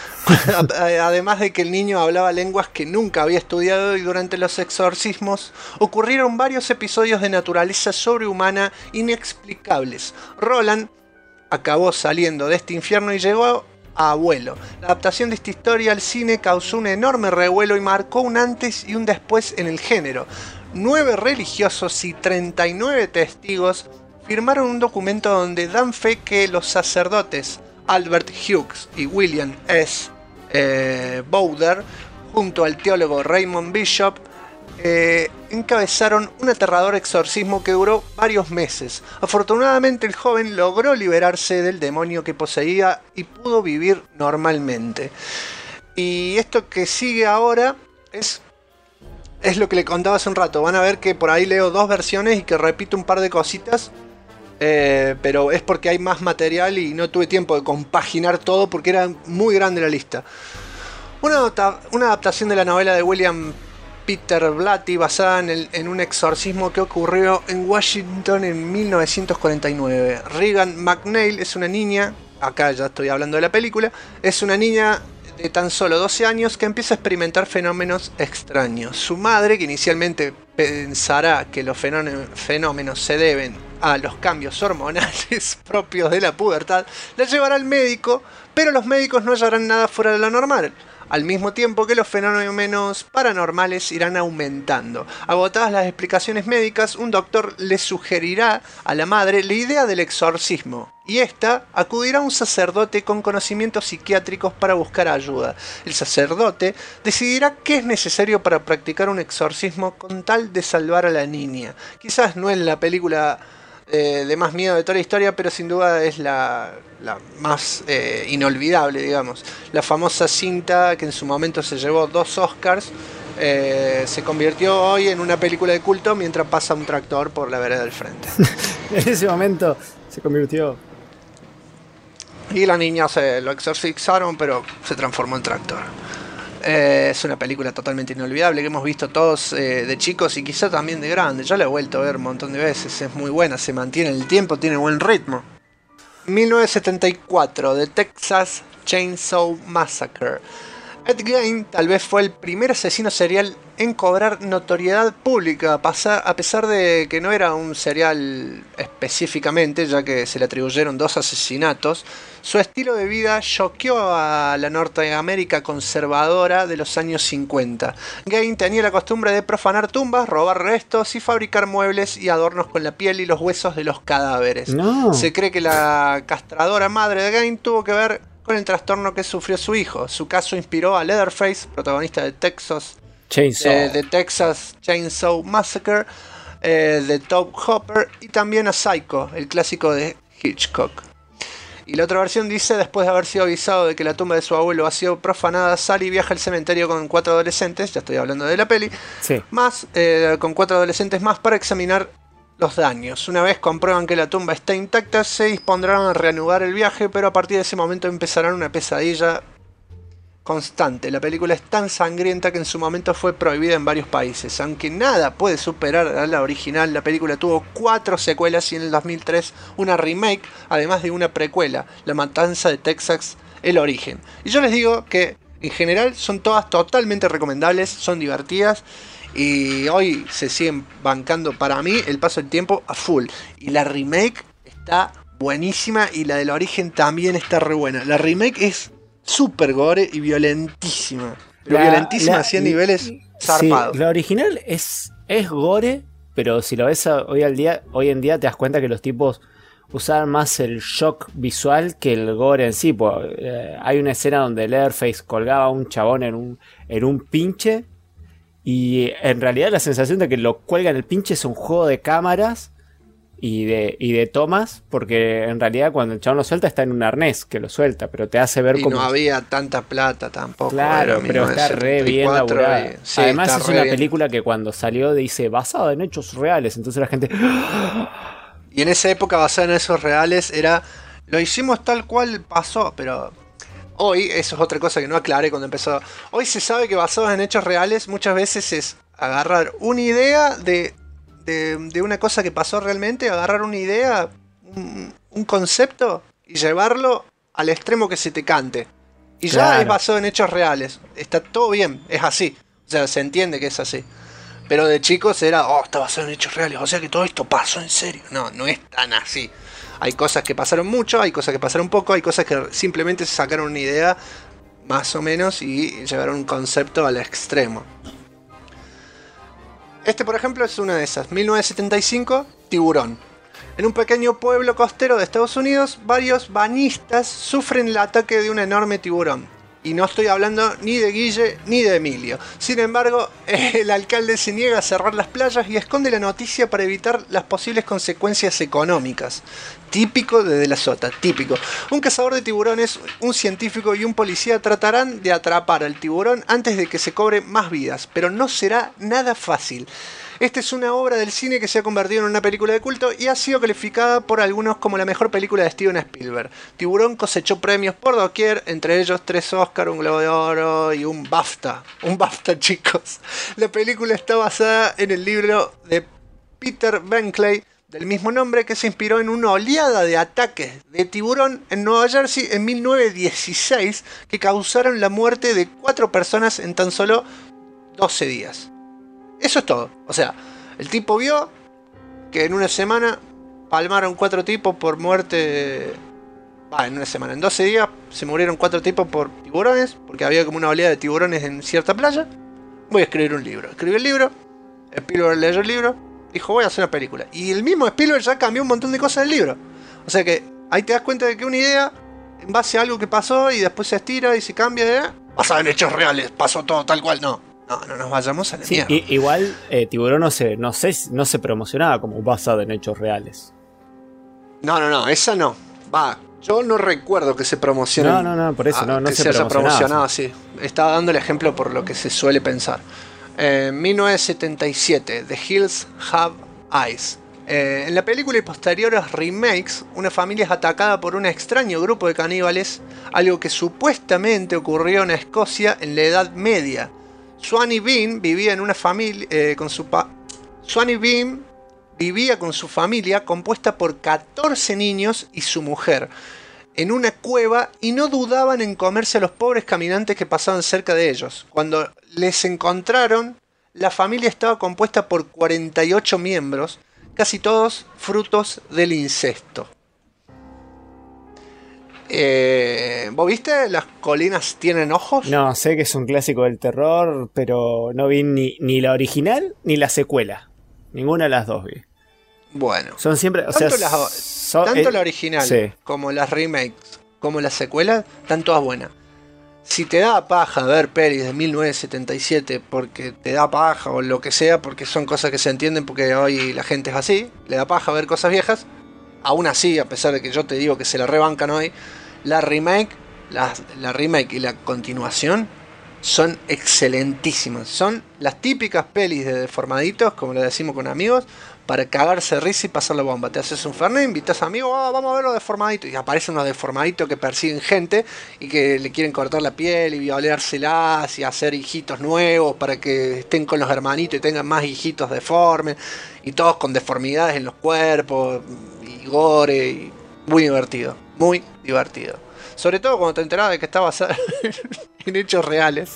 además de que el niño hablaba lenguas que nunca había estudiado, y durante los exorcismos ocurrieron varios episodios de naturaleza sobrehumana inexplicables. Roland acabó saliendo de este infierno y llegó a Abuelo. La adaptación de esta historia al cine causó un enorme revuelo y marcó un antes y un después en el género. 9 religiosos y 39 testigos firmaron un documento donde dan fe que los sacerdotes Albert Hughes y William S. Bowder, junto al teólogo Raymond Bishop, encabezaron un aterrador exorcismo que duró varios meses. Afortunadamente el joven logró liberarse del demonio que poseía y pudo vivir normalmente. Y esto que sigue ahora es lo que le contaba hace un rato. Van a ver que por ahí leo 2 versiones y que repito un par de cositas. Pero es porque hay más material y no tuve tiempo de compaginar todo porque era muy grande la lista. Una adaptación de la novela de William Peter Blatty basada en un exorcismo que ocurrió en Washington en 1949. Regan McNeil es una niña, acá ya estoy hablando de la película, es una niña de tan solo 12 años que empieza a experimentar fenómenos extraños. Su madre, que inicialmente pensará que los fenómenos se deben a los cambios hormonales propios de la pubertad, la llevará al médico, pero los médicos no hallarán nada fuera de lo normal, al mismo tiempo que los fenómenos paranormales irán aumentando. Agotadas las explicaciones médicas, un doctor le sugerirá a la madre la idea del exorcismo, y ésta acudirá a un sacerdote con conocimientos psiquiátricos para buscar ayuda. El sacerdote decidirá qué es necesario para practicar un exorcismo con tal de salvar a la niña. Quizás no es la película de más miedo de toda la historia, pero sin duda es la más inolvidable, digamos. La famosa cinta que en su momento se llevó 2 Oscars se convirtió hoy en una película de culto mientras pasa un tractor por la vereda del frente. En ese momento se convirtió. Y la niña se lo exorcizaron, pero se transformó en tractor. Es una película totalmente inolvidable que hemos visto todos de chicos y quizá también de grandes. Yo la he vuelto a ver un montón de veces. Es muy buena, se mantiene en el tiempo, tiene buen ritmo. 1974, The Texas Chainsaw Massacre. Ed Gein tal vez fue el primer asesino serial en cobrar notoriedad pública, a pesar de que no era un serial específicamente, ya que se le atribuyeron 2 asesinatos. Su estilo de vida choqueó a la Norteamérica conservadora de los años 50. Gein tenía la costumbre de profanar tumbas, robar restos y fabricar muebles y adornos con la piel y los huesos de los cadáveres. No. Se cree que la castradora madre de Gein tuvo que ver con el trastorno que sufrió su hijo. Su caso inspiró a Leatherface, protagonista de Texas Chainsaw Massacre, de Tobe Hooper, y también a Psycho, el clásico de Hitchcock. Y la otra versión dice: después de haber sido avisado de que la tumba de su abuelo ha sido profanada, Sally viaja al cementerio con 4 adolescentes, ya estoy hablando de la peli, Sí. con 4 adolescentes más para examinar los daños. Una vez comprueban que la tumba está intacta, se dispondrán a reanudar el viaje, pero a partir de ese momento empezarán una pesadilla constante. La película es tan sangrienta que en su momento fue prohibida en varios países. Aunque nada puede superar a la original, la película tuvo 4 secuelas y en el 2003 una remake, además de una precuela, La Matanza de Texas, El Origen. Y yo les digo que en general son todas totalmente recomendables, son divertidas y hoy se siguen bancando para mí el paso del tiempo a full. Y la remake está buenísima y la del Origen también está re buena. La remake es super gore y violentísima. Pero violentísima así a niveles zarpados. Sí, la original es gore, pero si lo ves hoy en día te das cuenta que los tipos usaban más el shock visual que el gore en sí. Hay una escena donde Leatherface colgaba a un chabón en un pinche, y en realidad la sensación de que lo cuelga en el pinche es un juego de cámaras y de tomas, porque en realidad cuando el chabón lo suelta está en un arnés que lo suelta, pero te hace ver como... no había tanta plata tampoco. Claro, pero está re bien laburada. Sí, además es una bien. película que cuando salió dice basada en hechos reales, entonces la gente... Y en esa época basada en hechos reales era... Lo hicimos tal cual pasó, pero... Hoy, eso es otra cosa que no aclaré cuando empezó. Hoy se sabe que basados en hechos reales muchas veces es agarrar una idea de una cosa que pasó realmente, agarrar una idea, un concepto y llevarlo al extremo que se te cante. Y ya Claro. es basado en hechos reales. Está todo bien, es así. O sea, se entiende que es así. Pero de chicos era, está basado en hechos reales. O sea que todo esto pasó en serio. No, no es tan así. Hay cosas que pasaron mucho, hay cosas que pasaron poco, hay cosas que simplemente se sacaron una idea más o menos y llevaron un concepto al extremo. Este, por ejemplo, es una de esas. 1975, Tiburón. En un pequeño pueblo costero de Estados Unidos, varios bañistas sufren el ataque de un enorme tiburón. Y no estoy hablando ni de Guille ni de Emilio. Sin embargo, el alcalde se niega a cerrar las playas y esconde la noticia para evitar las posibles consecuencias económicas. Típico de la Sota, típico. Un cazador de tiburones, un científico y un policía tratarán de atrapar al tiburón antes de que se cobre más vidas, pero no será nada fácil. Esta es una obra del cine que se ha convertido en una película de culto y ha sido calificada por algunos como la mejor película de Steven Spielberg. Tiburón cosechó premios por doquier, entre ellos 3 Oscar, un Globo de Oro y un BAFTA. Un BAFTA, chicos. La película está basada en el libro de Peter Benchley del mismo nombre, que se inspiró en una oleada de ataques de tiburón en Nueva Jersey en 1916 que causaron la muerte de 4 personas en tan solo 12 días. Eso es todo. O sea, el tipo vio que en una semana palmaron 4 tipos por muerte. En una semana, en 12 días se murieron 4 tipos por tiburones, porque había como una oleada de tiburones en cierta playa. Voy a escribir un libro. Escribí el libro, Spielberg leyó el libro, dijo voy a hacer una película. Y el mismo Spielberg ya cambió un montón de cosas del libro. O sea que ahí te das cuenta de que una idea, en base a algo que pasó y después se estira y se cambia de idea, basada en hechos reales, pasó todo tal cual, no nos vayamos a la mierda. Igual Tiburón no se promocionaba como basado en hechos reales. No, esa no. Yo no recuerdo que se promocione. No, por eso no que se haya promocionado así. así. Estaba dando el ejemplo por lo que se suele pensar. 1977, The Hills Have Eyes. En la película y posteriores remakes, una familia es atacada por un extraño grupo de caníbales, algo que supuestamente ocurrió en Escocia en la Edad Media. Swanee Bean vivía en una familia vivía con su familia compuesta por 14 niños y su mujer en una cueva y no dudaban en comerse a los pobres caminantes que pasaban cerca de ellos. Cuando les encontraron, la familia estaba compuesta por 48 miembros, casi todos frutos del incesto. ¿Vos viste? ¿Las colinas tienen ojos? No, sé que es un clásico del terror, pero no vi ni la original ni la secuela. Ninguna de las dos vi. Bueno. Son siempre... Tanto la original sí, como las remakes como las secuelas, están todas buenas. Si te da paja ver pelis de 1977 porque te da paja o lo que sea, porque son cosas que se entienden porque hoy la gente es así, le da paja ver cosas viejas, aún así, a pesar de que yo te digo que se la rebancan hoy, la remake y la continuación son excelentísimas. Son las típicas pelis de deformaditos, como le decimos con amigos, para cagarse de risa y pasar la bomba. Te haces un fernet, invitas a amigos, vamos a ver los deformaditos. Y aparecen unos deformaditos que persiguen gente y que le quieren cortar la piel y violeárselas y hacer hijitos nuevos para que estén con los hermanitos y tengan más hijitos deformes. Y todos con deformidades en los cuerpos y gore. Y muy divertido, muy divertido. Sobre todo cuando te enterabas de que está basada en hechos reales.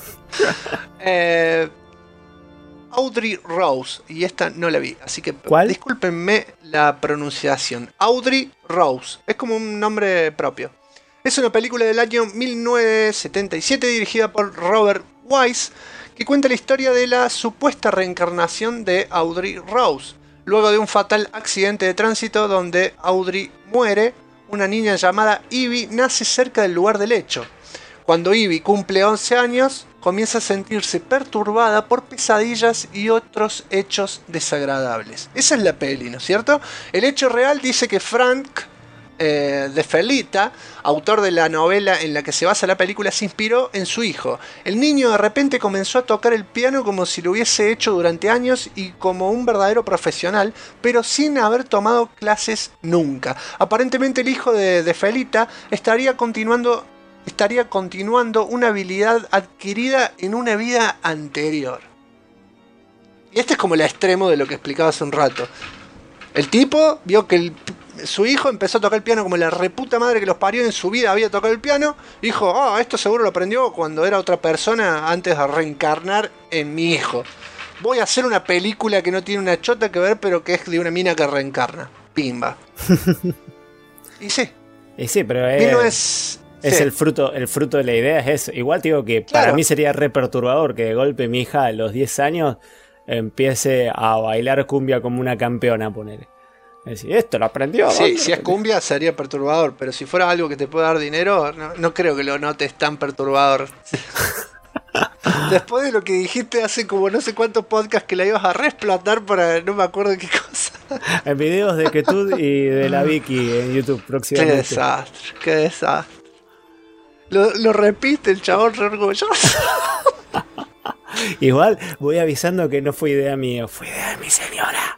Audrey Rose, y esta no la vi, así que ¿cuál? Discúlpenme la pronunciación. Audrey Rose, es como un nombre propio. Es una película del año 1977 dirigida por Robert Wise, que cuenta la historia de la supuesta reencarnación de Audrey Rose. Luego de un fatal accidente de tránsito donde Audrey muere, una niña llamada Ivy nace cerca del lugar del hecho. Cuando Ivy cumple 11 años, comienza a sentirse perturbada por pesadillas y otros hechos desagradables. Esa es la peli, ¿no es cierto? El hecho real dice que Frank de Felita, autor de la novela en la que se basa la película, se inspiró en su hijo. El niño de repente comenzó a tocar el piano como si lo hubiese hecho durante años y como un verdadero profesional, pero sin haber tomado clases nunca. Aparentemente el hijo de Felita estaría continuando una habilidad adquirida en una vida anterior. Y este es como el extremo de lo que explicaba hace un rato. El tipo vio que su hijo empezó a tocar el piano como la reputa madre que los parió, en su vida había tocado el piano. Dijo, esto seguro lo aprendió cuando era otra persona antes de reencarnar en mi hijo. Voy a hacer una película que no tiene una chota que ver, pero que es de una mina que reencarna. Pimba. Y sí. Y sí, pero es el fruto de la idea, es eso. Igual te digo que Claro. para mí sería re perturbador que de golpe mi hija a los 10 años empiece a bailar cumbia como una campeona, ponele. Es decir, esto lo aprendió. Sí, si es cumbia sería perturbador, pero si fuera algo que te puede dar dinero, no creo que lo notes tan perturbador. Después de lo que dijiste hace como no sé cuántos podcasts que la ibas a reexplotar para no me acuerdo qué cosa. En videos de Ketud y de la Vicky en YouTube Qué próximamente. desastre, qué desastre. Lo repite el chabón re orgulloso. Igual voy avisando que no fue idea mía, fue idea de mi señora.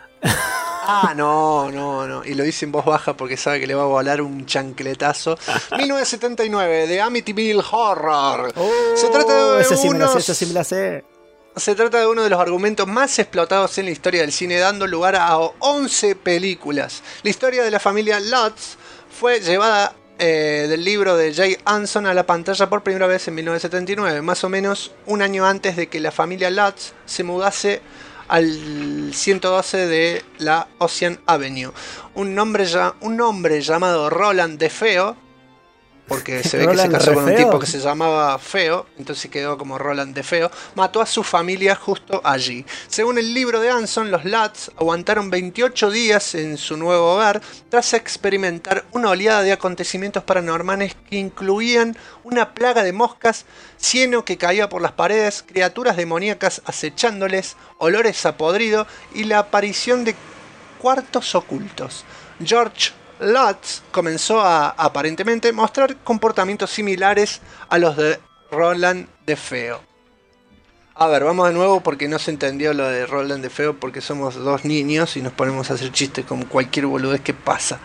No. Y lo dice en voz baja porque sabe que le va a volar un chancletazo. 1979, The Amityville Horror. Se trata de esa sí me la sé, unos- esa sí me la sé. Se trata de uno de los argumentos más explotados en la historia del cine, dando lugar a 11 películas. La historia de la familia Lutz fue llevada del libro de Jay Anson a la pantalla por primera vez en 1979, más o menos un año antes de que la familia Lutz se mudase al 112 de la Ocean Avenue. Un hombre llamado Roland DeFeo, porque se ve que se Roland casó con un Refeo. tipo que se llamaba Feo, entonces quedó como Roland DeFeo, mató a su familia justo allí. Según el libro de Anson, los Lutz aguantaron 28 días en su nuevo hogar tras experimentar una oleada de acontecimientos paranormales que incluían una plaga de moscas, cieno que caía por las paredes, criaturas demoníacas acechándoles, olores a podrido y la aparición de cuartos ocultos. George Lutz comenzó a aparentemente mostrar comportamientos similares a los de Roland DeFeo. A ver, vamos de nuevo porque no se entendió lo de Roland DeFeo porque somos dos niños y nos ponemos a hacer chistes con cualquier boludez que pasa.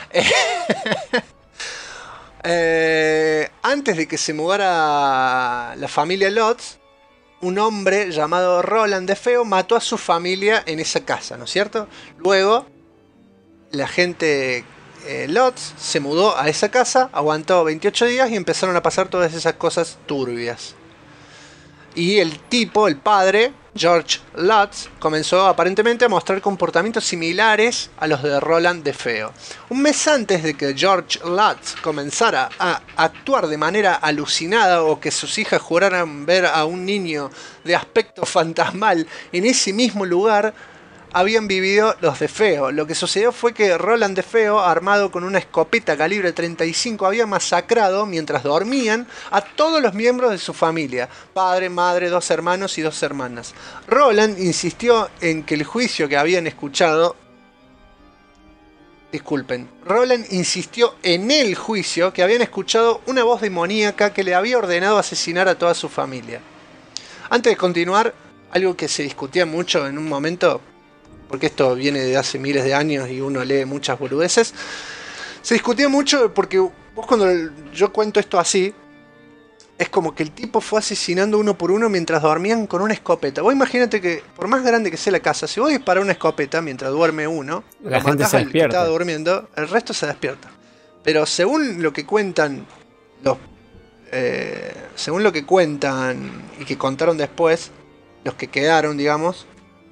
Antes de que se mudara la familia Lutz, un hombre llamado Roland DeFeo mató a su familia en esa casa, ¿no es cierto? Luego, la gente Lutz se mudó a esa casa, aguantó 28 días y empezaron a pasar todas esas cosas turbias. Y el tipo, el padre, George Lutz, comenzó aparentemente a mostrar comportamientos similares a los de Roland DeFeo. Un mes antes de que George Lutz comenzara a actuar de manera alucinada o que sus hijas juraran ver a un niño de aspecto fantasmal en ese mismo lugar, habían vivido los DeFeo. Lo que sucedió fue que Roland DeFeo, armado con una escopeta calibre 35, había masacrado mientras dormían a todos los miembros de su familia: padre, madre, 2 hermanos y 2 hermanas. Roland insistió en que el juicio que habían escuchado... Roland insistió en el juicio que habían escuchado una voz demoníaca que le había ordenado asesinar a toda su familia. Antes de continuar, algo que se discutía mucho en un momento, porque esto viene de hace miles de años y uno lee muchas boludeces, se discutía mucho porque vos cuando yo cuento esto así, es como que el tipo fue asesinando uno por uno mientras dormían con una escopeta. Vos imagínate que, por más grande que sea la casa, si vos disparás una escopeta mientras duerme uno, La lo gente matás se al que despierta. estaba durmiendo, el resto se despierta. Pero según lo que cuentan según lo que cuentan y que contaron después, los que quedaron, digamos,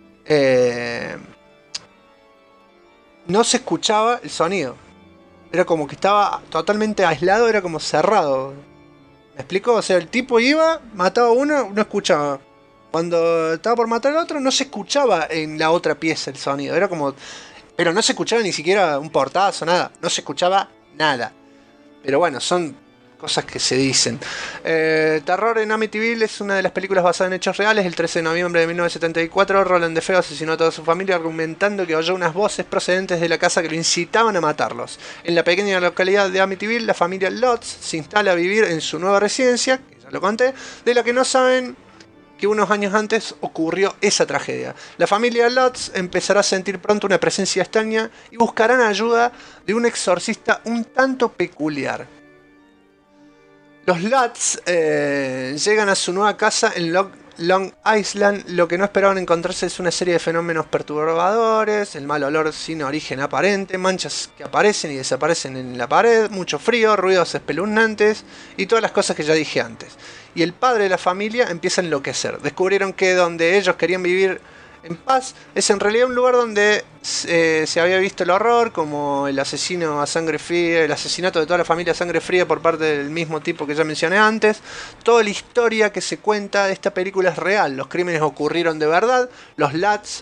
no se escuchaba el sonido. Era como que estaba totalmente aislado, era como cerrado. ¿Me explico? O sea, el tipo iba, mataba a uno, no escuchaba. Cuando estaba por matar al otro, no se escuchaba en la otra pieza el sonido. Era como... Pero no se escuchaba ni siquiera un portazo, nada. No se escuchaba nada. Pero bueno, son cosas que se dicen. Terror en Amityville es una de las películas basadas en hechos reales. El 13 de noviembre de 1974, Roland DeFeo asesinó a toda su familia argumentando que oyó unas voces procedentes de la casa que lo incitaban a matarlos. En la pequeña localidad de Amityville, la familia Lutz se instala a vivir en su nueva residencia, que ya lo conté, de la que no saben que unos años antes ocurrió esa tragedia. La familia Lutz empezará a sentir pronto una presencia extraña y buscarán ayuda de un exorcista un tanto peculiar. Los Lutz llegan a su nueva casa en Long Island, lo que no esperaban encontrarse es una serie de fenómenos perturbadores, el mal olor sin origen aparente, manchas que aparecen y desaparecen en la pared, mucho frío, ruidos espeluznantes y todas las cosas que ya dije antes. Y el padre de la familia empieza a enloquecer. Descubrieron que donde ellos querían vivir en paz es en realidad un lugar donde se había visto el horror, como el asesino a sangre fría, el asesinato de toda la familia a sangre fría por parte del mismo tipo que ya mencioné antes. Toda la historia que se cuenta de esta película es real, los crímenes ocurrieron de verdad, los Lutz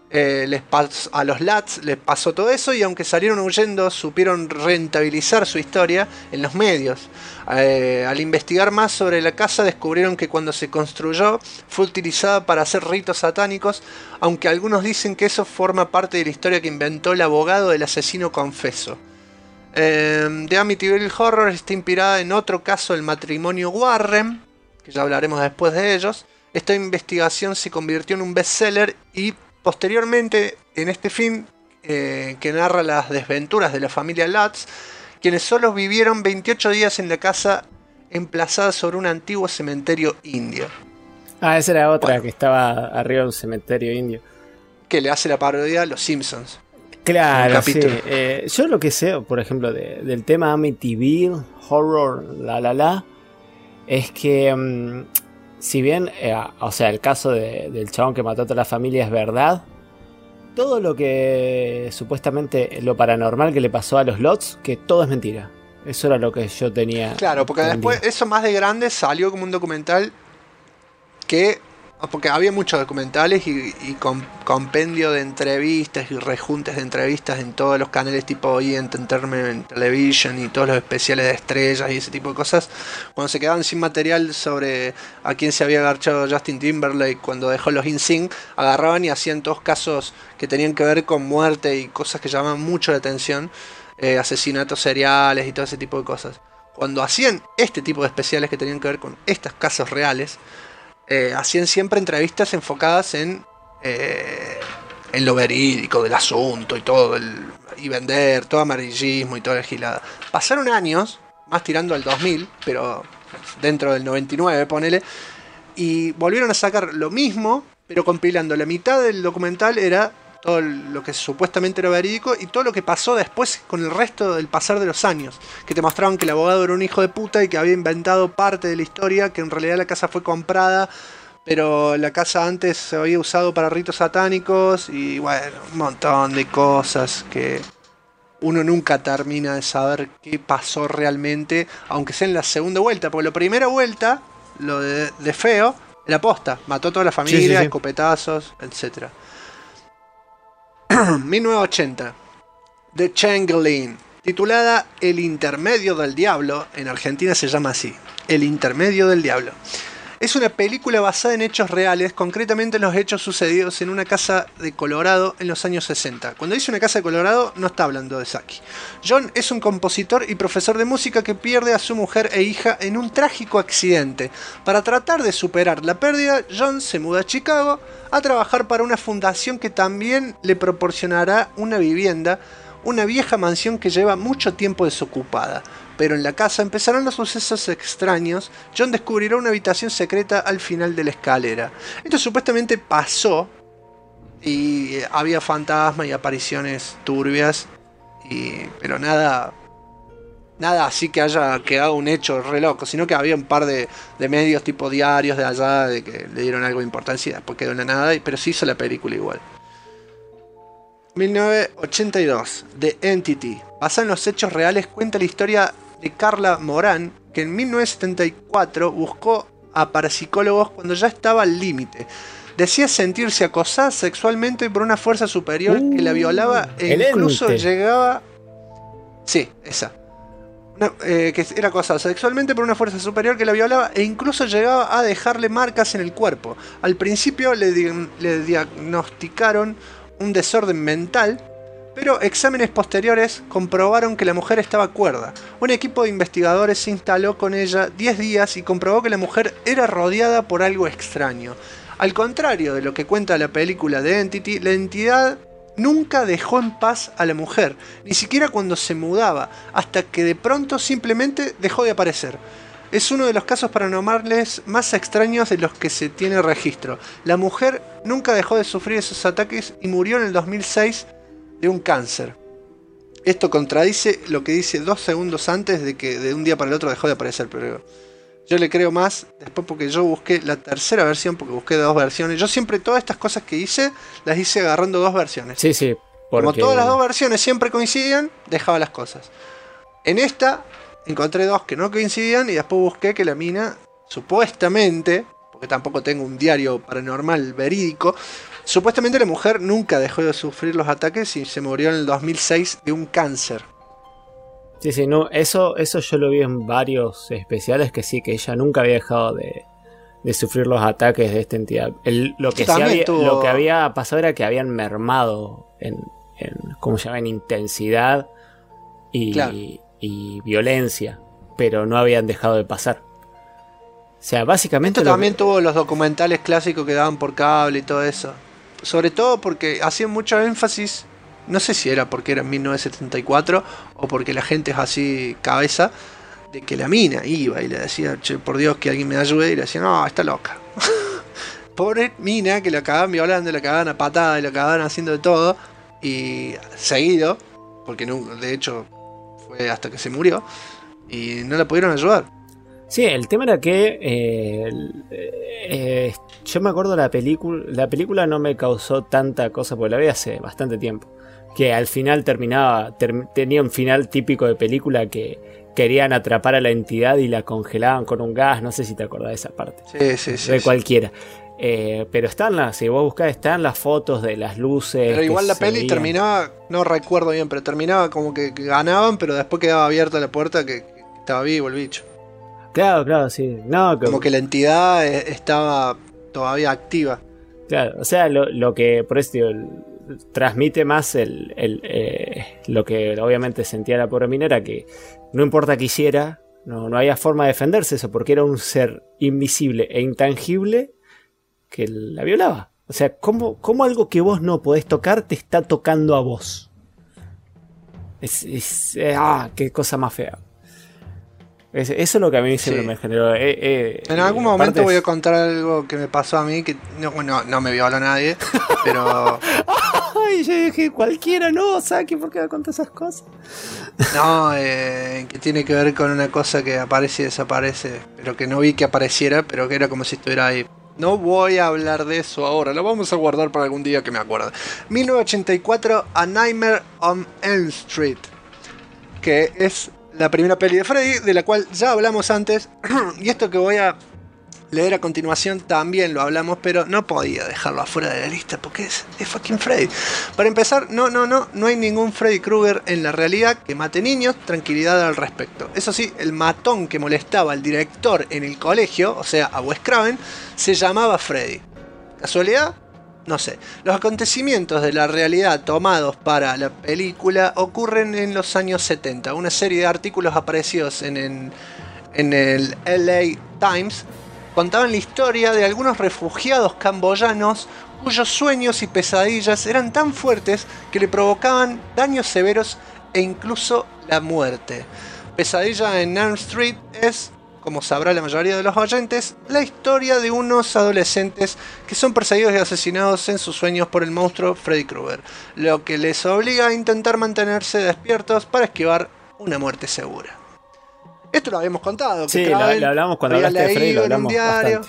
a los Lutz les pasó todo eso, y aunque salieron huyendo supieron rentabilizar su historia en los medios. Al investigar más sobre la casa descubrieron que cuando se construyó fue utilizada para hacer ritos satánicos, aunque algunos dicen que eso forma parte de la historia que inventó el abogado del asesino confeso. The Amityville Horror está inspirada en otro caso del matrimonio Warren, que ya hablaremos después de ellos. Esta investigación se convirtió en un bestseller y posteriormente en este film que narra las desventuras de la familia Lutz, quienes solo vivieron 28 días en la casa emplazada sobre un antiguo cementerio indio. Ah, esa era otra, que estaba arriba de un cementerio indio. Que le hace la parodia a Los Simpsons. Claro, sí. Yo lo que sé, por ejemplo, del tema Amityville Horror, es que si bien, o sea, el caso del chabón que mató a toda la familia es verdad, todo lo que supuestamente lo paranormal que le pasó a los Lutz, que todo es mentira. Eso era lo que yo tenía. Claro, porque después eso más de grande salió como un documental que... Porque había muchos documentales y compendio de entrevistas y rejuntes de entrevistas en todos los canales tipo Entertainment Television y todos los especiales de estrellas y ese tipo de cosas. Cuando se quedaban sin material sobre a quién se había agarchado Justin Timberlake cuando dejó los NSYNC, agarraban y hacían todos casos que tenían que ver con muerte y cosas que llamaban mucho la atención, asesinatos seriales y todo ese tipo de cosas. Cuando hacían este tipo de especiales que tenían que ver con estos casos reales, hacían siempre entrevistas enfocadas en lo verídico del asunto y todo, y vender, todo amarillismo y toda la gilada. Pasaron años, más tirando al 2000, pero dentro del 99, ponele, y volvieron a sacar lo mismo, pero compilando. La mitad del documental era todo lo que supuestamente era verídico y todo lo que pasó después con el resto del pasar de los años, que te mostraban que el abogado era un hijo de puta y que había inventado parte de la historia, que en realidad la casa fue comprada, pero la casa antes se había usado para ritos satánicos, y bueno, un montón de cosas que uno nunca termina de saber qué pasó realmente, aunque sea en la segunda vuelta, porque la primera vuelta, lo de feo, era posta, mató a toda la familia, sí. Escopetazos, etc. 1980, The Changeling, titulada El Intermedio del Diablo, en Argentina se llama así, El Intermedio del Diablo. Es una película basada en hechos reales, concretamente en los hechos sucedidos en una casa de Colorado en los años 60. Cuando dice una casa de Colorado, no está hablando de Saki. John es un compositor y profesor de música que pierde a su mujer e hija en un trágico accidente. Para tratar de superar la pérdida, John se muda a Chicago a trabajar para una fundación que también le proporcionará una vivienda, una vieja mansión que lleva mucho tiempo desocupada. Pero en la casa empezarán los sucesos extraños. John descubrirá una habitación secreta al final de la escalera. Esto supuestamente pasó y había fantasmas y apariciones turbias, pero nada así que haya quedado un hecho re loco, sino que había un par de medios tipo diarios de allá de que le dieron algo de importancia y después quedó en la nada, pero se hizo la película igual. 1982, The Entity, basada en los hechos reales, cuenta la historia de Carla Moran, que en 1974 buscó a parapsicólogos cuando ya estaba al límite. Decía sentirse acosada sexualmente por una fuerza superior que la violaba e incluso llegaba... Sí, esa. Que era acosada sexualmente por una fuerza superior que la violaba e incluso llegaba a dejarle marcas en el cuerpo. Al principio le diagnosticaron un desorden mental, pero exámenes posteriores comprobaron que la mujer estaba cuerda. Un equipo de investigadores se instaló con ella 10 días y comprobó que la mujer era rodeada por algo extraño. Al contrario de lo que cuenta la película de Entity, la entidad nunca dejó en paz a la mujer, ni siquiera cuando se mudaba, hasta que de pronto simplemente dejó de aparecer. es uno de los casos paranormales más extraños de los que se tiene registro. La mujer nunca dejó de sufrir esos ataques y murió en el 2006 de un cáncer. Esto contradice lo que dice 2 segundos antes de que de un día para el otro dejó de aparecer, pero yo le creo más después porque yo busqué la tercera versión, porque busqué 2 versiones. Yo siempre todas estas cosas que hice, las hice agarrando 2 versiones. Sí, sí. Porque... Como todas las 2 versiones siempre coincidían, dejaba las cosas. En esta encontré 2 que no coincidían y después busqué que la mina, supuestamente, porque tampoco tengo un diario paranormal verídico, supuestamente la mujer nunca dejó de sufrir los ataques y se murió en el 2006 de un cáncer. Sí, sí, no, eso yo lo vi en varios especiales, que sí, que ella nunca había dejado de sufrir los ataques de esta entidad. Lo que había pasado era que habían mermado en ¿cómo se llama? En intensidad y, claro, y violencia, pero no habían dejado de pasar. O sea, básicamente... Esto también tuvo los documentales clásicos que daban por cable y todo eso. Sobre todo porque hacían mucho énfasis, no sé si era porque era en 1974 o porque la gente es así cabeza, de que la mina iba y le decía, che, por Dios que alguien me ayude, y le decía, no, está loca. Pobre mina, que la cagaban violando, la cagaban a patada y la cagaban haciendo de todo, y seguido, porque no, de hecho fue hasta que se murió, y no la pudieron ayudar. Sí, el tema era que yo me acuerdo la película no me causó tanta cosa porque la vi hace bastante tiempo, que al final tenía un final típico de película que querían atrapar a la entidad y la congelaban con un gas, no sé si te acordás de esa parte. Sí. De cualquiera. Pero si vos buscás, están las fotos de las luces. Pero igual la peli terminaba, no recuerdo bien, pero terminaba como que ganaban, pero después quedaba abierta la puerta que estaba vivo el bicho. Claro, sí. No, como que la entidad estaba todavía activa. Claro, o sea, lo que por eso transmite más lo que obviamente sentía la pobre mina era que no importa qué hiciera, no había forma de defenderse eso, porque era un ser invisible e intangible que la violaba. O sea, ¿cómo algo que vos no podés tocar te está tocando a vos? Qué cosa más fea. Eso es lo que a mí siempre me generó. En algún momento voy a contar algo que me pasó a mí, que no me violó nadie, pero... Ay, yo dije, cualquiera, no, Saki, ¿por qué va a contar esas cosas? No, que tiene que ver con una cosa que aparece y desaparece, pero que no vi que apareciera, pero que era como si estuviera ahí. No voy a hablar de eso ahora, lo vamos a guardar para algún día que me acuerde. 1984, A Nightmare on Elm Street, que es la primera peli de Freddy, de la cual ya hablamos antes, y esto que voy a leer a continuación también lo hablamos, pero no podía dejarlo afuera de la lista porque es fucking Freddy. Para empezar, no hay ningún Freddy Krueger en la realidad que mate niños, tranquilidad al respecto. Eso sí, el matón que molestaba al director en el colegio, o sea, a Wes Craven, se llamaba Freddy. ¿Casualidad? No sé. Los acontecimientos de la realidad tomados para la película ocurren en los años 70. Una serie de artículos aparecidos en el LA Times contaban la historia de algunos refugiados camboyanos cuyos sueños y pesadillas eran tan fuertes que le provocaban daños severos e incluso la muerte. Pesadilla en Elm Street es, como sabrá la mayoría de los oyentes, la historia de unos adolescentes que son perseguidos y asesinados en sus sueños por el monstruo Freddy Krueger, lo que les obliga a intentar mantenerse despiertos para esquivar una muerte segura. Esto lo habíamos contado. Sí, lo hablamos cuando hablaste de Freddy, lo hablamos bastante.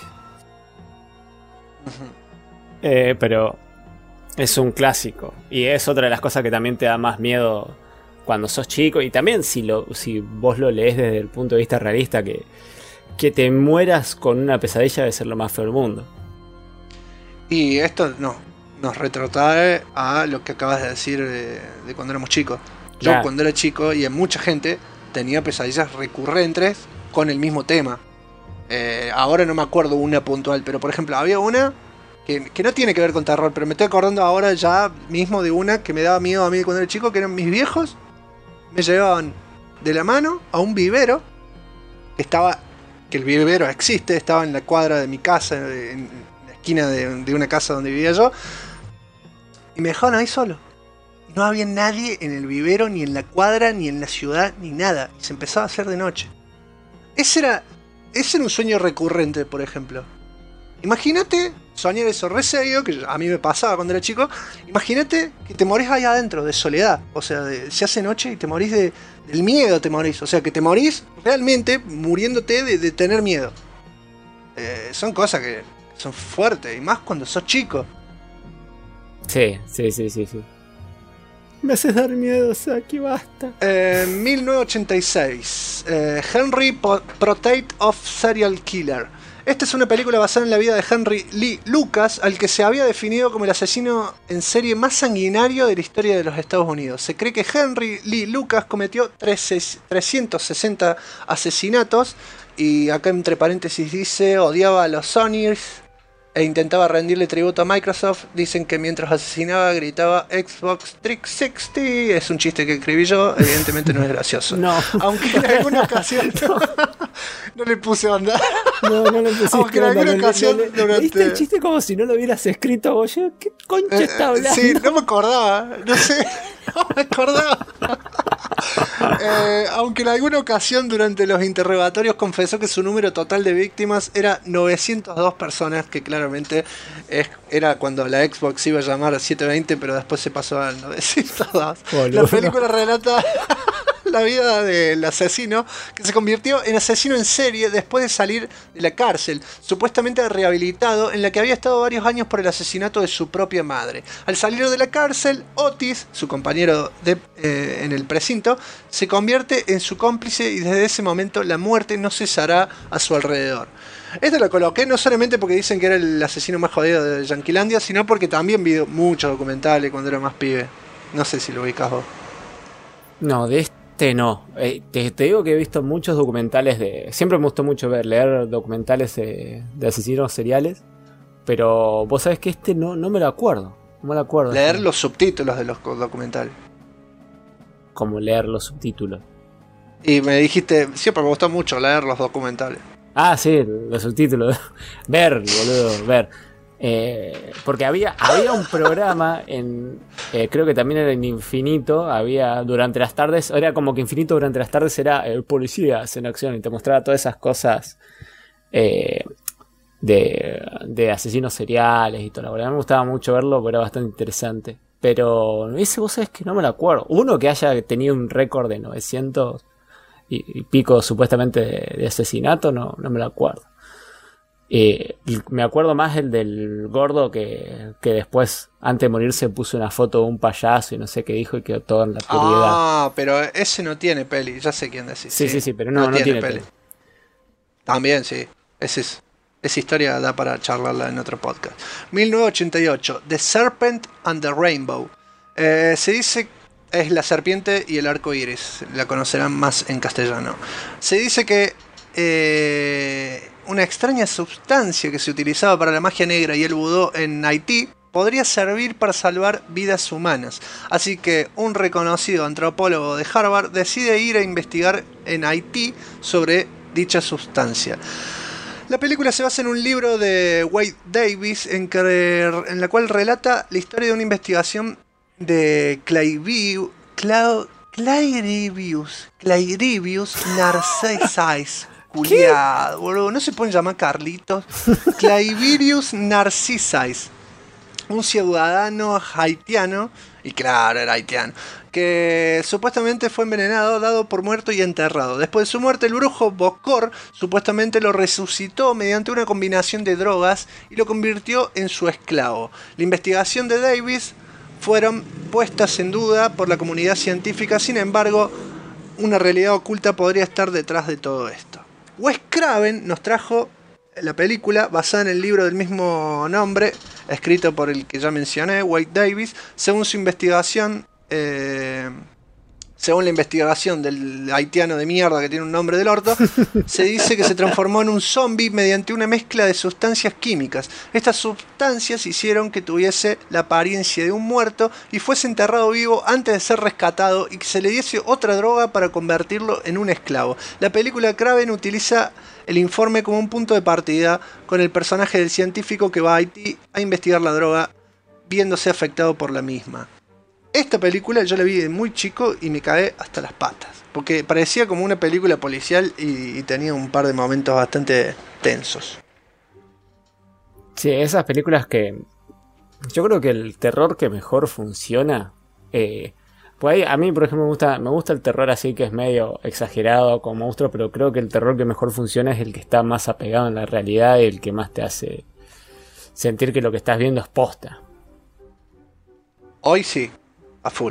Pero es un clásico y es otra de las cosas que también te da más miedo cuando sos chico, y también si vos lo lees desde el punto de vista realista, que te mueras con una pesadilla debe ser lo más feo del mundo. Y esto nos retrotrae a lo que acabas de decir de cuando éramos chicos. Yo cuando era chico, y mucha gente tenía pesadillas recurrentes con el mismo tema. Ahora no me acuerdo una puntual, pero por ejemplo había una que no tiene que ver con terror, pero me estoy acordando ahora ya mismo de una que me daba miedo a mí cuando era chico, que eran mis viejos. Me llevaban de la mano a un vivero que el vivero existe, estaba en la cuadra de mi casa, en la esquina de una casa donde vivía yo, y me dejaban ahí solo. No había nadie en el vivero, ni en la cuadra, ni en la ciudad, ni nada, y se empezaba a hacer de noche. Ese era ese era un sueño recurrente, por ejemplo. Imagínate soñar eso re serio, que a mí me pasaba cuando era chico. Imagínate que te morís ahí adentro, de soledad. O sea, se hace noche y te morís del miedo, te morís. O sea, que te morís realmente muriéndote de tener miedo. Son cosas que son fuertes, y más cuando sos chico. Sí. Me haces dar miedo, Saki, basta. 1986. Henry Portrait of Serial Killer. Esta es una película basada en la vida de Henry Lee Lucas, al que se había definido como el asesino en serie más sanguinario de la historia de los Estados Unidos. Se cree que Henry Lee Lucas cometió 360 asesinatos, y acá entre paréntesis dice, odiaba a los Sonys e intentaba rendirle tributo a Microsoft. Dicen que mientras asesinaba gritaba Xbox 360. Es un chiste que escribí yo, evidentemente no es gracioso. No. Aunque en alguna ocasión no le puse onda. No le pusiste. Aunque en alguna ocasión ¿Viste el chiste como si no lo hubieras escrito vos? Yo, ¿qué concha está hablando? Sí, no me acordaba. No sé. No me acordaba. Aunque en alguna ocasión durante los interrogatorios confesó que su número total de víctimas era 902 personas, que claramente era cuando la Xbox iba a llamar a 720, pero después se pasó al 902. La película relata la vida del asesino, que se convirtió en asesino en serie después de salir de la cárcel, supuestamente rehabilitado, en la que había estado varios años por el asesinato de su propia madre. Al salir de la cárcel, Otis, su compañero en el precinto, se convierte en su cómplice, y desde ese momento la muerte no cesará a su alrededor. Esta la coloqué no solamente porque dicen que era el asesino más jodido de Yanquilandia, sino porque también vi muchos documentales cuando era más pibe. No sé si lo ubicás vos. No, de no. Te digo que he visto muchos documentales Siempre me gustó mucho leer documentales de asesinos seriales, pero vos sabés que no me lo acuerdo. No me lo acuerdo. Leer los subtítulos de los documentales. Como leer los subtítulos. Y me dijiste, siempre me gustó mucho leer los documentales. Ah, sí, los subtítulos. Ver, boludo, ver. Porque había un programa creo que también era en Infinito, había durante las tardes, era como que Infinito durante las tardes era policías en acción, y te mostraba todas esas cosas de asesinos seriales y todo. La verdad me gustaba mucho verlo, pero era bastante interesante. Pero ese vos sabés que no me lo acuerdo. Uno que haya tenido un récord de 900 y pico supuestamente de asesinato, no me lo acuerdo. Me acuerdo más el del gordo que después, antes de morirse, puso una foto de un payaso y no sé qué dijo, y quedó todo en la oscuridad. Ah, pero ese no tiene peli, ya sé quién decís. Sí, pero no tiene peli. También, sí. Esa historia da para charlarla en otro podcast. 1988, The Serpent and the Rainbow. Se dice es la serpiente y el arco iris. La conocerán más en castellano. Se dice que una extraña sustancia que se utilizaba para la magia negra y el vudú en Haití podría servir para salvar vidas humanas. Así que un reconocido antropólogo de Harvard decide ir a investigar en Haití sobre dicha sustancia. La película se basa en un libro de Wade Davis en la cual relata la historia de una investigación de Clairivius Narcissus. Culiado, boludo, no se pueden llamar Carlitos. Clairivius Narcissus, un ciudadano haitiano, y claro, era haitiano, que supuestamente fue envenenado, dado por muerto y enterrado. Después de su muerte, el brujo Bokor supuestamente lo resucitó mediante una combinación de drogas y lo convirtió en su esclavo. La investigación de Davis fueron puestas en duda por la comunidad científica, sin embargo, una realidad oculta podría estar detrás de todo esto. Wes Craven nos trajo la película basada en el libro del mismo nombre, escrito por el que ya mencioné, Wade Davis. Según la investigación del haitiano de mierda que tiene un nombre del orto, se dice que se transformó en un zombie mediante una mezcla de sustancias químicas. Estas sustancias hicieron que tuviese la apariencia de un muerto y fuese enterrado vivo antes de ser rescatado, y que se le diese otra droga para convertirlo en un esclavo. La película Craven utiliza el informe como un punto de partida, con el personaje del científico que va a Haití a investigar la droga, viéndose afectado por la misma. esta película yo la vi de muy chico y me cagué hasta las patas. Porque parecía como una película policial y tenía un par de momentos bastante tensos. Sí, esas películas que... Yo creo que el terror que mejor funciona... pues ahí, a mí, por ejemplo, me gusta el terror así que es medio exagerado con monstruos, pero creo que el terror que mejor funciona es el que está más apegado en la realidad y el que más te hace sentir que lo que estás viendo es posta. Hoy sí, a full.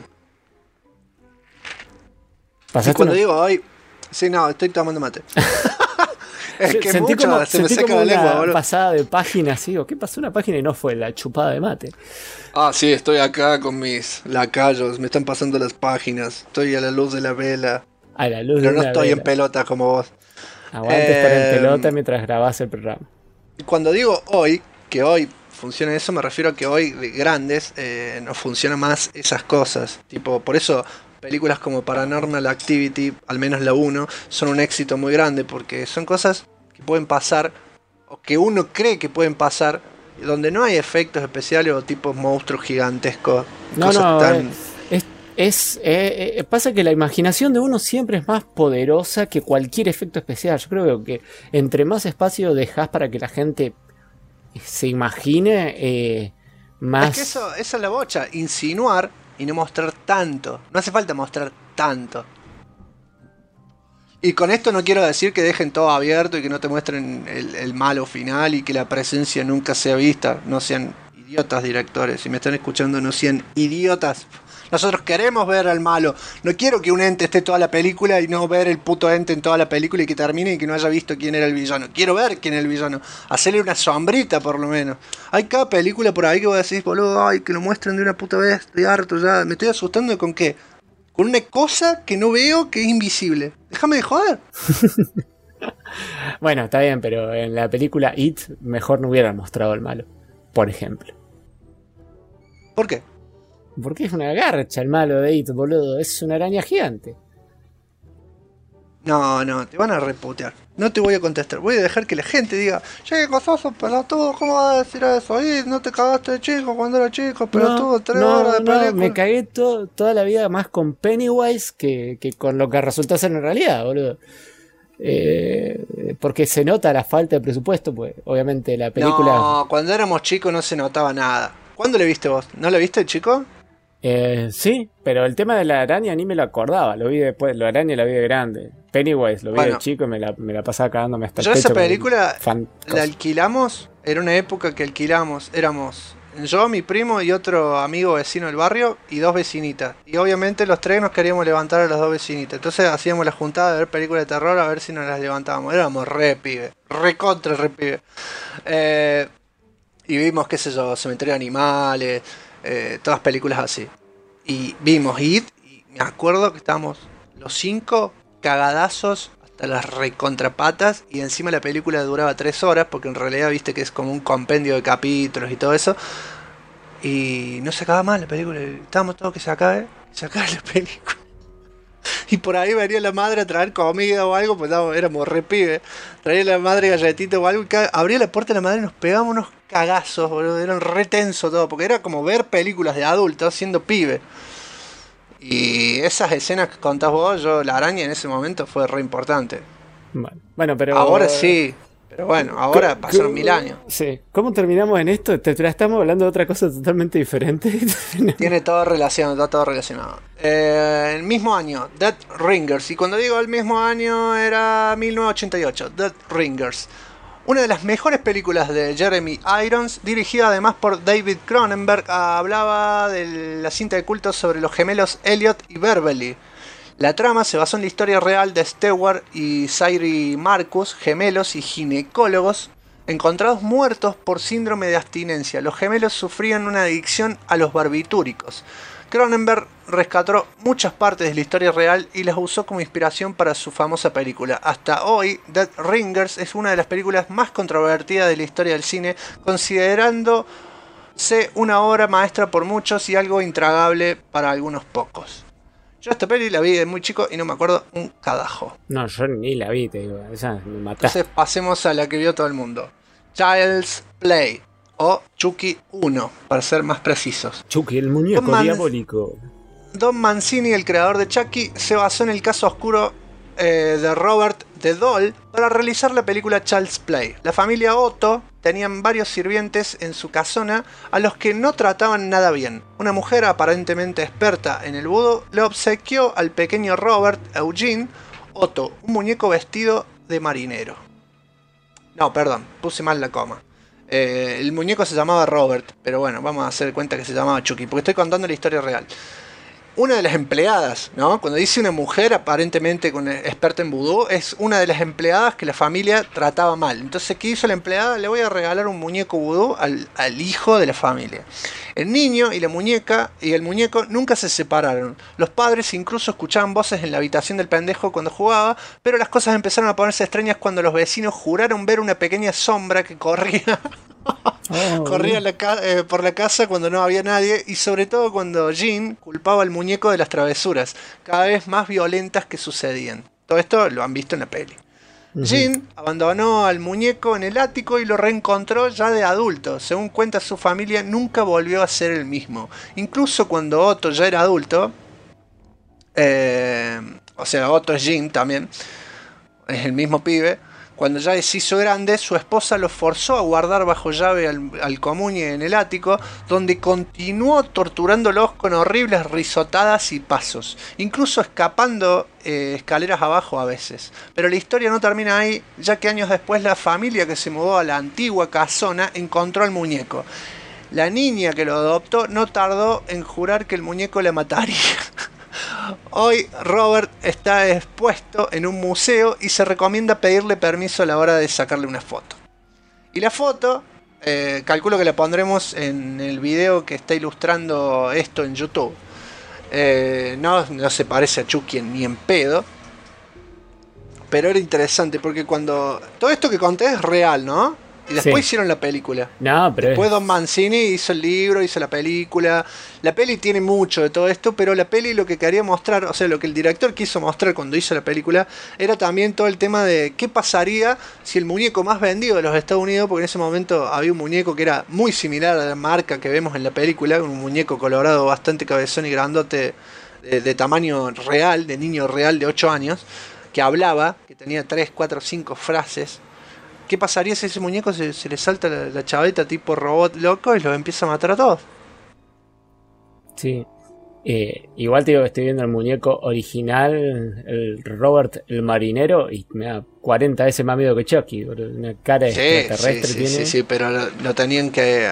¿Pasaste Y cuando una- digo hoy... Sí, no, estoy tomando mate. Es que sentí mucho, como, se me sentí seca como la una lengua, boludo. pasada de página así, o qué pasó una página y no fue la chupada de mate. Ah, sí, estoy acá con mis lacayos, me están pasando las páginas, estoy a la luz de la vela, A la luz pero de no una estoy en vela. pelota como vos. Aguante estar en Eh, pelota mientras grabás el programa. Y cuando digo hoy, que hoy funciona eso, me refiero a que hoy de grandes no funciona más esas cosas. Tipo, por eso películas como Paranormal Activity, al menos la 1, son un éxito muy grande, porque son cosas que pueden pasar, o que uno cree que pueden pasar, donde no hay efectos especiales o tipos monstruos gigantescos. No, cosas no, tan... pasa que la imaginación de uno siempre es más poderosa que cualquier efecto especial. Yo creo que entre más espacio dejas para que la gente se imagine, más... Es que esa es la bocha, insinuar y no mostrar tanto. No hace falta mostrar tanto. Y con esto no quiero decir que dejen todo abierto y que no te muestren el malo final y que la presencia nunca sea vista. No sean idiotas, directores. Si me están escuchando, no sean idiotas. Nosotros queremos ver al malo. No quiero que un ente esté toda la película y no ver el puto ente en toda la película y que termine y que no haya visto quién era el villano. Quiero ver quién es el villano. Hacerle una sombrita por lo menos. Hay cada película por ahí que vos decís, boludo, ay, que lo muestren de una puta vez. Estoy harto ya. Me estoy asustando con qué. Con una cosa que no veo que es invisible. Déjame de joder. Bueno, está bien, pero en la película It mejor no hubieran mostrado al malo, por ejemplo. ¿Por qué? Porque es una garcha el malo de It, boludo. Es una araña gigante. No, te van a reputear. No te voy a contestar. Voy a dejar que la gente diga, che, cososo, pelotudo, ¿cómo vas a decir eso? Ahí no te cagaste de chico cuando era chico, pelotudo, 3 horas de película. me cagué toda la vida más con Pennywise que con lo que resultó ser en realidad, boludo. Porque se nota la falta de presupuesto, pues obviamente la película... No, cuando éramos chicos no se notaba nada. ¿Cuándo le viste vos? ¿No le viste, chico? Sí, pero el tema de la araña ni me lo acordaba. Lo vi después, la araña la vi de grande. Pennywise lo vi de chico y me la pasaba cagándome hasta el Yo pecho. esa película fan, la alquilamos, era una época que alquilamos, éramos yo, mi primo y otro amigo vecino del barrio y 2 vecinitas. Y obviamente los 3 nos queríamos levantar a las 2 vecinitas. Entonces hacíamos la juntada de ver películas de terror a ver si nos las levantábamos. Éramos re pibe, re contra re pibe. Y vimos, qué sé yo, Cementerio de Animales, todas películas así. Y vimos It y me acuerdo que estábamos los 5 cagadazos hasta las recontrapatas y encima la película duraba 3 horas porque en realidad viste que es como un compendio de capítulos y todo eso. Y no se acaba más la película, estábamos todos que se acabe la película. Y por ahí venía la madre a traer comida o algo, pues éramos re pibes. Traía la madre galletita o algo y abría la puerta de la madre y nos pegábamos unos cagazos, boludo. Eran re tenso todo, porque era como ver películas de adultos siendo pibe. Y esas escenas que contás vos, la araña en ese momento fue re importante. Bueno, pero... Ahora sí, pero bueno, ahora pasaron 1000 años. Sí. ¿Cómo terminamos en esto? Estamos hablando de otra cosa totalmente diferente. Tiene todo relacionado, está todo relacionado. El mismo año, Dead Ringers. Y cuando digo el mismo año era 1988, Dead Ringers. Una de las mejores películas de Jeremy Irons, dirigida además por David Cronenberg, hablaba de la cinta de culto sobre los gemelos Elliot y Beverly. La trama se basó en la historia real de Stewart y Sairi Marcus, gemelos y ginecólogos, encontrados muertos por síndrome de abstinencia. Los gemelos sufrían una adicción a los barbitúricos. Cronenberg rescató muchas partes de la historia real y las usó como inspiración para su famosa película. Hasta hoy, Dead Ringers es una de las películas más controvertidas de la historia del cine, considerándose una obra maestra por muchos y algo intragable para algunos pocos. Yo esta peli la vi de muy chico y no me acuerdo un cadajo. No, yo ni la vi, te digo. Esa me mataste. Entonces pasemos a la que vio todo el mundo. Child's Play o Chucky 1, para ser más precisos. Chucky, el muñeco diabólico. Don Mancini, el creador de Chucky, se basó en el caso oscuro de Robert the Doll para realizar la película Child's Play. La familia Otto tenían varios sirvientes en su casona a los que no trataban nada bien. Una mujer aparentemente experta en el vudú le obsequió al pequeño Robert Eugene Otto un muñeco vestido de marinero. No, perdón, puse mal la coma. El muñeco se llamaba Robert, pero bueno, vamos a hacer cuenta que se llamaba Chucky, porque estoy contando la historia real. Una de las empleadas, ¿no? Cuando dice una mujer aparentemente experta en vudú, es una de las empleadas que la familia trataba mal. Entonces, ¿qué hizo la empleada? Le voy a regalar un muñeco vudú al hijo de la familia. El niño y la muñeca y el muñeco nunca se separaron. Los padres incluso escuchaban voces en la habitación del pendejo cuando jugaba, pero las cosas empezaron a ponerse extrañas cuando los vecinos juraron ver una pequeña sombra que corría. Corría por la casa cuando no había nadie, y sobre todo cuando Jean culpaba al muñeco de las travesuras cada vez más violentas que sucedían. Todo esto lo han visto en la peli. Jean abandonó al muñeco en el ático y lo reencontró ya de adulto. Según cuenta su familia, nunca volvió a ser el mismo. Incluso cuando Otto ya era adulto, o sea, Otto es Jean también, es el mismo pibe. Cuando ya se hizo grande, su esposa lo forzó a guardar bajo llave al comuñe en el ático, donde continuó torturándolos con horribles risotadas y pasos, incluso escapando escaleras abajo a veces. Pero la historia no termina ahí, ya que años después la familia que se mudó a la antigua casona encontró al muñeco. La niña que lo adoptó no tardó en jurar que el muñeco la mataría. Hoy Robert está expuesto en un museo y se recomienda pedirle permiso a la hora de sacarle una foto. Y la foto, calculo que la pondremos en el video que está ilustrando esto en YouTube. No se parece a Chucky ni en pedo, pero era interesante porque cuando todo esto que conté es real, ¿no? Y después hicieron la película. No, pero después Don Mancini hizo el libro, hizo la película. La peli tiene mucho de todo esto, pero la peli lo que quería mostrar, o sea, lo que el director quiso mostrar cuando hizo la película, era también todo el tema de qué pasaría si el muñeco más vendido de los Estados Unidos, porque en ese momento había un muñeco que era muy similar a la marca que vemos en la película, un muñeco colorado bastante cabezón y grandote, de tamaño real, de niño real de 8 años, que hablaba, que tenía 3, 4, 5 frases. ¿Qué pasaría si ese muñeco se le salta la chaveta tipo robot loco y los empieza a matar a todos? Sí. Igual te digo que estoy viendo el muñeco original, el Robert el marinero, y me da 40 veces más miedo que Chucky. Una cara extraterrestre tiene. Sí, pero lo tenían que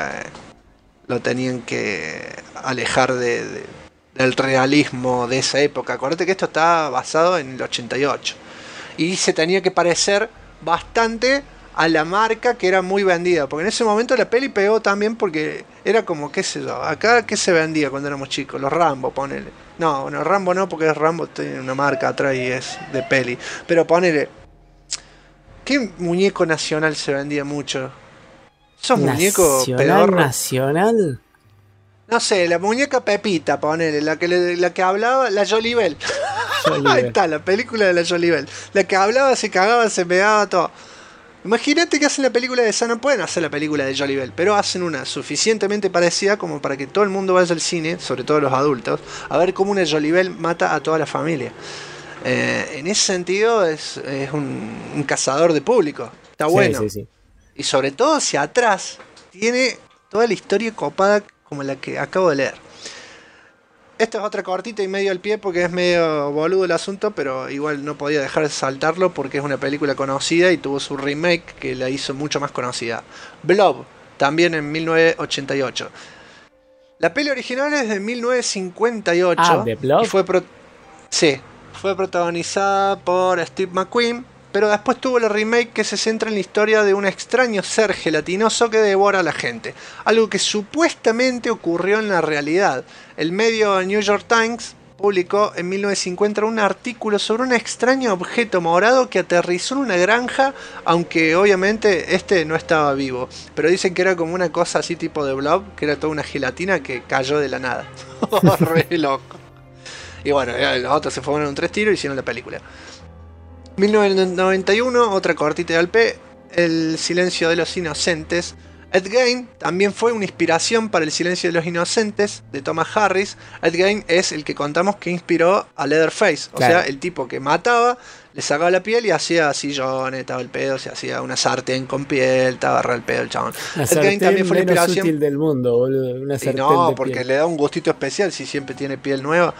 alejar del realismo de esa época. Acuérdate que esto está basado en el 88. Y se tenía que parecer bastante a la marca que era muy vendida, porque en ese momento la peli pegó también porque era como, qué sé yo, acá ¿qué se vendía cuando éramos chicos? Los Rambo, ponele. No, bueno, Rambo no, porque Rambo tiene una marca atrás y es de peli, pero ponele, ¿qué muñeco nacional se vendía mucho? ¿Esos muñecos pedorros? ¿Nacional? No sé, la muñeca Pepita, ponele, la que hablaba, la Jolibel. Ahí está, la película de la Jolibel. La que hablaba, se cagaba, se pegaba, todo. Imagínate que hacen la película de esa, no pueden hacer la película de Jolibel, pero hacen una suficientemente parecida como para que todo el mundo vaya al cine, sobre todo los adultos, a ver cómo una Jolibel mata a toda la familia. En ese sentido es un cazador de público. Está bueno. Sí. Y sobre todo hacia atrás tiene toda la historia copada como la que acabo de leer. Esta es otra cortita y medio al pie porque es medio boludo el asunto, pero igual no podía dejar de saltarlo porque es una película conocida y tuvo su remake que la hizo mucho más conocida. Blob, también en 1988. La peli original es de 1958. ¿De Blob? Y fue protagonizada por Steve McQueen, pero después tuvo la remake que se centra en la historia de un extraño ser gelatinoso que devora a la gente, algo que supuestamente ocurrió en la realidad. El medio New York Times publicó en 1950 un artículo sobre un extraño objeto morado que aterrizó en una granja, aunque obviamente este no estaba vivo, pero dicen que era como una cosa así tipo de Blob, que era toda una gelatina que cayó de la nada. Re loco. Y bueno, los otros se fueron en un 3 tiros y hicieron la película. 1991, otra cortita de Alpe, El silencio de los inocentes. Ed Gein también fue una inspiración para El silencio de los inocentes de Thomas Harris. Ed Gein es el que contamos que inspiró a Leatherface. O Claro. sea, el tipo que mataba, le sacaba la piel y hacía sillones, estaba el pedo, se hacía una sartén con piel, estaba agarrado el pedo el chabón. La Ed Gein sartén también fue la menos inspiración. útil del mundo, boludo. Una Y sartén no, de porque piel. le da un gustito especial si siempre tiene piel nueva.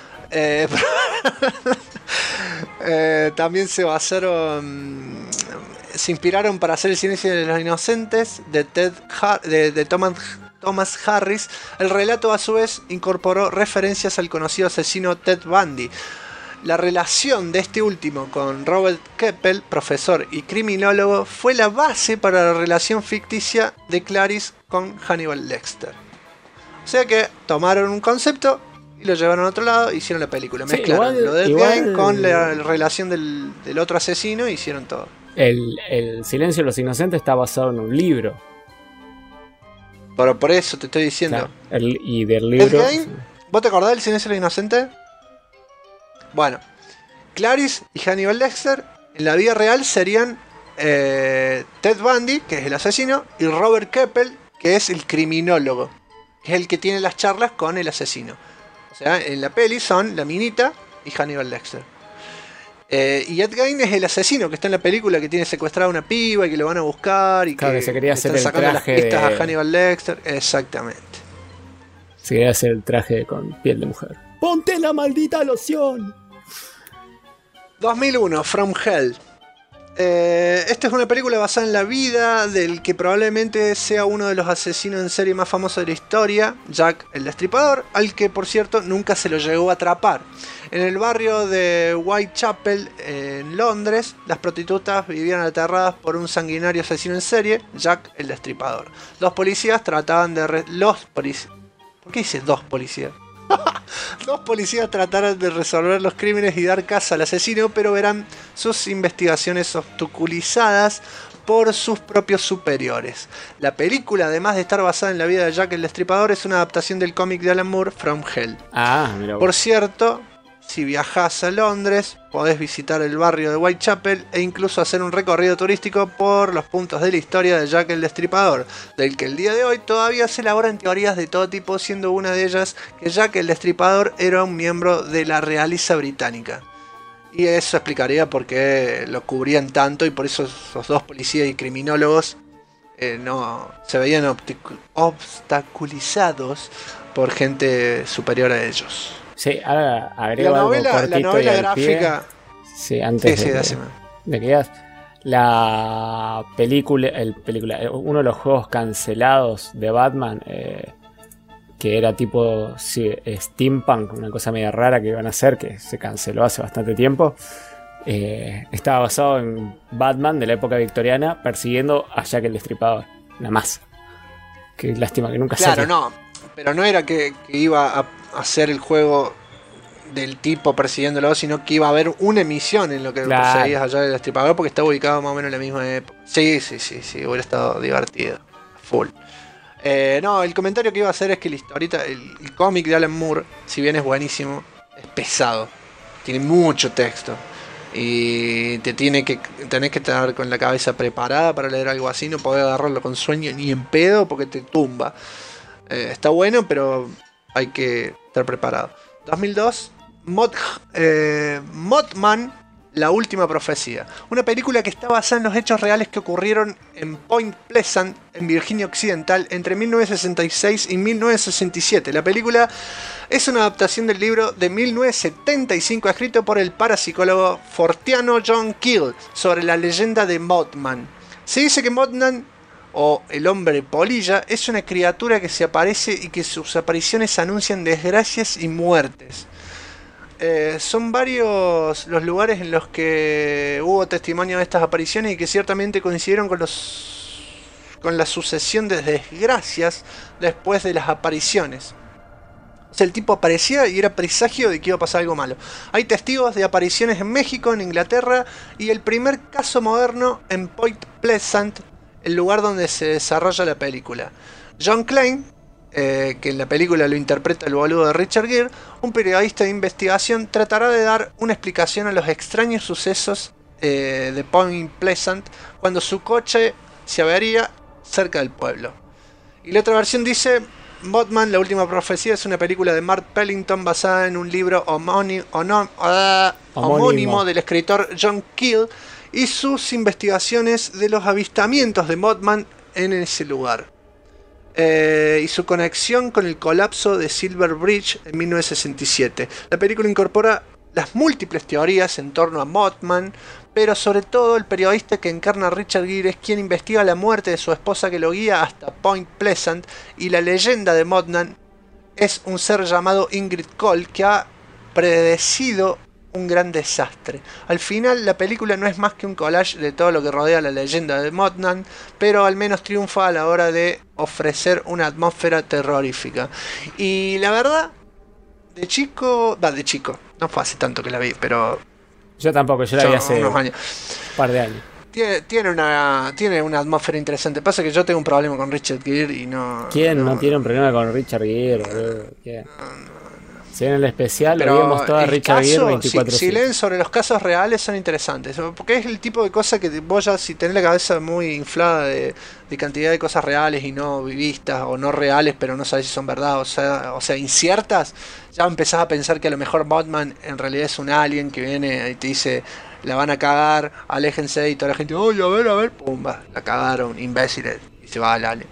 También se basaron, se inspiraron para hacer El silencio de los inocentes de Thomas Harris. El relato a su vez incorporó referencias al conocido asesino Ted Bundy. La relación de este último con Robert Keppel, profesor y criminólogo, fue la base para la relación ficticia de Clarice con Hannibal Lecter. O sea que tomaron un concepto y lo llevaron a otro lado e hicieron la película. Sí, Mezclaron igual- lo de Ed igual- Gein con la relación del otro asesino y hicieron todo. El silencio de los inocentes está basado en un libro. Pero por eso te estoy diciendo. Claro, y del Ed libro. Gein, ¿vos te acordás del silencio de los inocentes? Bueno, Clarice y Hannibal Lecter en la vida real serían Ted Bundy, que es el asesino, y Robert Keppel, que es el criminólogo, que es el que tiene las charlas con el asesino. O sea, en la peli son la minita y Hannibal Lecter. Y Ed Gein es el asesino que está en la película, que tiene secuestrada a una piba y que lo van a buscar y Claro, que se quería le hacer están el sacando las traje pistas de- a Hannibal Lecter. Exactamente. Si quería hacer el traje con piel de mujer. ¡Ponte la maldita loción! 2001, From Hell. Esta es una película basada en la vida del que probablemente sea uno de los asesinos en serie más famosos de la historia, Jack el Destripador, al que por cierto nunca se lo llegó a atrapar. En el barrio de Whitechapel, en Londres, las prostitutas vivían aterradas por un sanguinario asesino en serie, Jack el Destripador. Los policías trataban de... ¿Por qué dice dos policías? Dos policías trataron de resolver los crímenes y dar caza al asesino, pero verán sus investigaciones obstaculizadas por sus propios superiores. La película, además de estar basada en la vida de Jack el Destripador, es una adaptación del cómic de Alan Moore, From Hell. Ah, mira. Por cierto, si viajás a Londres, podés visitar el barrio de Whitechapel e incluso hacer un recorrido turístico por los puntos de la historia de Jack el Destripador, del que el día de hoy todavía se elaboran teorías de todo tipo, siendo una de ellas que Jack el Destripador era un miembro de la realeza británica. Y eso explicaría por qué lo cubrían tanto y por eso esos dos policías y criminólogos no se veían obstaculizados por gente superior a ellos. Sí, ahora agrego La algo novela cortito y al pie. gráfica. Sí, antes Sí, de, decime. de que digas. La película, uno de los juegos cancelados de Batman, que era tipo steampunk, una cosa media rara que iban a hacer, que se canceló hace bastante tiempo, estaba basado en Batman de la época victoriana persiguiendo a Jack el Destripador, nada más. Qué lástima que nunca Claro, salió. no. Pero no era que iba a hacer el juego del tipo persiguiéndolo, sino que iba a haber una emisión en lo que Claro. perseguías allá del Destripador, porque estaba ubicado más o menos en la misma época. Sí, hubiera estado divertido. Full. No, el comentario que iba a hacer es que la historieta, el cómic de Alan Moore, si bien es buenísimo, es pesado. Tiene mucho texto. Y tenés que estar con la cabeza preparada para leer algo así. No podés agarrarlo con sueño ni en pedo porque te tumba. Está bueno, pero hay que estar preparado. 2002, Mothman, la última profecía. Una película que está basada en los hechos reales que ocurrieron en Point Pleasant, en Virginia Occidental, entre 1966 y 1967. La película es una adaptación del libro de 1975 escrito por el parapsicólogo fortiano John Keel sobre la leyenda de Mothman. Se dice que Mothman, o el hombre polilla, es una criatura que se aparece y que sus apariciones anuncian desgracias y muertes. Son varios los lugares en los que hubo testimonio de estas apariciones y que ciertamente coincidieron con la sucesión de desgracias después de las apariciones. O sea, el tipo aparecía y era presagio de que iba a pasar algo malo. Hay testigos de apariciones en México, en Inglaterra, y el primer caso moderno en Point Pleasant, el lugar donde se desarrolla la película. John Klein, que en la película lo interpreta el boludo de Richard Gere, un periodista de investigación, tratará de dar una explicación a los extraños sucesos de Point Pleasant cuando su coche se avería cerca del pueblo. Y la otra versión dice: Mothman, la última profecía, es una película de Mark Pellington basada en un libro homónimo del escritor John Keel y sus investigaciones de los avistamientos de Mothman en ese lugar. Y su conexión con el colapso de Silver Bridge en 1967. La película incorpora las múltiples teorías en torno a Mothman, pero sobre todo el periodista que encarna a Richard Gere es quien investiga la muerte de su esposa que lo guía hasta Point Pleasant, y la leyenda de Mothman es un ser llamado Ingrid Cole que ha predecido un gran desastre. Al final la película no es más que un collage de todo lo que rodea la leyenda de Mothman, pero al menos triunfa a la hora de ofrecer una atmósfera terrorífica. Y la verdad, de chico, no fue hace tanto que la vi, pero yo tampoco, yo la vi hace unos años. Un par de años. Tiene una atmósfera interesante. Pasa que yo tengo un problema con Richard Gere y no... ¿Quién no tiene un problema con Richard Gere, boludo? ¿Quién? Si en el especial lo vimos todo a Richard Gere 24/7. Si leen sobre los casos reales son interesantes, porque es el tipo de cosa que vos ya, si tenés la cabeza muy inflada de cantidad de cosas reales y no vistas, o no reales pero no sabés si son verdad, o sea inciertas, ya empezás a pensar que a lo mejor Mothman en realidad es un alien que viene y te dice: la van a cagar, aléjense, y toda la gente: oye, a ver, pumba, la cagaron, imbéciles, y se va al alien.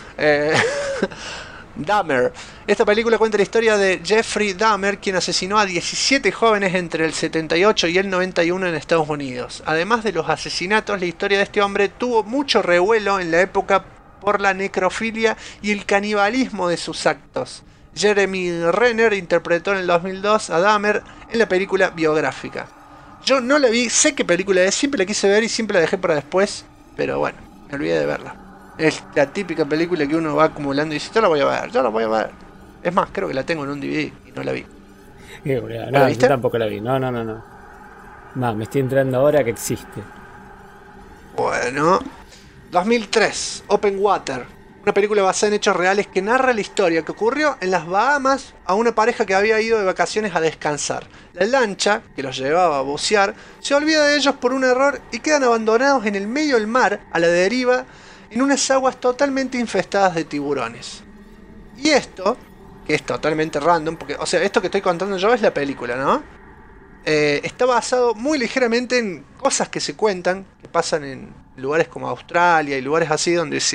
Dahmer. Esta película cuenta la historia de Jeffrey Dahmer, quien asesinó a 17 jóvenes entre el 78 y el 91 en Estados Unidos. Además de los asesinatos, la historia de este hombre tuvo mucho revuelo en la época por la necrofilia y el canibalismo de sus actos. Jeremy Renner interpretó en el 2002 a Dahmer en la película biográfica. Yo no la vi, sé qué película es, siempre la quise ver y siempre la dejé para después, pero bueno, me olvidé de verla. Es la típica película que uno va acumulando y dice: yo la voy a ver. Es más, creo que la tengo en un DVD y no la vi. No, yo tampoco la vi. No. No, me estoy enterando ahora que existe. Bueno, 2003, Open Water. Una película basada en hechos reales que narra la historia que ocurrió en las Bahamas a una pareja que había ido de vacaciones a descansar. La lancha, que los llevaba a bucear, se olvida de ellos por un error y quedan abandonados en el medio del mar, a la deriva, en unas aguas totalmente infestadas de tiburones. Y esto, que es totalmente random, porque, o sea, esto que estoy contando yo es la película, ¿no? Está basado muy ligeramente en cosas que se cuentan, que pasan en lugares como Australia y lugares así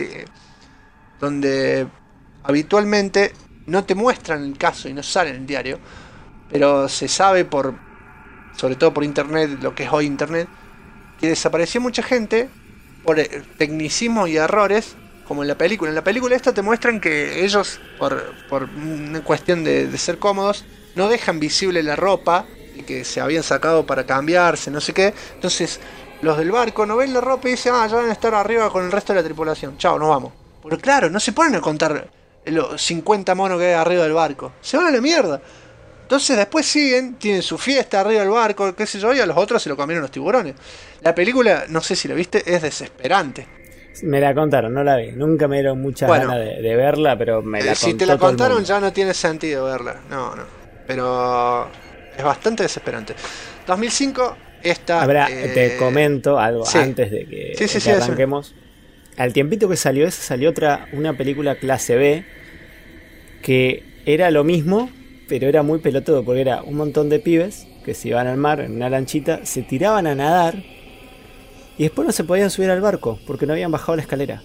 donde habitualmente no te muestran el caso y no sale en el diario, pero se sabe sobre todo por internet, lo que es hoy internet, que desapareció mucha gente por tecnicismos y errores, como en la película. En la película esta te muestran que ellos, por una cuestión de ser cómodos, no dejan visible la ropa y que se habían sacado para cambiarse, no sé qué. Entonces los del barco no ven la ropa y dicen: ya van a estar arriba con el resto de la tripulación, chao, nos vamos. Pero claro, no se ponen a contar los 50 monos que hay arriba del barco, se van a la mierda. Entonces después siguen, tienen su fiesta arriba del barco, qué sé yo, y a los otros se lo comieron los tiburones. La película, no sé si la viste, es desesperante. Me la contaron, no la vi. Nunca me dieron muchas ganas de verla, pero me la contó. Si te la contaron ya no tiene sentido verla. No. Pero es bastante desesperante. 2005, esta... te comento algo antes de que arranquemos. Al tiempito que salió esa, salió una película clase B, que era lo mismo, pero era muy pelotudo, porque era un montón de pibes que se iban al mar en una lanchita, se tiraban a nadar y después no se podían subir al barco porque no habían bajado la escalera.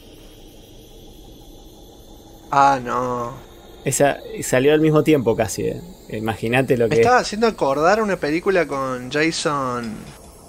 No. Esa salió al mismo tiempo casi, Imagínate lo que... Me estaba haciendo acordar una película con Jason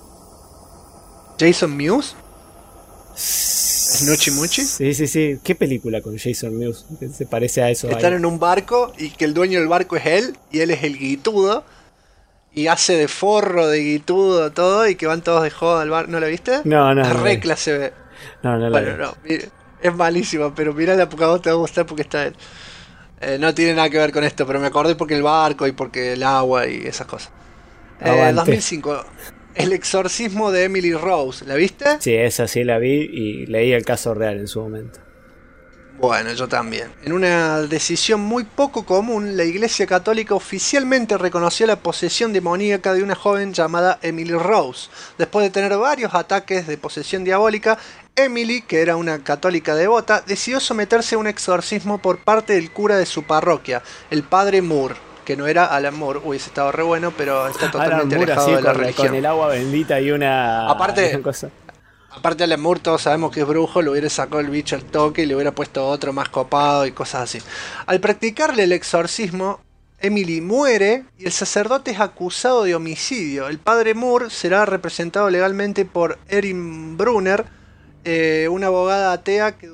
Mewes. ¿Snoochie Moochie? Sí. ¿Qué película con Jason Mewes? Que se parece a eso. Están en un barco y que el dueño del barco es él y él es el guitudo y hace de forro de guitudo todo y que van todos de joda al barco. ¿No la viste? No. Re clase B. No la vi. No, es malísima, pero mirala porque a vos te va a gustar porque está él. No tiene nada que ver con esto, pero me acordé porque el barco y porque el agua y esas cosas. 2005. El exorcismo de Emily Rose, ¿la viste? Sí, esa sí la vi y leí el caso real en su momento. Bueno, yo también. En una decisión muy poco común, la Iglesia Católica oficialmente reconoció la posesión demoníaca de una joven llamada Emily Rose. Después de tener varios ataques de posesión diabólica, Emily, que era una católica devota, decidió someterse a un exorcismo por parte del cura de su parroquia, el padre Moore, que no era Alan Moore, hubiese estado re bueno, pero está totalmente Alan Moore, alejado así, de la con religión. el agua bendita y una... Aparte- una cosa. Aparte Alan Moore, todos sabemos que es brujo, le hubiera sacado el bicho al toque y le hubiera puesto otro más copado y cosas así. Al practicarle el exorcismo, Emily muere y el sacerdote es acusado de homicidio. El padre Moore será representado legalmente por Erin Brunner, una abogada atea que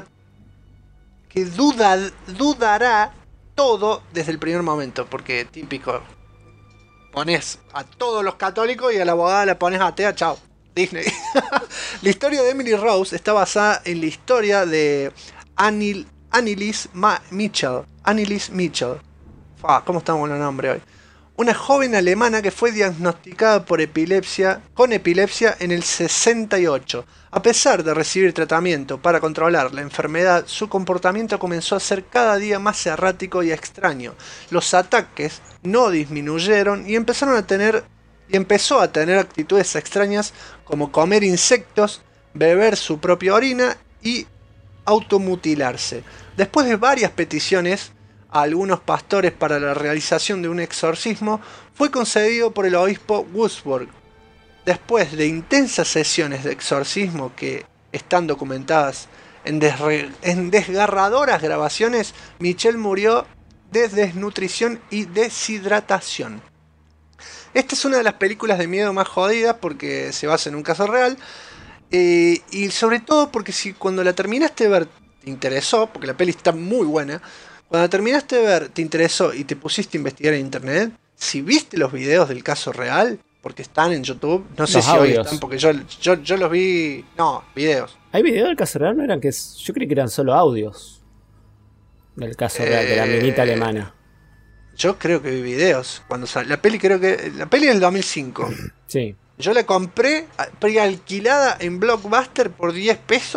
dudará todo desde el primer momento, porque típico, pones a todos los católicos y a la abogada la pones atea, chao. Disney. La historia de Emily Rose está basada en la historia de Annelies Mitchell. Annelies Mitchell. ¿Cómo estamos con los nombres hoy? Una joven alemana que fue diagnosticada con epilepsia en el 68. A pesar de recibir tratamiento para controlar la enfermedad, su comportamiento comenzó a ser cada día más errático y extraño. Los ataques no disminuyeron y empezó a tener actitudes extrañas como comer insectos, beber su propia orina y automutilarse. Después de varias peticiones a algunos pastores para la realización de un exorcismo, fue concedido por el obispo Wurzburg. Después de intensas sesiones de exorcismo que están documentadas en desgarradoras grabaciones, Michelle murió de desnutrición y deshidratación. Esta es una de las películas de miedo más jodidas porque se basa en un caso real. Y sobre todo porque si cuando la terminaste de ver te interesó, porque la peli está muy buena, cuando la terminaste de ver te interesó y te pusiste a investigar en internet, si viste los videos del caso real, porque están en YouTube, no sé Los si hoy audios. están, porque yo los vi, no, videos. ¿Hay videos del caso real? No eran yo creí que eran solo audios del caso real, de la minita alemana. Yo creo que vi videos. Cuando la peli es del 2005. Sí. Yo la compré prealquilada en Blockbuster por 10 pesos.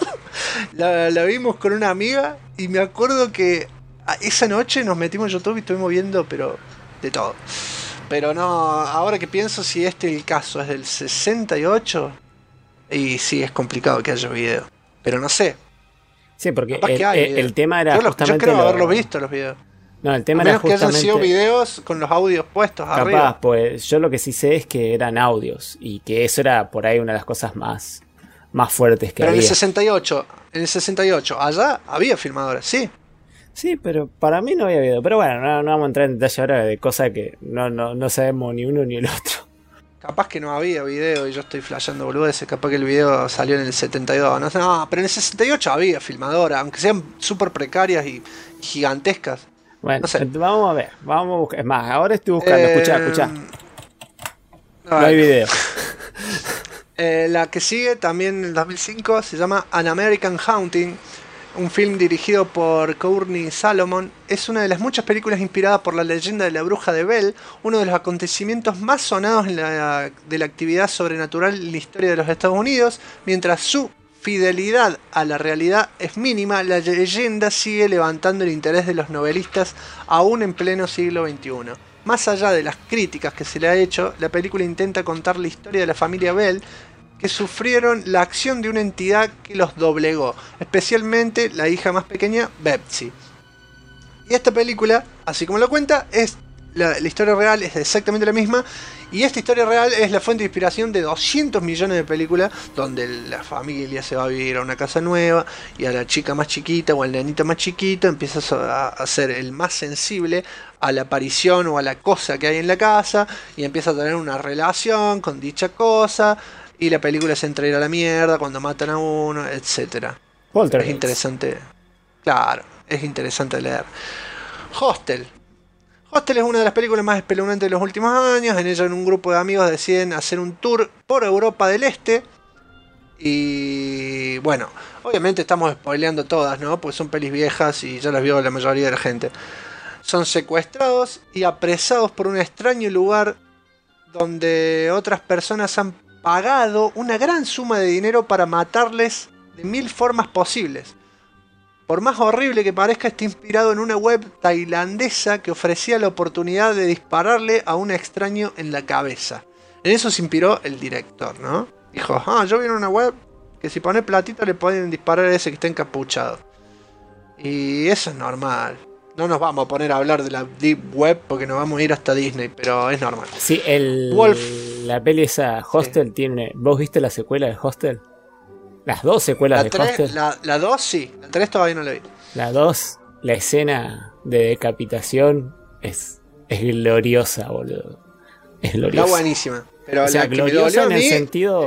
la vimos con una amiga y me acuerdo que esa noche nos metimos en YouTube y estuvimos viendo, pero de todo. Pero no, ahora que pienso, si el caso es del 68, y sí, es complicado que haya video. Pero no sé. Sí, porque Capaz que hay el tema era yo justamente... creo haberlo visto los videos. No, el A tema era menos que hayan sido justamente... videos con los audios puestos Capaz, arriba. pues yo lo que sí sé es que eran audios y que eso era por ahí una de las cosas más fuertes que Pero en había. el 68, allá había filmadoras, sí. Sí, pero para mí no había video. Pero bueno, no vamos a entrar en detalle ahora de cosas que no sabemos ni uno ni el otro. Capaz que no había video y yo estoy flasheando boludeces. Capaz que el video salió en el 72. No sé, no, pero en el 68 había filmadora, aunque sean súper precarias y gigantescas. Bueno, No sé. vamos a ver, vamos a buscar. Es más, ahora estoy buscando, escuchá. No hay video. La que sigue también en el 2005 se llama An American Haunting, un film dirigido por Courtney Salomon. Es una de las muchas películas inspiradas por la leyenda de la bruja de Bell, uno de los acontecimientos más sonados de la actividad sobrenatural en la historia de los Estados Unidos. Mientras su fidelidad a la realidad es mínima, la leyenda sigue levantando el interés de los novelistas aún en pleno siglo XXI. Más allá de las críticas que se le ha hecho, la película intenta contar la historia de la familia Bell, que sufrieron la acción de una entidad que los doblegó, especialmente la hija más pequeña, Betsy. Y esta película, así como lo cuenta, la historia real es exactamente la misma, y esta historia real es la fuente de inspiración de 200 millones de películas donde la familia se va a vivir a una casa nueva y a la chica más chiquita o al nenito más chiquito empiezas a ser el más sensible a la aparición o a la cosa que hay en la casa y empieza a tener una relación con dicha cosa. Y la película se entra a ir a la mierda cuando matan a uno, etcétera. Es interesante. Claro, es interesante leer. Hostel. Hostel es una de las películas más espeluznantes de los últimos años. En ella un grupo de amigos deciden hacer un tour por Europa del Este. Y bueno, obviamente estamos spoileando todas, ¿no? Porque son pelis viejas y ya las vio la mayoría de la gente. Son secuestrados y apresados por un extraño lugar donde otras personas han pagado una gran suma de dinero para matarles de 1000 formas posibles. Por más horrible que parezca, está inspirado en una web tailandesa que ofrecía la oportunidad de dispararle a un extraño en la cabeza. En eso se inspiró el director, ¿no? Dijo, yo vi en una web que si pone platito le pueden disparar a ese que está encapuchado. Y eso es normal. No nos vamos a poner a hablar de la Deep Web porque nos vamos a ir hasta Disney, pero es normal. Sí, la peli esa Hostel tiene... ¿Vos viste la secuela de Hostel? Las dos secuelas de Hostel. La 2 sí, la 3 todavía no la vi. La 2, la escena de decapitación es gloriosa, boludo. Es gloriosa. Está buenísima. Pero o sea, la que gloriosa me en dolió a mí, el sentido...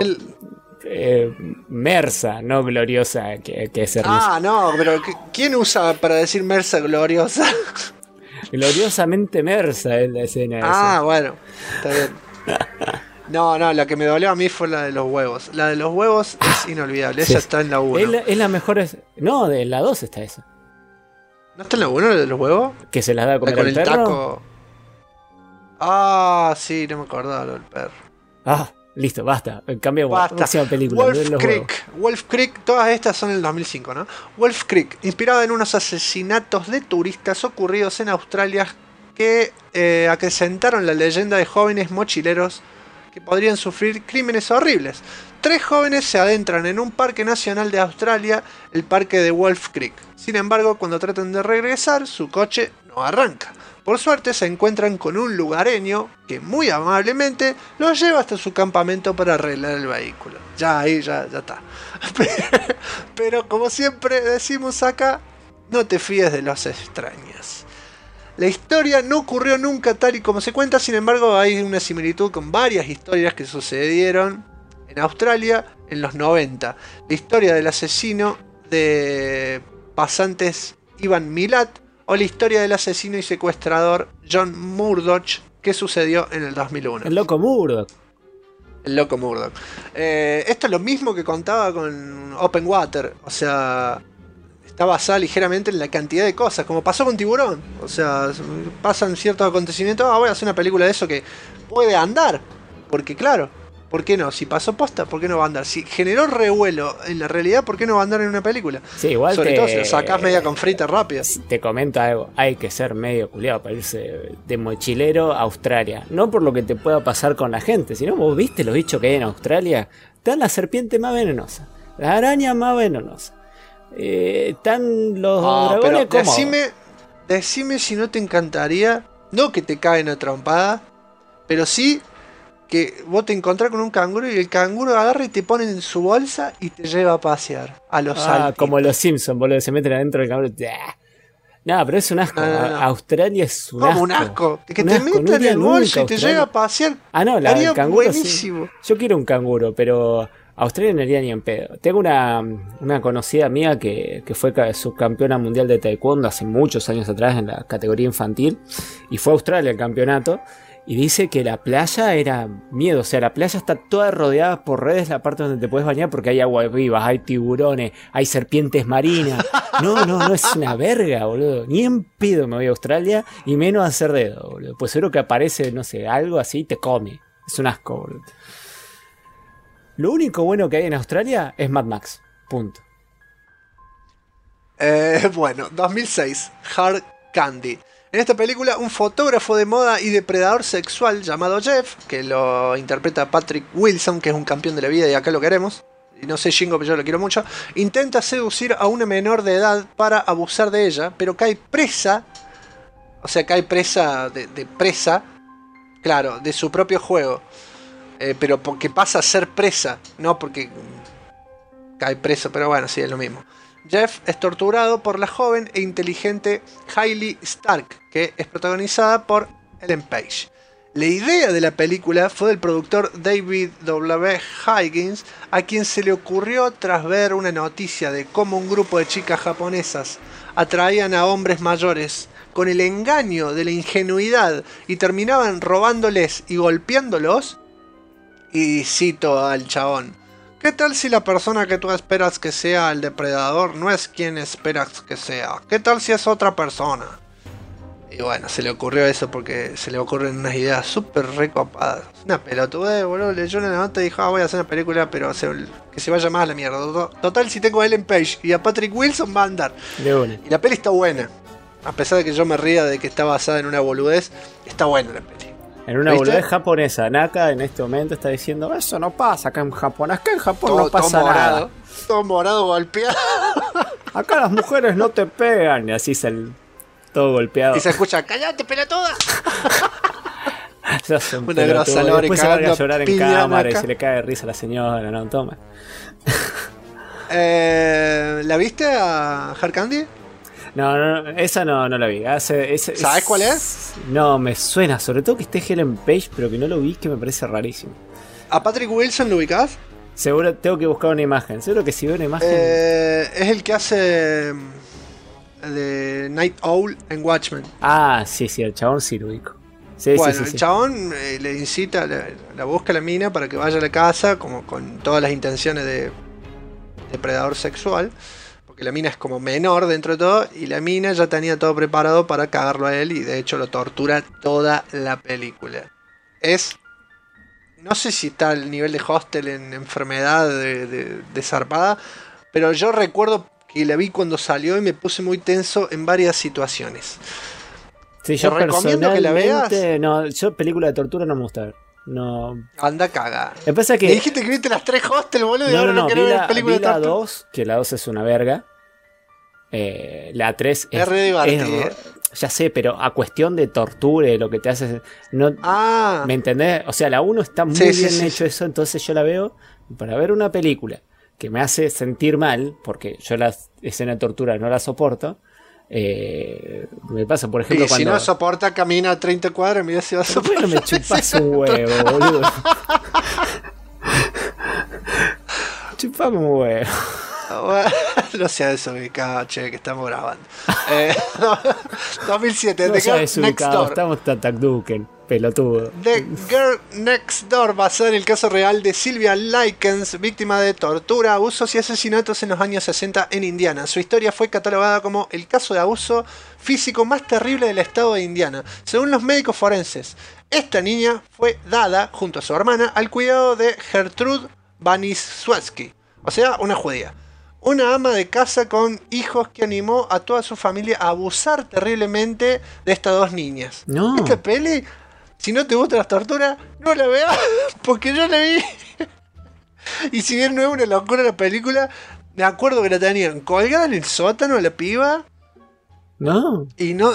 Mersa, no gloriosa, que es hermosa. No, pero ¿quién usa para decir Mersa gloriosa? Gloriosamente Mersa es la escena esa. Bueno, está bien. No, la que me dolió a mí fue la de los huevos. La de los huevos es inolvidable, esa está en la 1. Es la mejor... No, de la 2 está esa. ¿No está en la 1 la de los huevos? Que se las da a comer con al el perro. Taco. Sí, no me acordaba lo del perro. Listo, basta. Cambiamos. Basta. Próxima película. Wolf Creek, todas estas son del 2005, ¿no? Wolf Creek, inspirada en unos asesinatos de turistas ocurridos en Australia que acrecentaron la leyenda de jóvenes mochileros que podrían sufrir crímenes horribles. 3 jóvenes se adentran en un parque nacional de Australia, el parque de Wolf Creek. Sin embargo, cuando tratan de regresar, su coche no arranca. Por suerte se encuentran con un lugareño que muy amablemente los lleva hasta su campamento para arreglar el vehículo. Ya está. Pero como siempre decimos acá, no te fíes de los extraños. La historia no ocurrió nunca tal y como se cuenta, sin embargo hay una similitud con varias historias que sucedieron en Australia en los 90. La historia del asesino de pasantes Ivan Milat, o la historia del asesino y secuestrador John Murdoch, que sucedió en el 2001. El loco Murdoch. Esto es lo mismo que contaba con Open Water. O sea, está basada ligeramente en la cantidad de cosas, como pasó con Tiburón. O sea, pasan ciertos acontecimientos. Voy a hacer una película de eso que puede andar. Porque claro, ¿por qué no? Si pasó posta, ¿por qué no va a andar? Si generó revuelo en la realidad, ¿por qué no va a andar en una película? Sí, igual sobre todo si lo sacás media con frita rápida. Te comento algo, hay que ser medio culiado para irse de mochilero a Australia. No por lo que te pueda pasar con la gente, sino vos viste los bichos que hay en Australia. Están las serpientes más venenosas, las arañas más venenosas. Están los dragones pero como... decime si no te encantaría, no que te caen a trompada, pero sí que vos te encontrás con un canguro y el canguro agarra y te pone en su bolsa y te lleva a pasear a los saltitos. Como los Simpsons, boludo, se meten adentro del canguro. No, pero es un asco. No. Australia es un asco. ¿Cómo un asco? Que te metan en el bolso y te lleva a pasear. El canguro buenísimo. Sí. Yo quiero un canguro, pero Australia no iría ni en pedo. Tengo una conocida mía que fue subcampeona mundial de taekwondo hace muchos años atrás en la categoría infantil y fue a Australia el campeonato. Y dice que la playa era miedo, o sea, la playa está toda rodeada por redes, la parte donde te puedes bañar porque hay aguas vivas, hay tiburones, hay serpientes marinas. No, es una verga, boludo. Ni en pedo me voy a Australia y menos a hacer dedo, boludo. Pues seguro que aparece, no sé, algo así y te come. Es un asco, boludo. Lo único bueno que hay en Australia es Mad Max. Punto. Bueno, 2006, Hard Candy. En esta película, un fotógrafo de moda y depredador sexual llamado Jeff, que lo interpreta Patrick Wilson, que es un campeón de la vida y acá lo queremos, y no sé Jingo, pero yo lo quiero mucho, intenta seducir a una menor de edad para abusar de ella, pero cae presa, de presa, claro, de su propio juego, pero porque pasa a ser presa, no porque cae preso, pero bueno, sí, es lo mismo. Jeff es torturado por la joven e inteligente Hayley Stark, que es protagonizada por Ellen Page. La idea de la película fue del productor David W. Higgins, a quien se le ocurrió tras ver una noticia de cómo un grupo de chicas japonesas atraían a hombres mayores con el engaño de la ingenuidad y terminaban robándoles y golpeándolos. Y cito al chabón: ¿qué tal si la persona que tú esperas que sea el depredador no es quien esperas que sea? ¿Qué tal si es otra persona? Y bueno, se le ocurrió eso porque se le ocurren unas ideas súper recopadas. Una pelotudez, boludo. Leyó una nota y dijo, voy a hacer una película, pero que se vaya más a la mierda. Total, si tengo a Ellen Page y a Patrick Wilson, va a andar. De una. Y la peli está buena. A pesar de que yo me ría de que está basada en una boludez, está buena la peli. En una ¿Viste? boludez japonesa. Naka en este momento está diciendo, eso no pasa acá en Japón. Acá en Japón Todo, no pasa todo morado, nada. todo morado golpeado. Acá las mujeres no te pegan. Y así todo golpeado. Y se escucha, cállate, pelotuda. Se hace un Una pelotudo. grosa Y Lori después se larga a cagando llorar en piña cámara y Naka. se le cae de risa a la señora. No, toma. ¿La viste a Hard Candy? No, esa no la vi. ¿Sabes cuál es? No, me suena. Sobre todo que esté Helen Page, pero que no lo vi, que me parece rarísimo. ¿A Patrick Wilson lo ubicás? Seguro tengo que buscar una imagen. Seguro que si veo una imagen. Es el que hace de Night Owl en Watchmen. Ah, sí, el chabón sí lo ubico. Sí, Bueno, sí. el chabón le incita, la busca a la mina para que vaya a la casa, como con todas las intenciones de depredador sexual, porque la mina es como menor dentro de todo, y la mina ya tenía todo preparado para cagarlo a él, y de hecho lo tortura toda la película. No sé si está al nivel de Hostel en enfermedad de zarpada, pero yo recuerdo que la vi cuando salió y me puse muy tenso en varias situaciones. Sí, yo Te recomiendo que la personalmente, no, yo película de tortura no me gusta ver. No. Anda caga. Me pasa que. Me dijiste que viste las 3 Hostel, boludo, y ahora no vi querés ver la, películas vi de la tortura. 2, que la 2 es una verga. La 3 Es re divertida. ya sé, pero a cuestión de tortura y lo que te hace. No, Ah, ¿me entendés? O sea, la 1 está muy Sí, sí, bien sí, hecho eso, entonces yo la veo para ver una película que me hace sentir mal, porque yo las escenas de tortura no las soporto. Me pasa, por ejemplo, y si cuando. no soporta, camina a 30 cuadras, mira si va a ¿Por qué soportar. no me chupas un huevo, boludo? Chupame un huevo. Bueno, no sea desubicado, che, que estamos grabando. 2007, No The seas Girl Next desubicado, Door. estamos Tatakduken, pelotudo. The Girl Next Door, basada en el caso real de Sylvia Likens, víctima de tortura, abusos y asesinatos en los años 60 en Indiana. Su historia fue catalogada como el caso de abuso físico más terrible del estado de Indiana, según los médicos forenses. Esta niña fue dada, junto a su hermana, al cuidado de Gertrude Baniswewski, o sea, una judía. Una ama de casa con hijos que animó a toda su familia a abusar terriblemente de estas dos niñas. No. Esta peli, si no te gustan las torturas, no la veas, porque yo la vi. Y si bien no es una locura la película, me acuerdo que la tenían colgada en el sótano la piba No.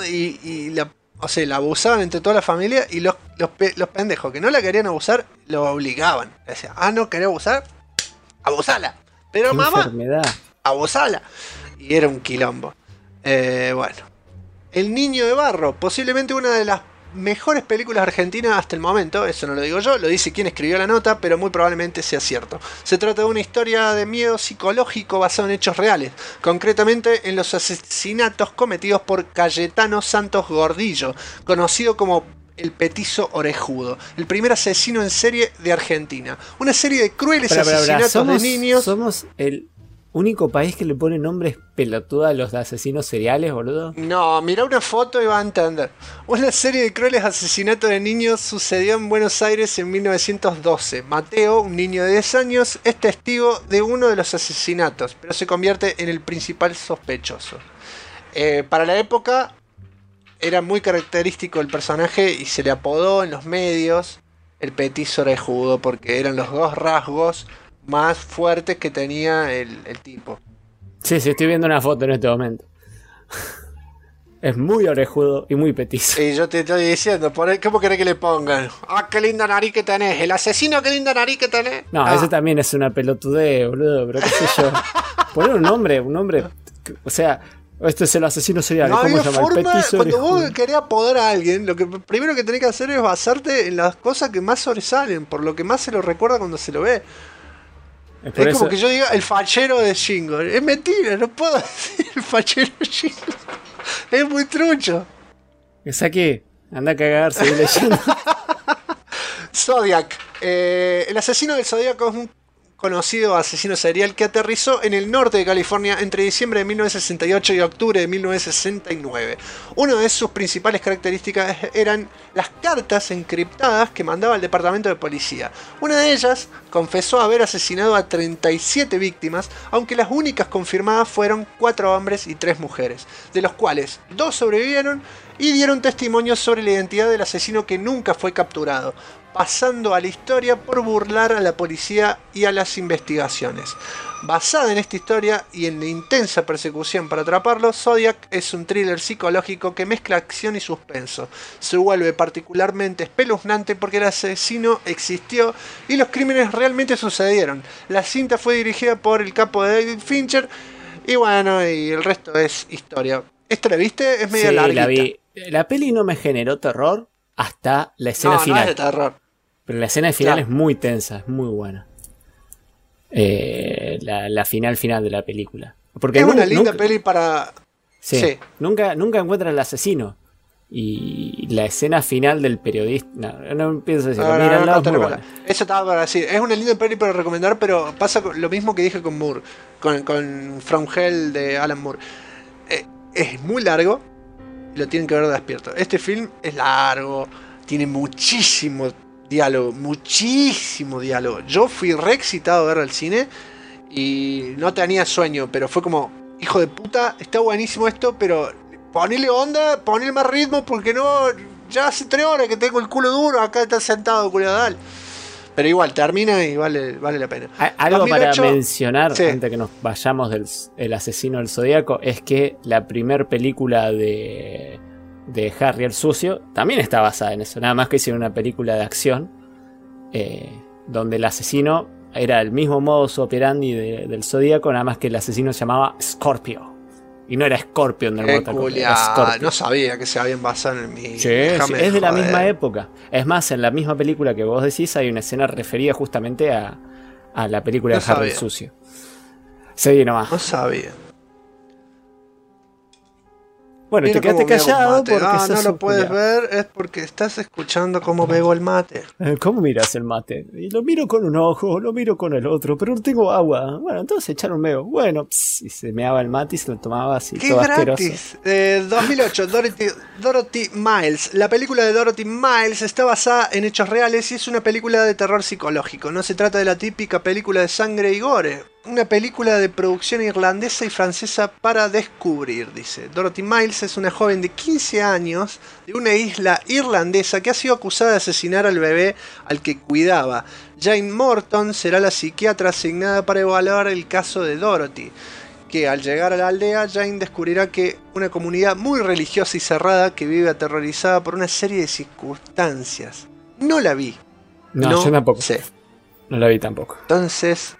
o sea, la abusaban entre toda la familia, y los pendejos que no la querían abusar, lo obligaban. Le decían, no querés abusar, abusala. Pero Qué mamá, enfermedad. abusala. Y era un quilombo. Bueno. El Niño de Barro, posiblemente una de las mejores películas argentinas hasta el momento. Eso no lo digo yo, lo dice quien escribió la nota, pero muy probablemente sea cierto. Se trata de una historia de miedo psicológico basada en hechos reales, concretamente en los asesinatos cometidos por Cayetano Santos Gordillo, conocido como el Petizo Orejudo, el primer asesino en serie de Argentina. Una serie de crueles asesinatos de niños. Somos el único país que le pone nombres pelotudos a los asesinos seriales, boludo. No, mira una foto y va a entender. Una serie de crueles asesinatos de niños sucedió en Buenos Aires en 1912. Mateo, un niño de 10 años, es testigo de uno de los asesinatos, pero se convierte en el principal sospechoso. Para la época era muy característico el personaje y se le apodó en los medios el Petizo Orejudo, porque eran los dos rasgos más fuertes que tenía el tipo. Sí, estoy viendo una foto en este momento. Es muy orejudo y muy petizo. Y yo te estoy diciendo, ¿cómo querés que le pongan? ¡Ah, qué linda nariz que tenés! ¡El asesino, qué linda nariz que tenés! No, ese también es una pelotudez, boludo, pero qué sé yo. Poner un nombre, o sea, este es el asesino serial. No ¿Cómo había se llama? El forma, petizo cuando orejudo. vos querés apodar a alguien, lo que primero que tenés que hacer es basarte en las cosas que más sobresalen, por lo que más se lo recuerda cuando se lo ve. Es por Es como eso- que yo diga el fachero de Shingo. Es mentira, no puedo decir el fachero de Shingo. Es muy trucho. Es aquí. Anda a cagar, seguí leyendo. Zodiac. El asesino del Zodíaco es un conocido asesino serial que aterrizó en el norte de California entre diciembre de 1968 y octubre de 1969. Una de sus principales características eran las cartas encriptadas que mandaba al departamento de policía. Una de ellas confesó haber asesinado a 37 víctimas, aunque las únicas confirmadas fueron 4 hombres y 3 mujeres, de los cuales 2 sobrevivieron y dieron testimonio sobre la identidad del asesino que nunca fue capturado, pasando a la historia por burlar a la policía y a las investigaciones. Basada en esta historia y en la intensa persecución para atraparlo, Zodiac es un thriller psicológico que mezcla acción y suspenso. Se vuelve particularmente espeluznante porque el asesino existió y los crímenes realmente sucedieron. La cinta fue dirigida por el capo de David Fincher y bueno, y el resto es historia. ¿Esta la viste? Es medio larguita. La vi. La peli no me generó terror hasta la escena final. No es de terror. Pero la escena final es muy tensa, es muy buena. La final de la película. Porque es una linda peli para... Sí. Nunca encuentran al asesino. Y la escena final del periodista... No pienso decirlo. Eso estaba para decir. Es una linda peli para recomendar, pero pasa lo mismo que dije con Moore. Con From Hell de Alan Moore. Es muy largo. Y lo tienen que ver despierto. Este film es largo. Tiene muchísimo diálogo. Yo fui re excitado a ver al cine y no tenía sueño, pero fue como, hijo de puta, está buenísimo esto, pero ponele onda, ponele más ritmo, porque no, ya hace 3 horas que tengo el culo duro, acá está sentado, culo de Dal. Pero igual, termina y vale la pena. Algo 2008, para mencionar, antes que nos vayamos del asesino del Zodíaco, es que la primer película de Harry el Sucio también está basada en eso, nada más que hicieron una película de acción donde el asesino era el mismo modus operandi del Zodíaco, nada más que el asesino se llamaba Scorpio y no era Scorpion del Mortal Kombat. No sabía que se habían basado en mí. Sí, es de la misma época. Es más, en la misma película que vos decís hay una escena referida justamente a la película de Harry el Sucio. Seguí nomás. No sabía. Bueno, te quedaste callado porque no lo puedes ver, es porque estás escuchando cómo bebo el mate. ¿Cómo miras el mate? Y lo miro con un ojo, lo miro con el otro, pero no tengo agua. Bueno, entonces echar un meo. Bueno, y se meaba el mate y se lo tomaba así, todo gratis. asqueroso. 2008, Dorothy Miles. La película de Dorothy Miles está basada en hechos reales y es una película de terror psicológico. No se trata de la típica película de sangre y gore. Una película de producción irlandesa y francesa para descubrir, dice. Dorothy Miles es una joven de 15 años de una isla irlandesa que ha sido acusada de asesinar al bebé al que cuidaba. Jane Morton será la psiquiatra asignada para evaluar el caso de Dorothy, que al llegar a la aldea, Jane descubrirá que una comunidad muy religiosa y cerrada que vive aterrorizada por una serie de circunstancias. No la vi. No, yo tampoco. Sé. No la vi tampoco. Entonces...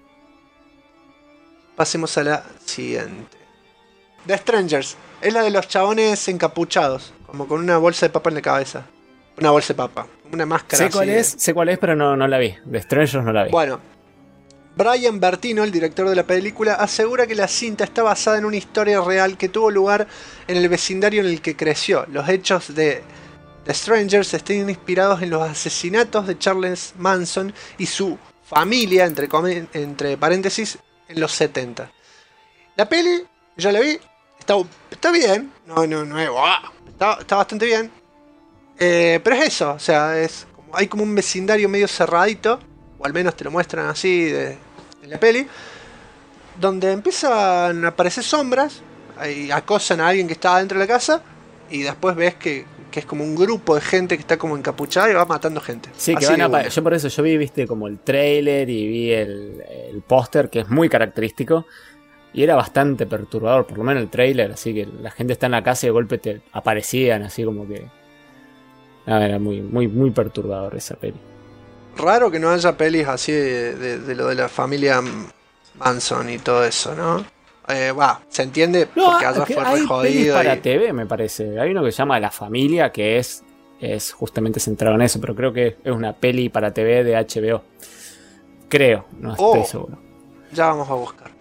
pasemos a la siguiente. The Strangers. Es la de los chabones encapuchados. Como con una bolsa de papa en la cabeza. Una bolsa de papa. Una máscara. Sé cuál es, pero no la vi. The Strangers no la vi. Bueno. Brian Bertino, el director de la película, asegura que la cinta está basada en una historia real que tuvo lugar en el vecindario en el que creció. Los hechos de The Strangers están inspirados en los asesinatos de Charles Manson y su familia, entre paréntesis, en los 70. La peli, ya la vi, está bien, no es está bastante bien, pero es eso, o sea, hay como un vecindario medio cerradito, o al menos te lo muestran así en la peli, donde empiezan a aparecer sombras, y acosan a alguien que está dentro de la casa, y después ves que es como un grupo de gente que está como encapuchada y va matando gente. Sí, que yo por eso vi, viste, como el trailer y vi el póster, que es muy característico, y era bastante perturbador, por lo menos el trailer, así que la gente está en la casa y de golpe te aparecían, así como que... era muy perturbador esa peli. Raro que no haya pelis así de lo de la familia Manson y todo eso, ¿no? Se entiende porque allá fue re jodido. Para TV, me parece. Hay uno que se llama La Familia, que es justamente centrado en eso, pero creo que es una peli para TV de HBO. Creo, no estoy seguro. Ya vamos a buscar.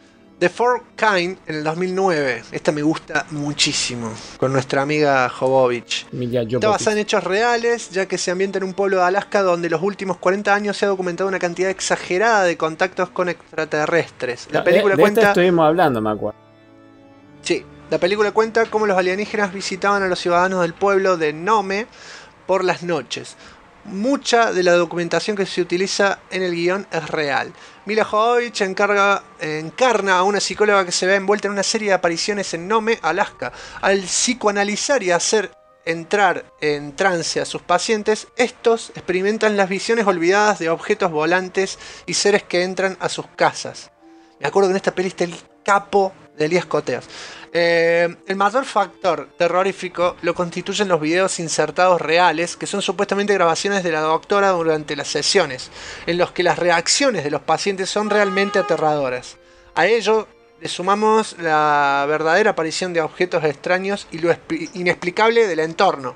The Four Kind en el 2009. Esta me gusta muchísimo. Con nuestra amiga Jovovich. Está basada en hechos reales, ya que se ambienta en un pueblo de Alaska donde los últimos 40 años se ha documentado una cantidad exagerada de contactos con extraterrestres. La película cuenta... esta estuvimos hablando, me acuerdo. Sí, la película cuenta cómo los alienígenas visitaban a los ciudadanos del pueblo de Nome por las noches. Mucha de la documentación que se utiliza en el guión es real. Mila Jovovich encarna a una psicóloga que se ve envuelta en una serie de apariciones en Nome, Alaska. Al psicoanalizar y hacer entrar en trance a sus pacientes, estos experimentan las visiones olvidadas de objetos volantes y seres que entran a sus casas. Me acuerdo que en esta peli está el capo de Elías Coteas. El mayor factor terrorífico lo constituyen los videos insertados reales, que son supuestamente grabaciones de la doctora durante las sesiones, en los que las reacciones de los pacientes son realmente aterradoras. A ello le sumamos la verdadera aparición de objetos extraños y lo inexplicable del entorno.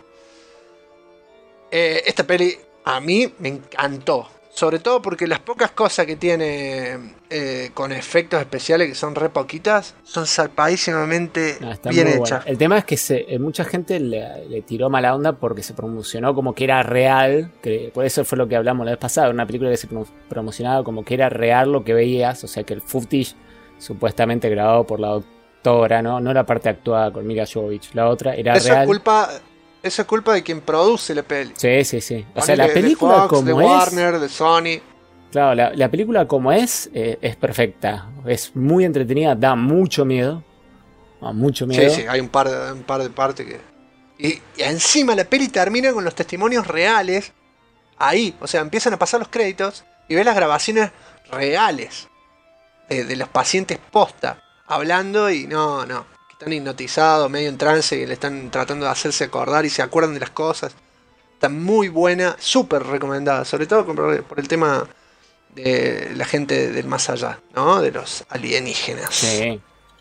Esta peli a mí me encantó. Sobre todo porque las pocas cosas que tiene con efectos especiales, que son re poquitas, son zarpadísimamente bien hechas. El tema es que mucha gente le tiró mala onda porque se promocionó como que era real. Que por eso fue lo que hablamos la vez pasada. Una película que se promocionaba como que era real lo que veías. O sea que el footage supuestamente grabado por la doctora, no la parte actuada con Mila Jovovich. La otra era real. Eso es culpa de quien produce la peli. Sí. O sea, la película de Fox, como de Warner, de Sony. Claro, la película como es perfecta. Es muy entretenida, da mucho miedo. Mucho miedo. Sí, hay un par de partes que... Y encima la peli termina con los testimonios reales. Ahí, o sea, empiezan a pasar los créditos y ves las grabaciones reales de los pacientes posta. Hablando y no... Están hipnotizados, medio en trance y le están tratando de hacerse acordar y se acuerdan de las cosas. Está muy buena, súper recomendada, sobre todo por el tema de la gente del más allá, ¿no? De los alienígenas. Sí.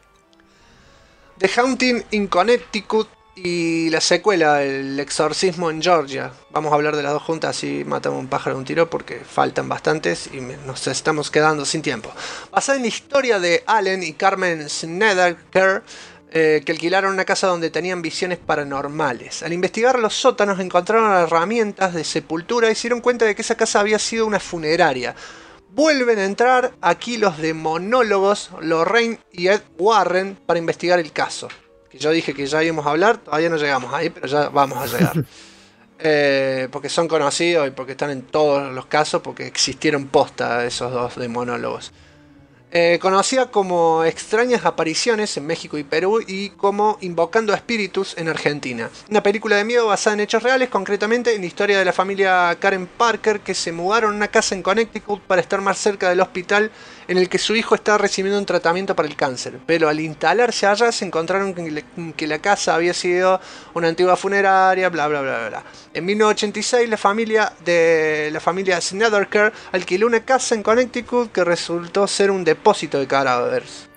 The Haunting in Connecticut y la secuela, El exorcismo en Georgia. Vamos a hablar de las dos juntas, así matamos un pájaro de un tiro porque faltan bastantes y nos estamos quedando sin tiempo. Basada en la historia de Allen y Carmen Snedeker, que alquilaron una casa donde tenían visiones paranormales. Al investigar los sótanos encontraron herramientas de sepultura y se dieron cuenta de que esa casa había sido una funeraria. Vuelven a entrar aquí los demonólogos Lorraine y Ed Warren para investigar el caso. Que yo dije que ya íbamos a hablar, todavía no llegamos ahí, pero ya vamos a llegar. Porque son conocidos y porque están en todos los casos, porque existieron posta esos dos demonólogos. Conocida como Extrañas Apariciones en México y Perú y como Invocando a Espíritus en Argentina. Una película de miedo basada en hechos reales, concretamente en la historia de la familia Karen Parker, que se mudaron a una casa en Connecticut para estar más cerca del hospital en el que su hijo estaba recibiendo un tratamiento para el cáncer. Pero al instalarse allá se encontraron que la casa había sido una antigua funeraria, bla bla bla bla. En 1986 la familia Snedeker alquiló una casa en Connecticut que resultó ser un depósito de cadáveres.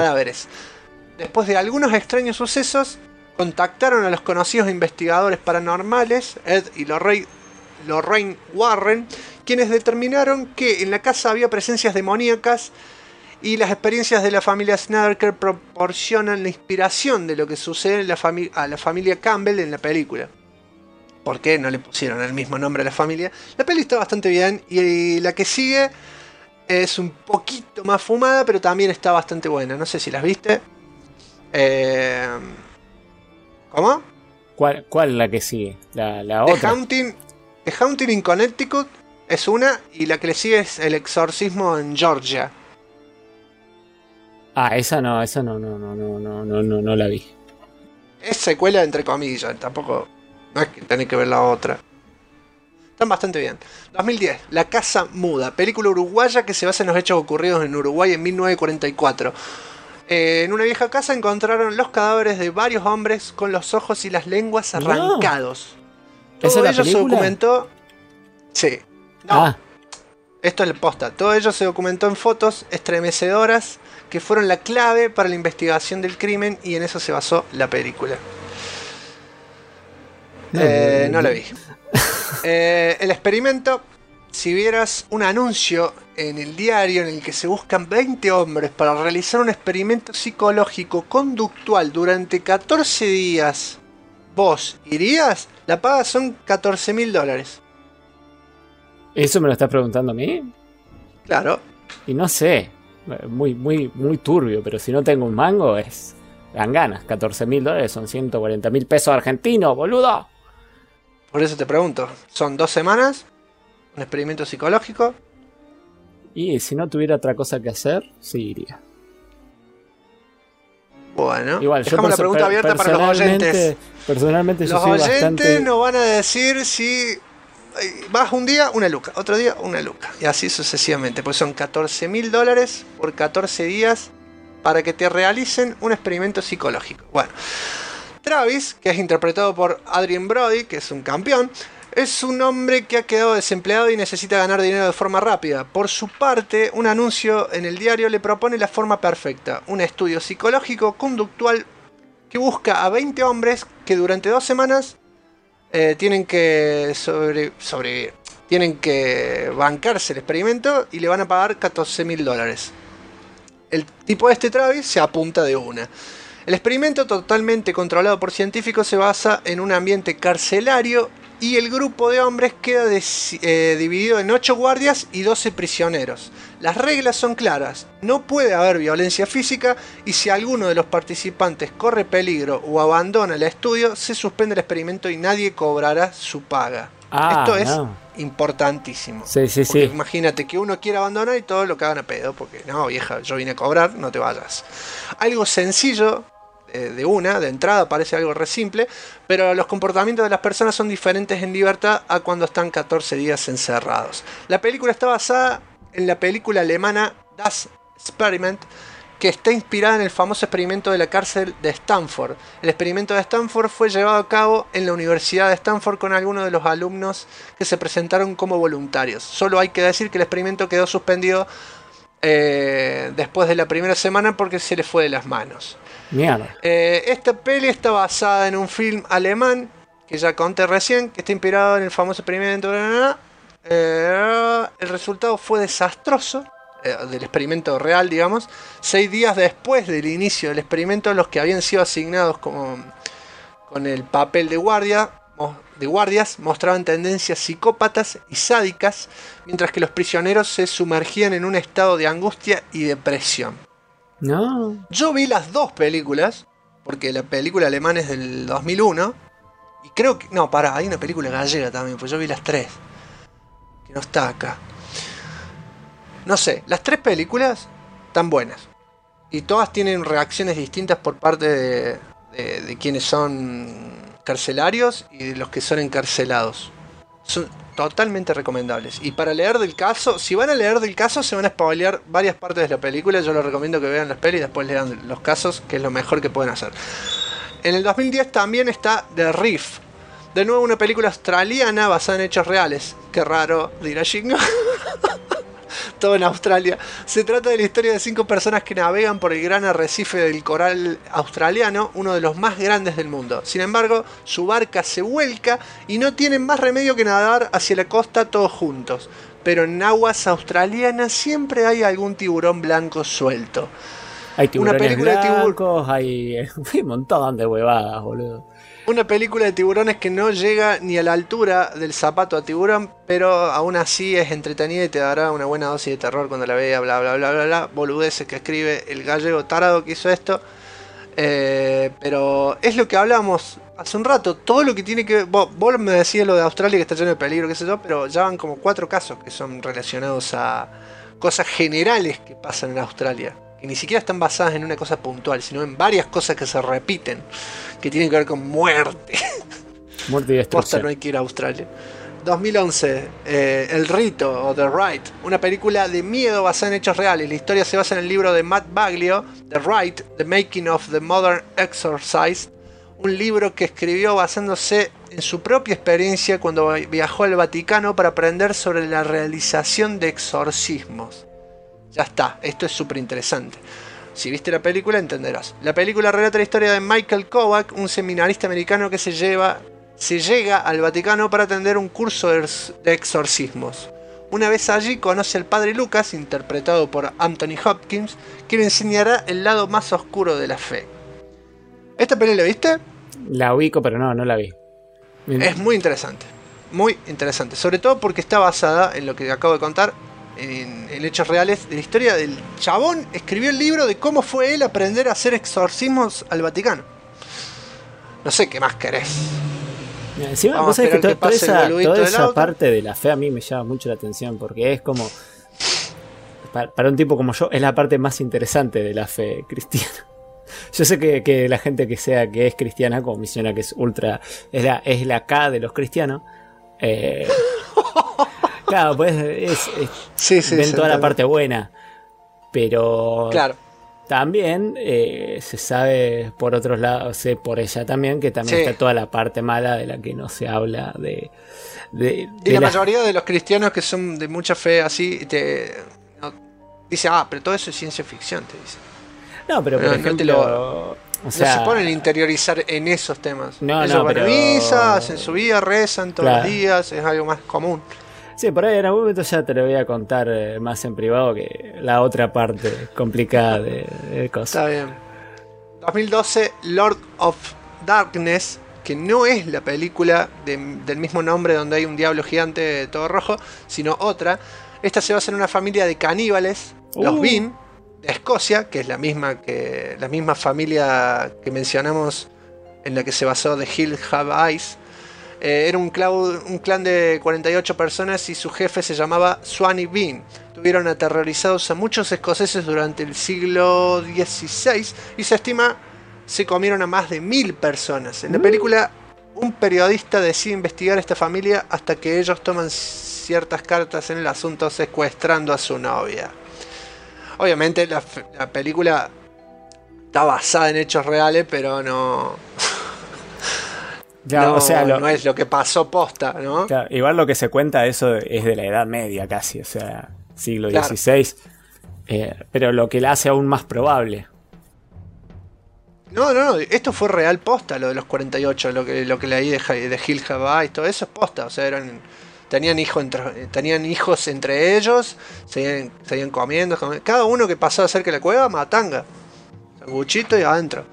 Después de algunos extraños sucesos, contactaron a los conocidos investigadores paranormales, Ed y Lorraine Warren, quienes determinaron que en la casa había presencias demoníacas y las experiencias de la familia Snedeker proporcionan la inspiración de lo que sucede a la familia Campbell en la película. ¿Por qué no le pusieron el mismo nombre a la familia? La peli está bastante bien y la que sigue es un poquito más fumada, pero también está bastante buena. No sé si las viste. ¿Cómo? ¿Cuál es la que sigue? La otra. The Haunting in Connecticut es una y la que le sigue es El exorcismo en Georgia. Esa no la vi. Es secuela entre comillas, tampoco... No es que tenés que ver la otra. Están bastante bien. 2010, La Casa Muda, película uruguaya que se basa en los hechos ocurridos en Uruguay en 1944. En una vieja casa encontraron los cadáveres de varios hombres con los ojos y las lenguas arrancados. Todo ello se documentó... Sí. No. Esto es la posta. Todo ello se documentó en fotos estremecedoras que fueron la clave para la investigación del crimen y en eso se basó la película. No la vi. El experimento si vieras un anuncio en el diario en el que se buscan 20 hombres para realizar un experimento psicológico conductual durante 14 días, ¿vos irías? La paga son $14.000. ¿Eso me lo estás preguntando a mí? Claro. Y no sé, muy turbio, pero si no tengo un mango dan ganas. $14.000 son 140.000 pesos argentinos, boludo. Por eso te pregunto, ¿son 2 semanas? ¿Un experimento psicológico? Y si no tuviera otra cosa que hacer, sí iría. Bueno, igual, dejamos la pregunta abierta para los oyentes. Personalmente yo los soy oyentes bastante... nos van a decir si vas un día, una luca, otro día, una luca. Y así sucesivamente, pues son $14.000 por 14 días para que te realicen un experimento psicológico. Bueno, Travis, que es interpretado por Adrien Brody, que es un campeón, es un hombre que ha quedado desempleado y necesita ganar dinero de forma rápida. Por su parte, un anuncio en el diario le propone la forma perfecta, un estudio psicológico conductual que busca a 20 hombres que durante 2 semanas tienen que sobrevivir. Tienen que bancarse el experimento y le van a pagar $14.000. El tipo Travis se apunta de una. El experimento, totalmente controlado por científicos, se basa en un ambiente carcelario y el grupo de hombres queda dividido en 8 guardias y 12 prisioneros. Las reglas son claras, no puede haber violencia física y si alguno de los participantes corre peligro o abandona el estudio, se suspende el experimento y nadie cobrará su paga. Esto es importantísimo. Sí. Imagínate que uno quiera abandonar y todo lo cagan a pedo, porque no, vieja, yo vine a cobrar, no te vayas. Algo sencillo, de entrada parece algo re simple, pero los comportamientos de las personas son diferentes en libertad a cuando están 14 días encerrados. La película está basada en la película alemana Das Experiment, que está inspirada en el famoso experimento de la cárcel de Stanford. El experimento de Stanford fue llevado a cabo en la Universidad de Stanford con algunos de los alumnos que se presentaron como voluntarios. Solo hay que decir que el experimento quedó suspendido después de la primera semana porque se le fue de las manos. Mierda. Esta peli está basada en un film alemán que ya conté recién, que está inspirado en el famoso experimento. El resultado fue desastroso del experimento real, digamos. 6 días después del inicio del experimento, los que habían sido asignados con el papel de guardias mostraban tendencias psicópatas y sádicas, mientras que los prisioneros se sumergían en un estado de angustia y depresión. No. Yo vi las 2 películas, porque la película alemana es del 2001, y creo que... No, pará, hay una película gallega también, pues yo vi las 3, que no está acá. No sé, las 3 películas están buenas, y todas tienen reacciones distintas por parte de quienes son carcelarios y de los que son encarcelados. Son totalmente recomendables. Y para leer del caso, si van a leer del caso, se van a spoilear varias partes de la película. Yo les recomiendo que vean las pelis y después lean los casos, que es lo mejor que pueden hacer. En el 2010 también está The Reef. De nuevo una película australiana basada en hechos reales. Qué raro, dirá Shingo. Todo en Australia. Se trata de la historia de 5 personas que navegan por el gran arrecife del coral australiano, uno de los más grandes del mundo. Sin embargo, su barca se vuelca y no tienen más remedio que nadar hacia la costa todos juntos. Pero en aguas australianas siempre hay algún tiburón blanco suelto. Hay tiburones blancos, hay un montón de huevadas, boludo. Una película de tiburones que no llega ni a la altura del zapato a tiburón, pero aún así es entretenida y te dará una buena dosis de terror cuando la vea, bla bla bla bla bla. Boludeces que escribe el gallego tarado que hizo esto. Pero es lo que hablábamos hace un rato. Todo lo que tiene que... Vos me decías lo de Australia que está lleno de peligro, qué sé yo, pero ya van como 4 casos que son relacionados a cosas generales que pasan en Australia. Que ni siquiera están basadas en una cosa puntual, sino en varias cosas que se repiten, que tienen que ver con muerte. Muerte y destrucción. Posta, no hay que ir a Australia. 2011, El Rito o The Rite, una película de miedo basada en hechos reales. La historia se basa en el libro de Matt Baglio, The Rite, The Making of the Modern Exorcist, un libro que escribió basándose en su propia experiencia cuando viajó al Vaticano para aprender sobre la realización de exorcismos. Ya está, esto es súper interesante. Si viste la película entenderás. La película relata la historia de Michael Kovac, un seminarista americano que se llega al Vaticano para atender un curso de exorcismos. Una vez allí conoce al padre Lucas, interpretado por Anthony Hopkins, quien le enseñará el lado más oscuro de la fe. ¿Esta película la viste? La ubico, pero no la vi. Es muy interesante, sobre todo porque está basada en lo que acabo de contar, en hechos reales de la historia del chabón. Escribió el libro de cómo fue él aprender a hacer exorcismos al Vaticano. No sé qué más querés. Encima, Vamos vos sabés a que esperar que pase el toda boludito del esa auto. parte de la fe a mí me llama mucho la atención, porque es como, para un tipo como yo, es la parte más interesante de la fe cristiana. Yo sé que la gente que es cristiana, como menciona que es ultra, es la K de los cristianos. Claro, pues Sí, ven toda la parte buena, pero claro. también se sabe por otros lados, sé por ella también, que también Sí. está toda la parte mala de la que no se habla Y la mayoría de los cristianos que son de mucha fe así, dice, pero todo eso es ciencia ficción, te dice. No, pero por No ejemplo, o sea, no se ponen a interiorizar en esos temas. No, Ellos no, van a pero- misa, hacen su vida, rezan todos Claro. los días, es algo más común. sí, por ahí en algún momento ya te lo voy a contar más en privado, que la otra parte complicada de cosas. Está bien. 2012, Lord of Darkness, que no es la película del mismo nombre donde hay un diablo gigante todo rojo, sino otra. Esta se basa en una familia de caníbales, los Bean, de Escocia, que es la misma familia que mencionamos en la que se basó The Hill Have Eyes. Era un clan de 48 personas y su jefe se llamaba Swanee Bean. Tuvieron aterrorizados a muchos escoceses durante el siglo XVI y se estima se comieron a más de 1000 personas. En la película, un periodista decide investigar a esta familia hasta que ellos toman ciertas cartas en el asunto, secuestrando a su novia. Obviamente la película está basada en hechos reales, pero no... Claro, no, o sea, no es lo que pasó posta, ¿no? claro, igual lo que se cuenta eso es de la Edad Media casi, o sea, siglo Claro. XVI, pero lo que la hace aún más probable. No, esto fue real posta, lo de los 48, lo que leí de Hill Have Eyes, todo eso es posta, o sea, tenían hijos entre ellos, seguían comiendo, cada uno que pasaba cerca de la cueva, matanga, sanguchito y adentro.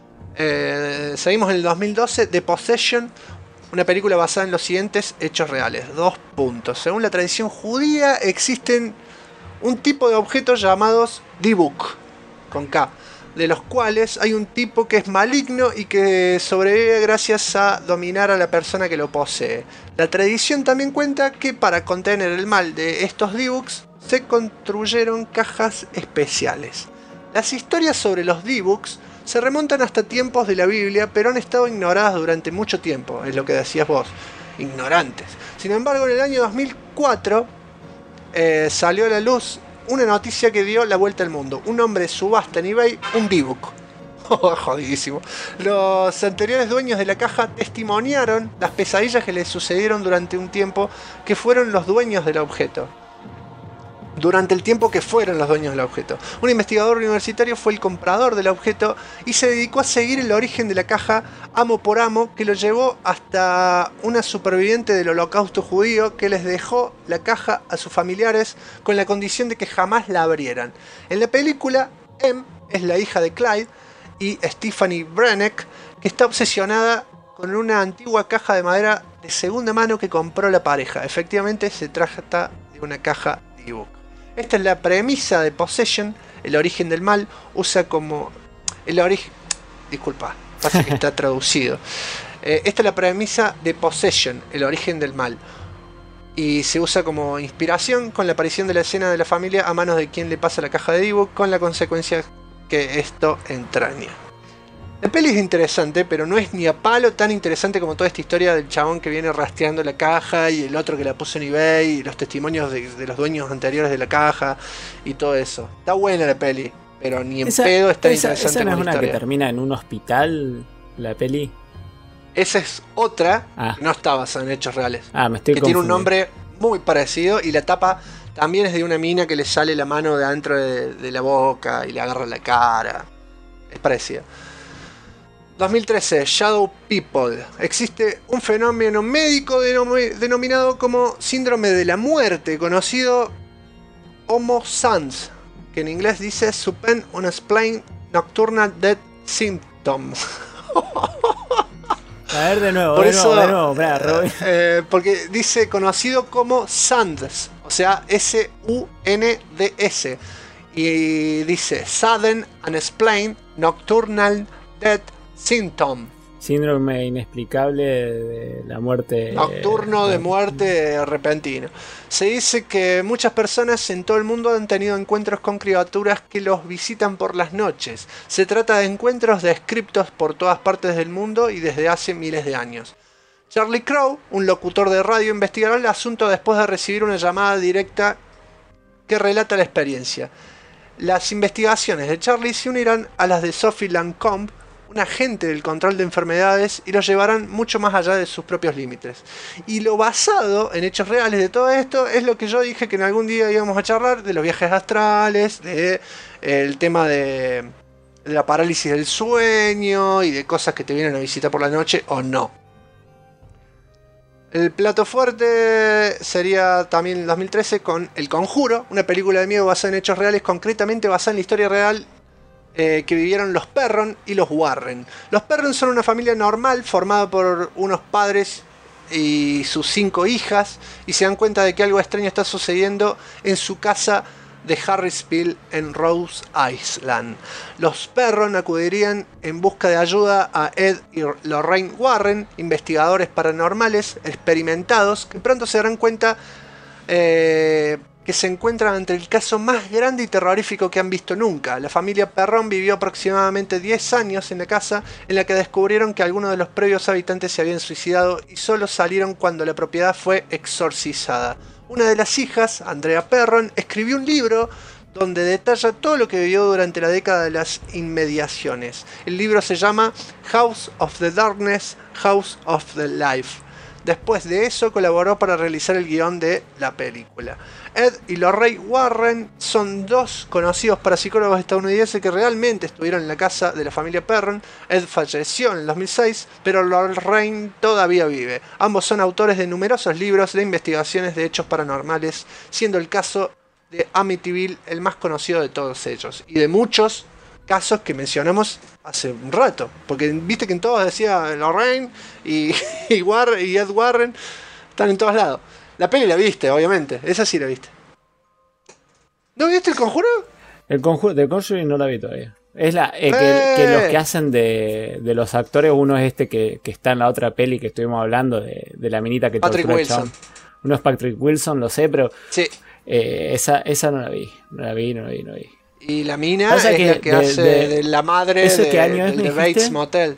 Seguimos en el 2012, The Possession, una película basada en los siguientes hechos reales. 2 puntos. Según la tradición judía, existen un tipo de objetos llamados Dibuk, con K, de los cuales hay un tipo que es maligno y que sobrevive gracias a dominar a la persona que lo posee. La tradición también cuenta que para contener el mal de estos Dibuks se construyeron cajas especiales. Las historias sobre los Dibuks se remontan hasta tiempos de la Biblia, pero han estado ignoradas durante mucho tiempo, es lo que decías vos, ignorantes. Sin embargo, en el año 2004 salió a la luz una noticia que dio la vuelta al mundo. Un hombre subasta en eBay un Dibuk. Jodidísimo. Los anteriores dueños de la caja testimoniaron las pesadillas que les sucedieron durante un tiempo que fueron los dueños del objeto. Durante el tiempo que fueron los dueños del objeto. Un investigador universitario fue el comprador del objeto y se dedicó a seguir el origen de la caja amo por amo, que lo llevó hasta una superviviente del holocausto judío que les dejó la caja a sus familiares con la condición de que jamás la abrieran. En la película, Em es la hija de Clyde y Stephanie Brenneck, que está obsesionada con una antigua caja de madera de segunda mano que compró la pareja. Efectivamente se trata de una caja Dibuk. Esta es la premisa de Possession, el origen del mal. Usa como el origen... Disculpa, pasa que está traducido. Esta es la premisa de Possession, el origen del mal. Y se usa como inspiración con la aparición de la escena de la familia a manos de quien le pasa la caja de Dibuk, con la consecuencia que esto entraña. La peli es interesante, pero no es ni a palo tan interesante como toda esta historia del chabón que viene rastreando la caja y el otro que la puso en eBay y los testimonios de los dueños anteriores de la caja y todo eso. Está buena la peli, pero ni en pedo es tan interesante ¿Esa no es como la una que historia. termina en un hospital, la peli? Esa es otra Ah. que no está basada en hechos reales. Me estoy Que tiene un confundiendo. nombre muy parecido y la tapa también es de una mina que le sale la mano de adentro de la boca y le agarra la cara. Es parecida. 2013, Shadow People. Existe un fenómeno médico denominado como síndrome de la muerte, conocido Homo Sans, que en inglés dice Sudden Unexplained Nocturnal Death Symptom. A ver, de nuevo, Por de eso, nuevo, Robin. porque dice conocido como SUNDS, o sea, SUNDS. Y dice Sudden Unexplained Nocturnal Death Symptom. Síndrome inexplicable de la muerte. Nocturno de muerte repentina. Se dice que muchas personas en todo el mundo han tenido encuentros con criaturas que los visitan por las noches. Se trata de encuentros descriptos por todas partes del mundo y desde hace miles de años. Charlie Crow, un locutor de radio, investigará el asunto después de recibir una llamada directa que relata la experiencia. Las investigaciones de Charlie se unirán a las de Sophie Lancombe, un agente del control de enfermedades, y los llevarán mucho más allá de sus propios límites. Y lo basado en hechos reales de todo esto es lo que yo dije que en algún día íbamos a charlar, de los viajes astrales, de el tema de la parálisis del sueño y de cosas que te vienen a visitar por la noche o no. El plato fuerte sería también 2013 con El Conjuro, una película de miedo basada en hechos reales, concretamente basada en la historia real que vivieron los Perron y los Warren. Los Perron son una familia normal formada por unos padres y sus 5 hijas, y se dan cuenta de que algo extraño está sucediendo en su casa de Harrisville en Rose Island. Los Perron acudirían en busca de ayuda a Ed y Lorraine Warren, investigadores paranormales experimentados, que pronto se darán cuenta que se encuentran ante el caso más grande y terrorífico que han visto nunca. La familia Perron vivió aproximadamente 10 años en la casa, en la que descubrieron que algunos de los previos habitantes se habían suicidado y solo salieron cuando la propiedad fue exorcizada. Una de las hijas, Andrea Perron, escribió un libro donde detalla todo lo que vivió durante la década de las inmediaciones. El libro se llama House of the Darkness, House of the Life. Después de eso colaboró para realizar el guión de la película. Ed y Lorraine Warren son 2 conocidos parapsicólogos estadounidenses que realmente estuvieron en la casa de la familia Perron. Ed falleció en el 2006, pero Lorraine todavía vive. Ambos son autores de numerosos libros de investigaciones de hechos paranormales, siendo el caso de Amityville el más conocido de todos ellos, y de muchos casos que mencionamos hace un rato, porque viste que en todos decía Lorraine y Ed Warren, están en todos lados. La peli la viste, obviamente, esa sí la viste. ¿No viste El Conjuro? El Conjuro, de Conjuring no la vi todavía. Es que los que hacen de los actores, uno es este que está en la otra peli que estuvimos hablando, de la minita que Patrick Wilson. Uno es Patrick Wilson, lo sé, pero sí. Esa no la vi. No la vi. Y la mina es la que hace de la madre ¿qué año es, de Bates Motel.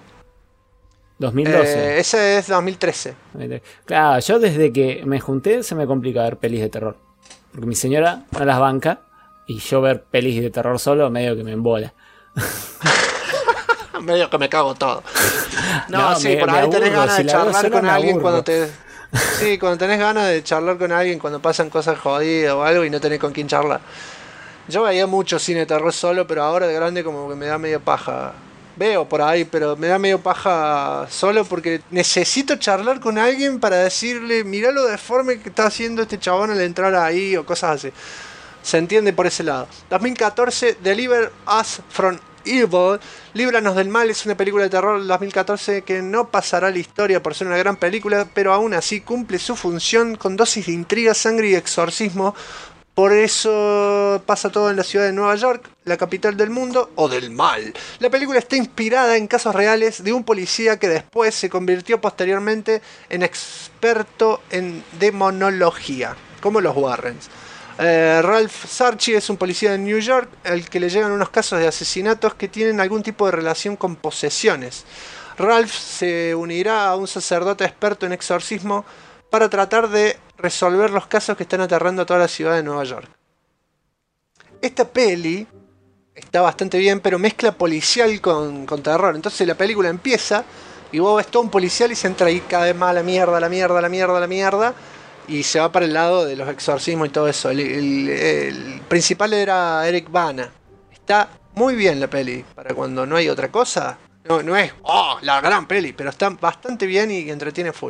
2012. Ese es 2013. Claro, yo desde que me junté se me complica ver pelis de terror. Porque mi señora no las banca, y yo ver pelis de terror solo medio que me embola. Medio que me cago todo. No, sí, por me ahí tenés aburro, ganas si de la veo charlar sola con me alguien aburro. cuando te... Sí, cuando tenés ganas de charlar con alguien cuando pasan cosas jodidas o algo y no tenés con quién charlar. Yo veía mucho cine de terror solo, pero ahora de grande como que me da medio paja. Veo por ahí, pero me da medio paja solo porque necesito charlar con alguien para decirle, mirá lo deforme que está haciendo este chabón al entrar ahí o cosas así. Se entiende por ese lado. 2014, Deliver Us From Evil, Líbranos del Mal, es una película de terror del 2014 que no pasará a la historia por ser una gran película, pero aún así cumple su función con dosis de intriga, sangre y exorcismo. Por eso pasa todo en la ciudad de Nueva York, la capital del mundo, o del mal. La película está inspirada en casos reales de un policía que después se convirtió posteriormente en experto en demonología, como los Warrens. Ralph Sarchi es un policía de New York al que le llegan unos casos de asesinatos que tienen algún tipo de relación con posesiones. Ralph se unirá a un sacerdote experto en exorcismo para tratar de resolver los casos que están aterrando a toda la ciudad de Nueva York. Esta peli está bastante bien, pero mezcla policial con terror. Entonces la película empieza y vos ves todo un policial y se entra ahí cada vez más a la mierda, y se va para el lado de los exorcismos y todo eso. El principal era Eric Bana. Está muy bien la peli. Para cuando no hay otra cosa, No es la gran peli, pero está bastante bien y entretiene full.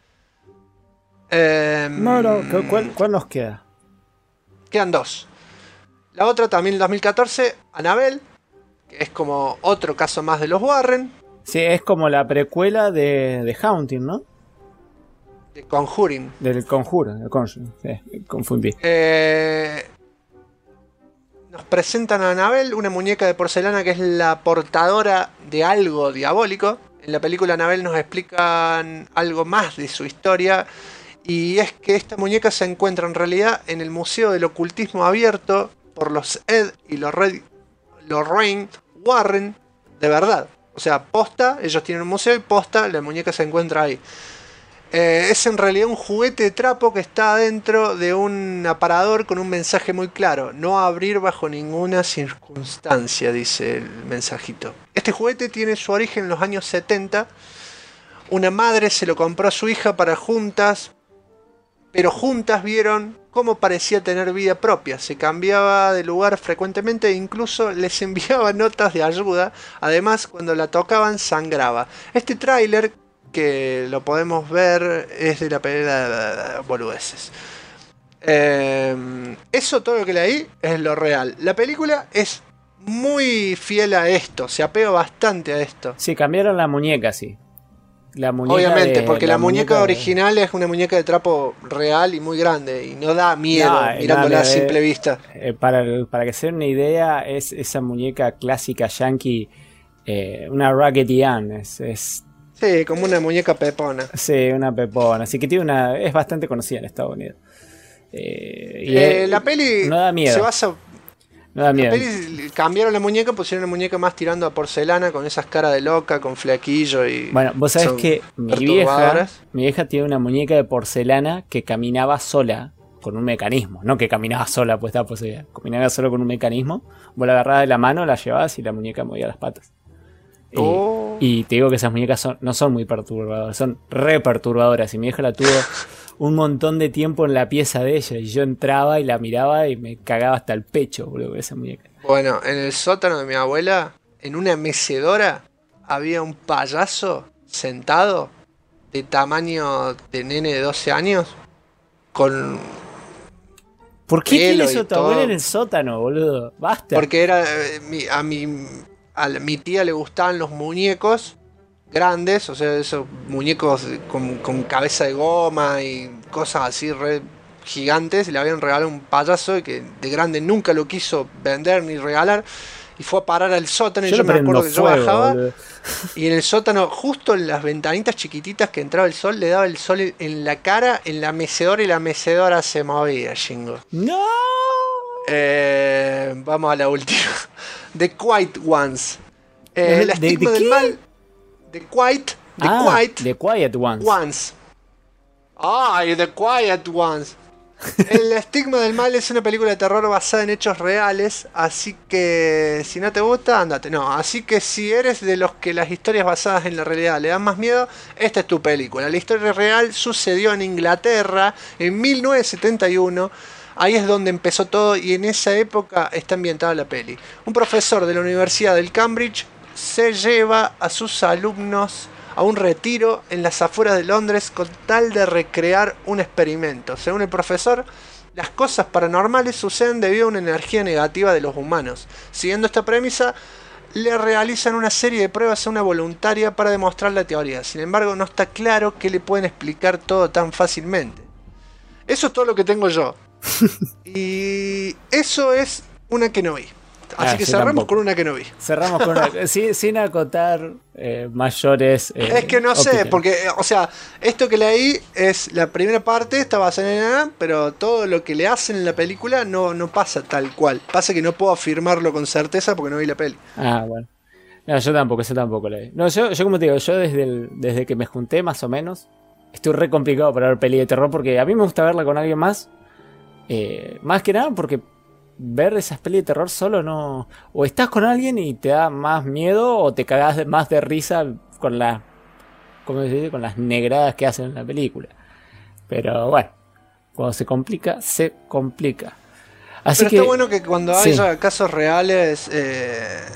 Bueno, ¿cuál nos queda? Quedan 2. La otra también en 2014, Annabelle, que es como otro caso más de los Warren. Sí, es como la precuela de Haunting, ¿no? De Conjuring. Del Conjuro, confundí. Nos presentan a Annabelle, una muñeca de porcelana que es la portadora de algo diabólico. En la película Annabelle nos explican algo más de su historia. Y es que esta muñeca se encuentra en realidad en el Museo del Ocultismo abierto por los Ed y Lorraine Warren de verdad. O sea, posta, ellos tienen un museo y posta, la muñeca se encuentra ahí. Es en realidad un juguete de trapo que está dentro de un aparador con un mensaje muy claro. No abrir bajo ninguna circunstancia, dice el mensajito. Este juguete tiene su origen en los años 70. Una madre se lo compró a su hija para juntas, pero juntas vieron cómo parecía tener vida propia. Se cambiaba de lugar frecuentemente e incluso les enviaba notas de ayuda. Además, cuando la tocaban sangraba. Este tráiler, que lo podemos ver, es de la película de boludeces. Eso, todo lo que leí, es lo real. La película es muy fiel a esto, se apega bastante a esto. Sí, cambiaron la muñeca, sí. La muñeca obviamente, porque la muñeca original es una muñeca de trapo real y muy grande y no da miedo mirándola a simple vista. Para que se den una idea, es esa muñeca clásica yankee, una Raggedy Ann, es sí, como una muñeca pepona. Sí, una pepona, así que es bastante conocida en Estados Unidos. La peli no da miedo. Se basa... No da miedo. La peli cambiaron la muñeca, pusieron una muñeca más tirando a porcelana, con esas caras de loca, con flequillo y... Bueno, vos sabés que mi vieja tiene una muñeca de porcelana que caminaba sola con un mecanismo. No que caminaba sola, pues estaba poseída. Caminaba solo con un mecanismo. Vos la agarrabas de la mano, la llevabas y la muñeca movía las patas. Y te digo que esas muñecas no son muy perturbadoras, son re perturbadoras. Y mi vieja la tuvo un montón de tiempo en la pieza de ella. Y yo entraba y la miraba y me cagaba hasta el pecho, boludo, con esa muñeca. Bueno, en el sótano de mi abuela, en una mecedora, había un payaso sentado de tamaño de nene de 12 años. Con... ¿Por qué tiene eso tu abuela en el sótano, boludo? Basta. Porque era a mi tía le gustaban los muñecos grandes, o sea, esos muñecos con cabeza de goma y cosas así re gigantes. Le habían regalado un payaso y que de grande nunca lo quiso vender ni regalar. Y fue a parar al sótano. Y yo me acuerdo que yo bajaba, boludo. Y en el sótano, justo en las ventanitas chiquititas que entraba el sol, le daba el sol en la cara, en la mecedora, y la mecedora se movía, Shingo. ¡No! Vamos a la última. The Quiet Ones. El estigma del mal. The Quiet Ones. Ay, The Quiet Ones. El estigma del mal es una película de terror basada en hechos reales, así que si no te gusta, ándate. No, así que si eres de los que las historias basadas en la realidad le dan más miedo, esta es tu película. La historia real sucedió en Inglaterra en 1971. Ahí es donde empezó todo y en esa época está ambientada la peli. Un profesor de la Universidad del Cambridge se lleva a sus alumnos a un retiro en las afueras de Londres con tal de recrear un experimento. Según el profesor, las cosas paranormales suceden debido a una energía negativa de los humanos. Siguiendo esta premisa, le realizan una serie de pruebas a una voluntaria para demostrar la teoría. Sin embargo, no está claro que le pueden explicar todo tan fácilmente. Eso es todo lo que tengo yo. Y eso es una que no vi. Así que cerramos tampoco. Con una que no vi. Cerramos con una sin acotar mayores. Es que no sé, porque, o sea, esto que leí es la primera parte, está basada en pero todo lo que le hacen en la película no pasa tal cual. Pasa que no puedo afirmarlo con certeza porque no vi la peli. Ah, bueno. No, yo tampoco la vi. No, yo como te digo, yo desde que me junté más o menos, estoy re complicado para ver peli de terror porque a mí me gusta verla con alguien más. Más que nada porque ver esas pelis de terror solo no... O estás con alguien y te da más miedo o te cagás más de risa con las... ¿Cómo se dice? Con las negradas que hacen en la película. Pero bueno, cuando se complica, se complica. Así pero que, está bueno que cuando haya casos reales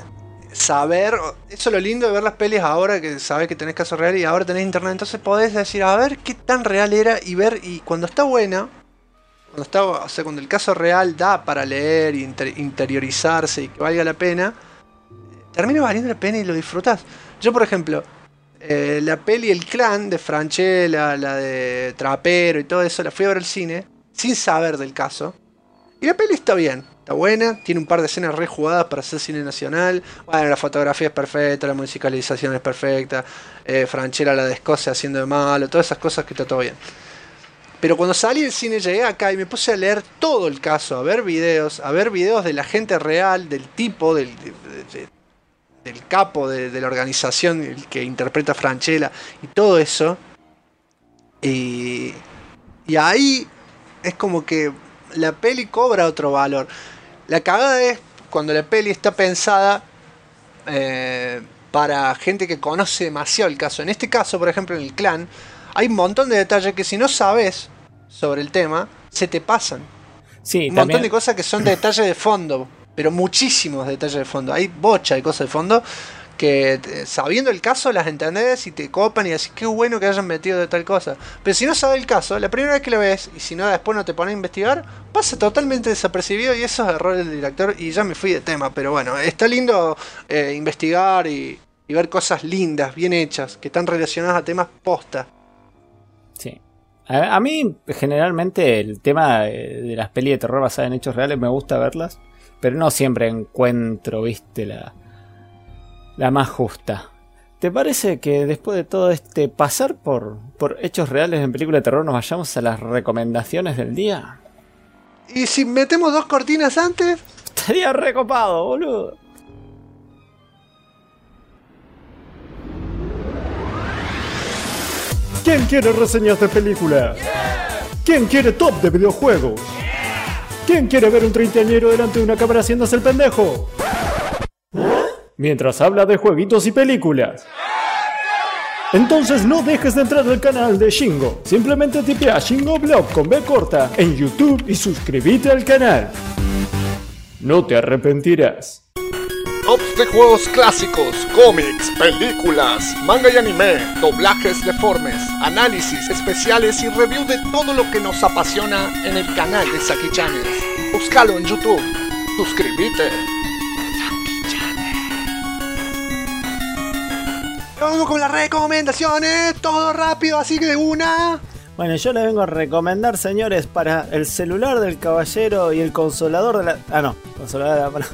saber, eso es lo lindo de ver las pelis ahora, que sabes que tenés casos reales y ahora tenés internet, entonces podés decir, a ver qué tan real era y ver, y cuando está buena, cuando el caso real da para leer y interiorizarse y que valga la pena, termina valiendo la pena y lo disfrutás. Yo, por ejemplo, la peli El Clan de Francella, la de Trapero y todo eso, la fui a ver al cine sin saber del caso. Y la peli está bien, está buena, tiene un par de escenas rejugadas para hacer cine nacional. Bueno, la fotografía es perfecta, la musicalización es perfecta, Francella la de Escocia haciendo de malo, todas esas cosas que está todo bien. Pero cuando salí del cine llegué acá y me puse a leer todo el caso, a ver videos de la gente real, del tipo, del capo de la organización, el que interpreta a Francella y todo eso. Y ahí es como que la peli cobra otro valor. La cagada es cuando la peli está pensada para gente que conoce demasiado el caso. En este caso, por ejemplo, en El Clan, hay un montón de detalles que si no sabes sobre el tema, se te pasan. Sí, un montón de cosas que son detalles de fondo, pero muchísimos detalles de fondo. Hay bocha de cosas de fondo que sabiendo el caso las entendés y te copan y decís qué bueno que hayan metido de tal cosa. Pero si no sabes el caso, la primera vez que lo ves y si no después no te pones a investigar, pasa totalmente desapercibido y esos errores del director. Y ya me fui de tema, pero bueno, está lindo investigar y ver cosas lindas, bien hechas, que están relacionadas a temas posta. Sí. A mí, generalmente, el tema de las pelis de terror basadas en hechos reales me gusta verlas, pero no siempre encuentro, viste, la más justa. ¿Te parece que después de todo este pasar por hechos reales en películas de terror nos vayamos a las recomendaciones del día? ¿Y si metemos 2 cortinas antes? Estaría recopado, boludo. ¿Quién quiere reseñas de películas? ¿Quién quiere top de videojuegos? ¿Quién quiere ver un treintañero delante de una cámara haciéndose el pendejo? Mientras habla de jueguitos y películas. Entonces no dejes de entrar al canal de Shingo. Simplemente tipea Shingo Blog con B corta en YouTube y suscríbete al canal. No te arrepentirás. Tops de juegos clásicos, cómics, películas, manga y anime, doblajes deformes, análisis especiales y review de todo lo que nos apasiona en el canal de Saki Channel. Búscalo en YouTube. Suscríbete. Vamos con las recomendaciones, todo rápido, así que de una. Bueno, yo les vengo a recomendar, señores, para el celular del caballero y el consolador de la... Ah, no, consolador de la mano.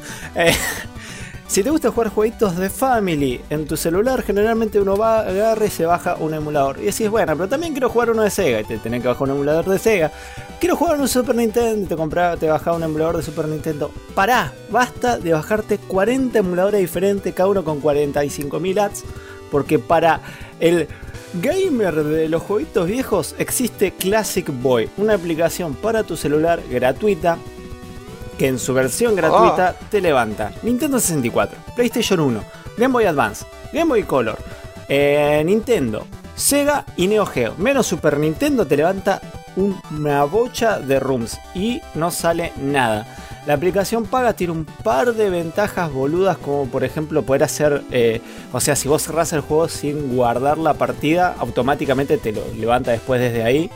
Si te gusta jugar jueguitos de Family en tu celular, generalmente uno va, agarra y se baja un emulador. Y decís, bueno, pero también quiero jugar uno de Sega. Y te tenés que bajar un emulador de Sega. Quiero jugar un Super Nintendo. Te bajás un emulador de Super Nintendo. Pará, basta de bajarte 40 emuladores diferentes, cada uno con 45.000 ads. Porque para el gamer de los jueguitos viejos existe Classic Boy, una aplicación para tu celular gratuita que en su versión gratuita te levanta Nintendo 64, PlayStation 1, Game Boy Advance, Game Boy Color, Nintendo, Sega y Neo Geo. Menos Super Nintendo te levanta una bocha de ROMs y no sale nada. La aplicación paga tiene un par de ventajas boludas, como por ejemplo poder hacer, o sea, si vos cerrás el juego sin guardar la partida, automáticamente te lo levanta después desde ahí.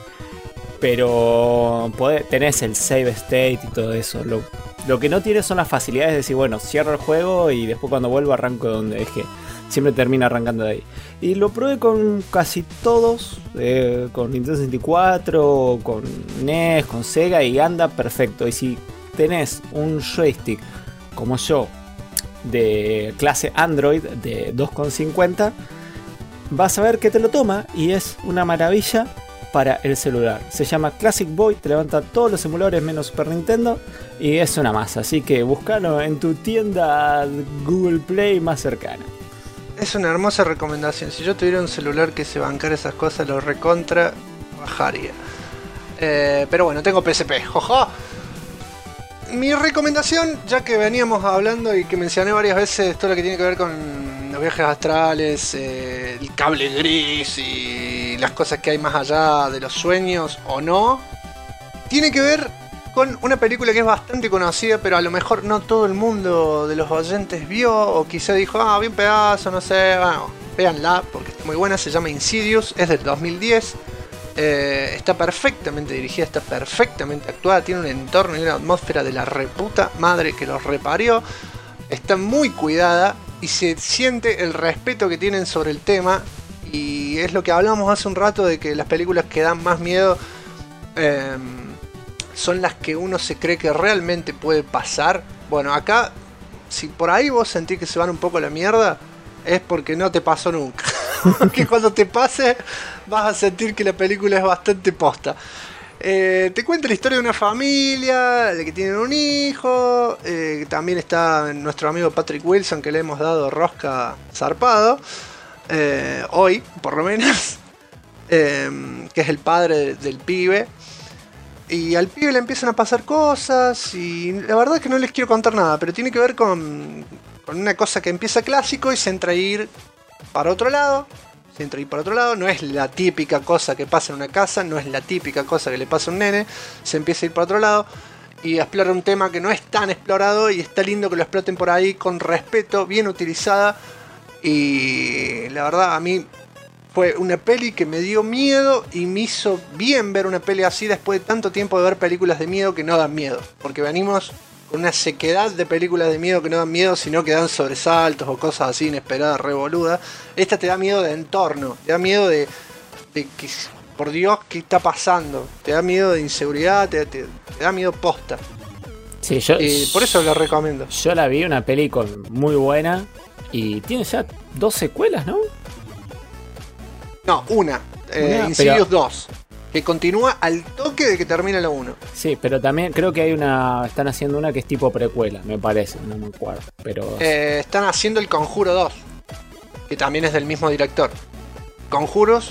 Pero tenés el save state y todo eso. Lo que no tiene son las facilidades de decir, bueno, cierro el juego y después cuando vuelvo arranco de donde dejé. Siempre termina arrancando de ahí. Y lo probé con casi todos, con Nintendo 64, con NES, con Sega, y anda perfecto. Y si tenés un joystick como yo de clase Android de 2,50, vas a ver que te lo toma y es una maravilla para el celular. Se llama Classic Boy, te levanta todos los emuladores menos Super Nintendo y es una masa, así que búscalo en tu tienda Google Play más cercana. Es una hermosa recomendación. Si yo tuviera un celular que se bancara esas cosas, lo recontra bajaría. Pero bueno, tengo PSP. ¡Jojo! Mi recomendación, ya que veníamos hablando y que mencioné varias veces todo lo que tiene que ver con los viajes astrales, el cable gris y las cosas que hay más allá de los sueños o no, tiene que ver con una película que es bastante conocida, pero a lo mejor no todo el mundo de los oyentes vio, o quizá dijo, bien pedazo, no sé, bueno, véanla porque está muy buena, se llama Insidious, es del 2010, está perfectamente dirigida, está perfectamente actuada, tiene un entorno y una atmósfera de la reputa madre que los reparió, está muy cuidada y se siente el respeto que tienen sobre el tema, y es lo que hablamos hace un rato de que las películas que dan más miedo son las que uno se cree que realmente puede pasar. Bueno, acá, si por ahí vos sentís que se van un poco a la mierda, es porque no te pasó nunca. Que cuando te pase, vas a sentir que la película es bastante posta. Te cuenta la historia de una familia, de que tienen un hijo. También está nuestro amigo Patrick Wilson, que le hemos dado rosca zarpado. Hoy, por lo menos. Que es el padre del pibe. Y al pibe le empiezan a pasar cosas y la verdad es que no les quiero contar nada, pero tiene que ver con una cosa que empieza clásico y se entra a ir para otro lado. No es la típica cosa que pasa en una casa, no es la típica cosa que le pasa a un nene. Se empieza a ir para otro lado y explora un tema que no es tan explorado y está lindo que lo exploten por ahí con respeto, bien utilizada. Y la verdad a mí fue una peli que me dio miedo y me hizo bien ver una peli así después de tanto tiempo de ver películas de miedo que no dan miedo. Porque venimos con una sequedad de películas de miedo que no dan miedo, sino que dan sobresaltos o cosas así inesperadas, revoludas. Esta te da miedo de entorno, te da miedo de que, por Dios, ¿qué está pasando? Te da miedo de inseguridad, te da miedo posta. Sí, por eso la recomiendo. Yo la vi, una peli muy buena y tiene ya 2 secuelas, ¿no? No, una. Insidious 2. Que continúa al toque de que termina la 1. Sí, pero también creo que están haciendo una que es tipo precuela, me parece, no me acuerdo. Pero están haciendo el Conjuro 2. Que también es del mismo director. Conjuros.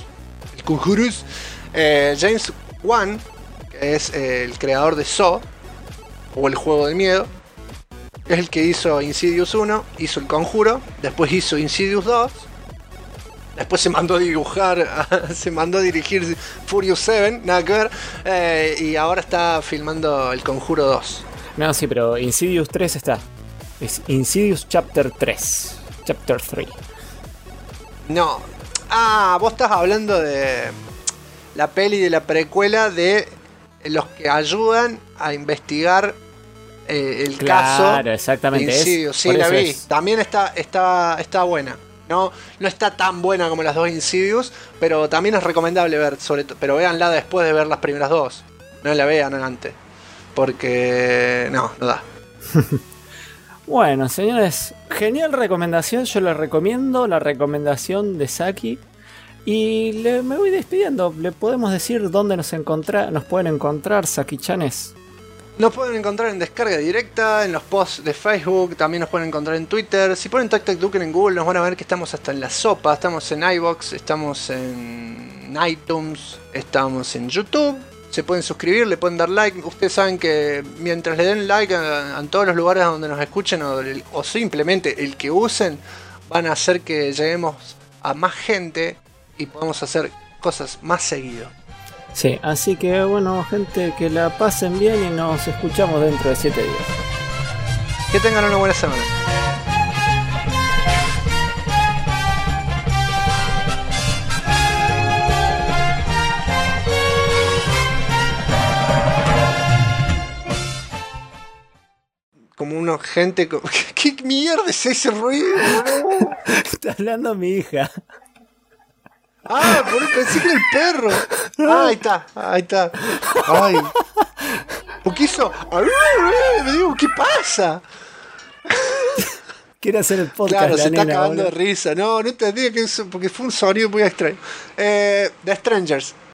James Wan, que es el creador de Saw, o el juego del miedo. Es el que hizo Insidious 1, hizo el Conjuro, después hizo Insidious 2. Después se mandó a dibujar, se mandó a dirigir Furious 7, nada que ver. Y ahora está filmando El Conjuro 2. No, sí, pero Insidious 3 está. Es Insidious Chapter 3. Chapter 3. No. Vos estás hablando de la peli de la precuela de los que ayudan a investigar el caso. Claro, exactamente. De Insidious. Sí, la vi. También está buena. No está tan buena como las dos Insidious, pero también es recomendable ver, pero véanla después de ver las primeras dos. No la vean antes, porque no da. Bueno, señores, genial recomendación. Yo les recomiendo la recomendación de Saki. Y me voy despidiendo. ¿Le podemos decir dónde nos pueden encontrar, Saki-chanes? Nos pueden encontrar en descarga directa, en los posts de Facebook, también nos pueden encontrar en Twitter. Si ponen TacTacDuken en Google nos van a ver que estamos hasta en la sopa. Estamos en iVoox, estamos en iTunes, estamos en YouTube. Se pueden suscribir, le pueden dar like. Ustedes saben que mientras le den like a todos los lugares donde nos escuchen o simplemente el que usen, van a hacer que lleguemos a más gente y podamos hacer cosas más seguido. Sí, así que bueno, gente, que la pasen bien y nos escuchamos dentro de 7 días. Que tengan una buena semana. Como una gente... ¿Qué mierda es ese ruido? Está hablando mi hija. Pensé que era el perro. Ahí está. Ay. ¿Qué hizo? Me digo, ¿qué pasa? Quiere hacer el podcast. Claro, se está cagando de risa. No entendí que eso, porque fue un sonido muy extraño. The Strangers.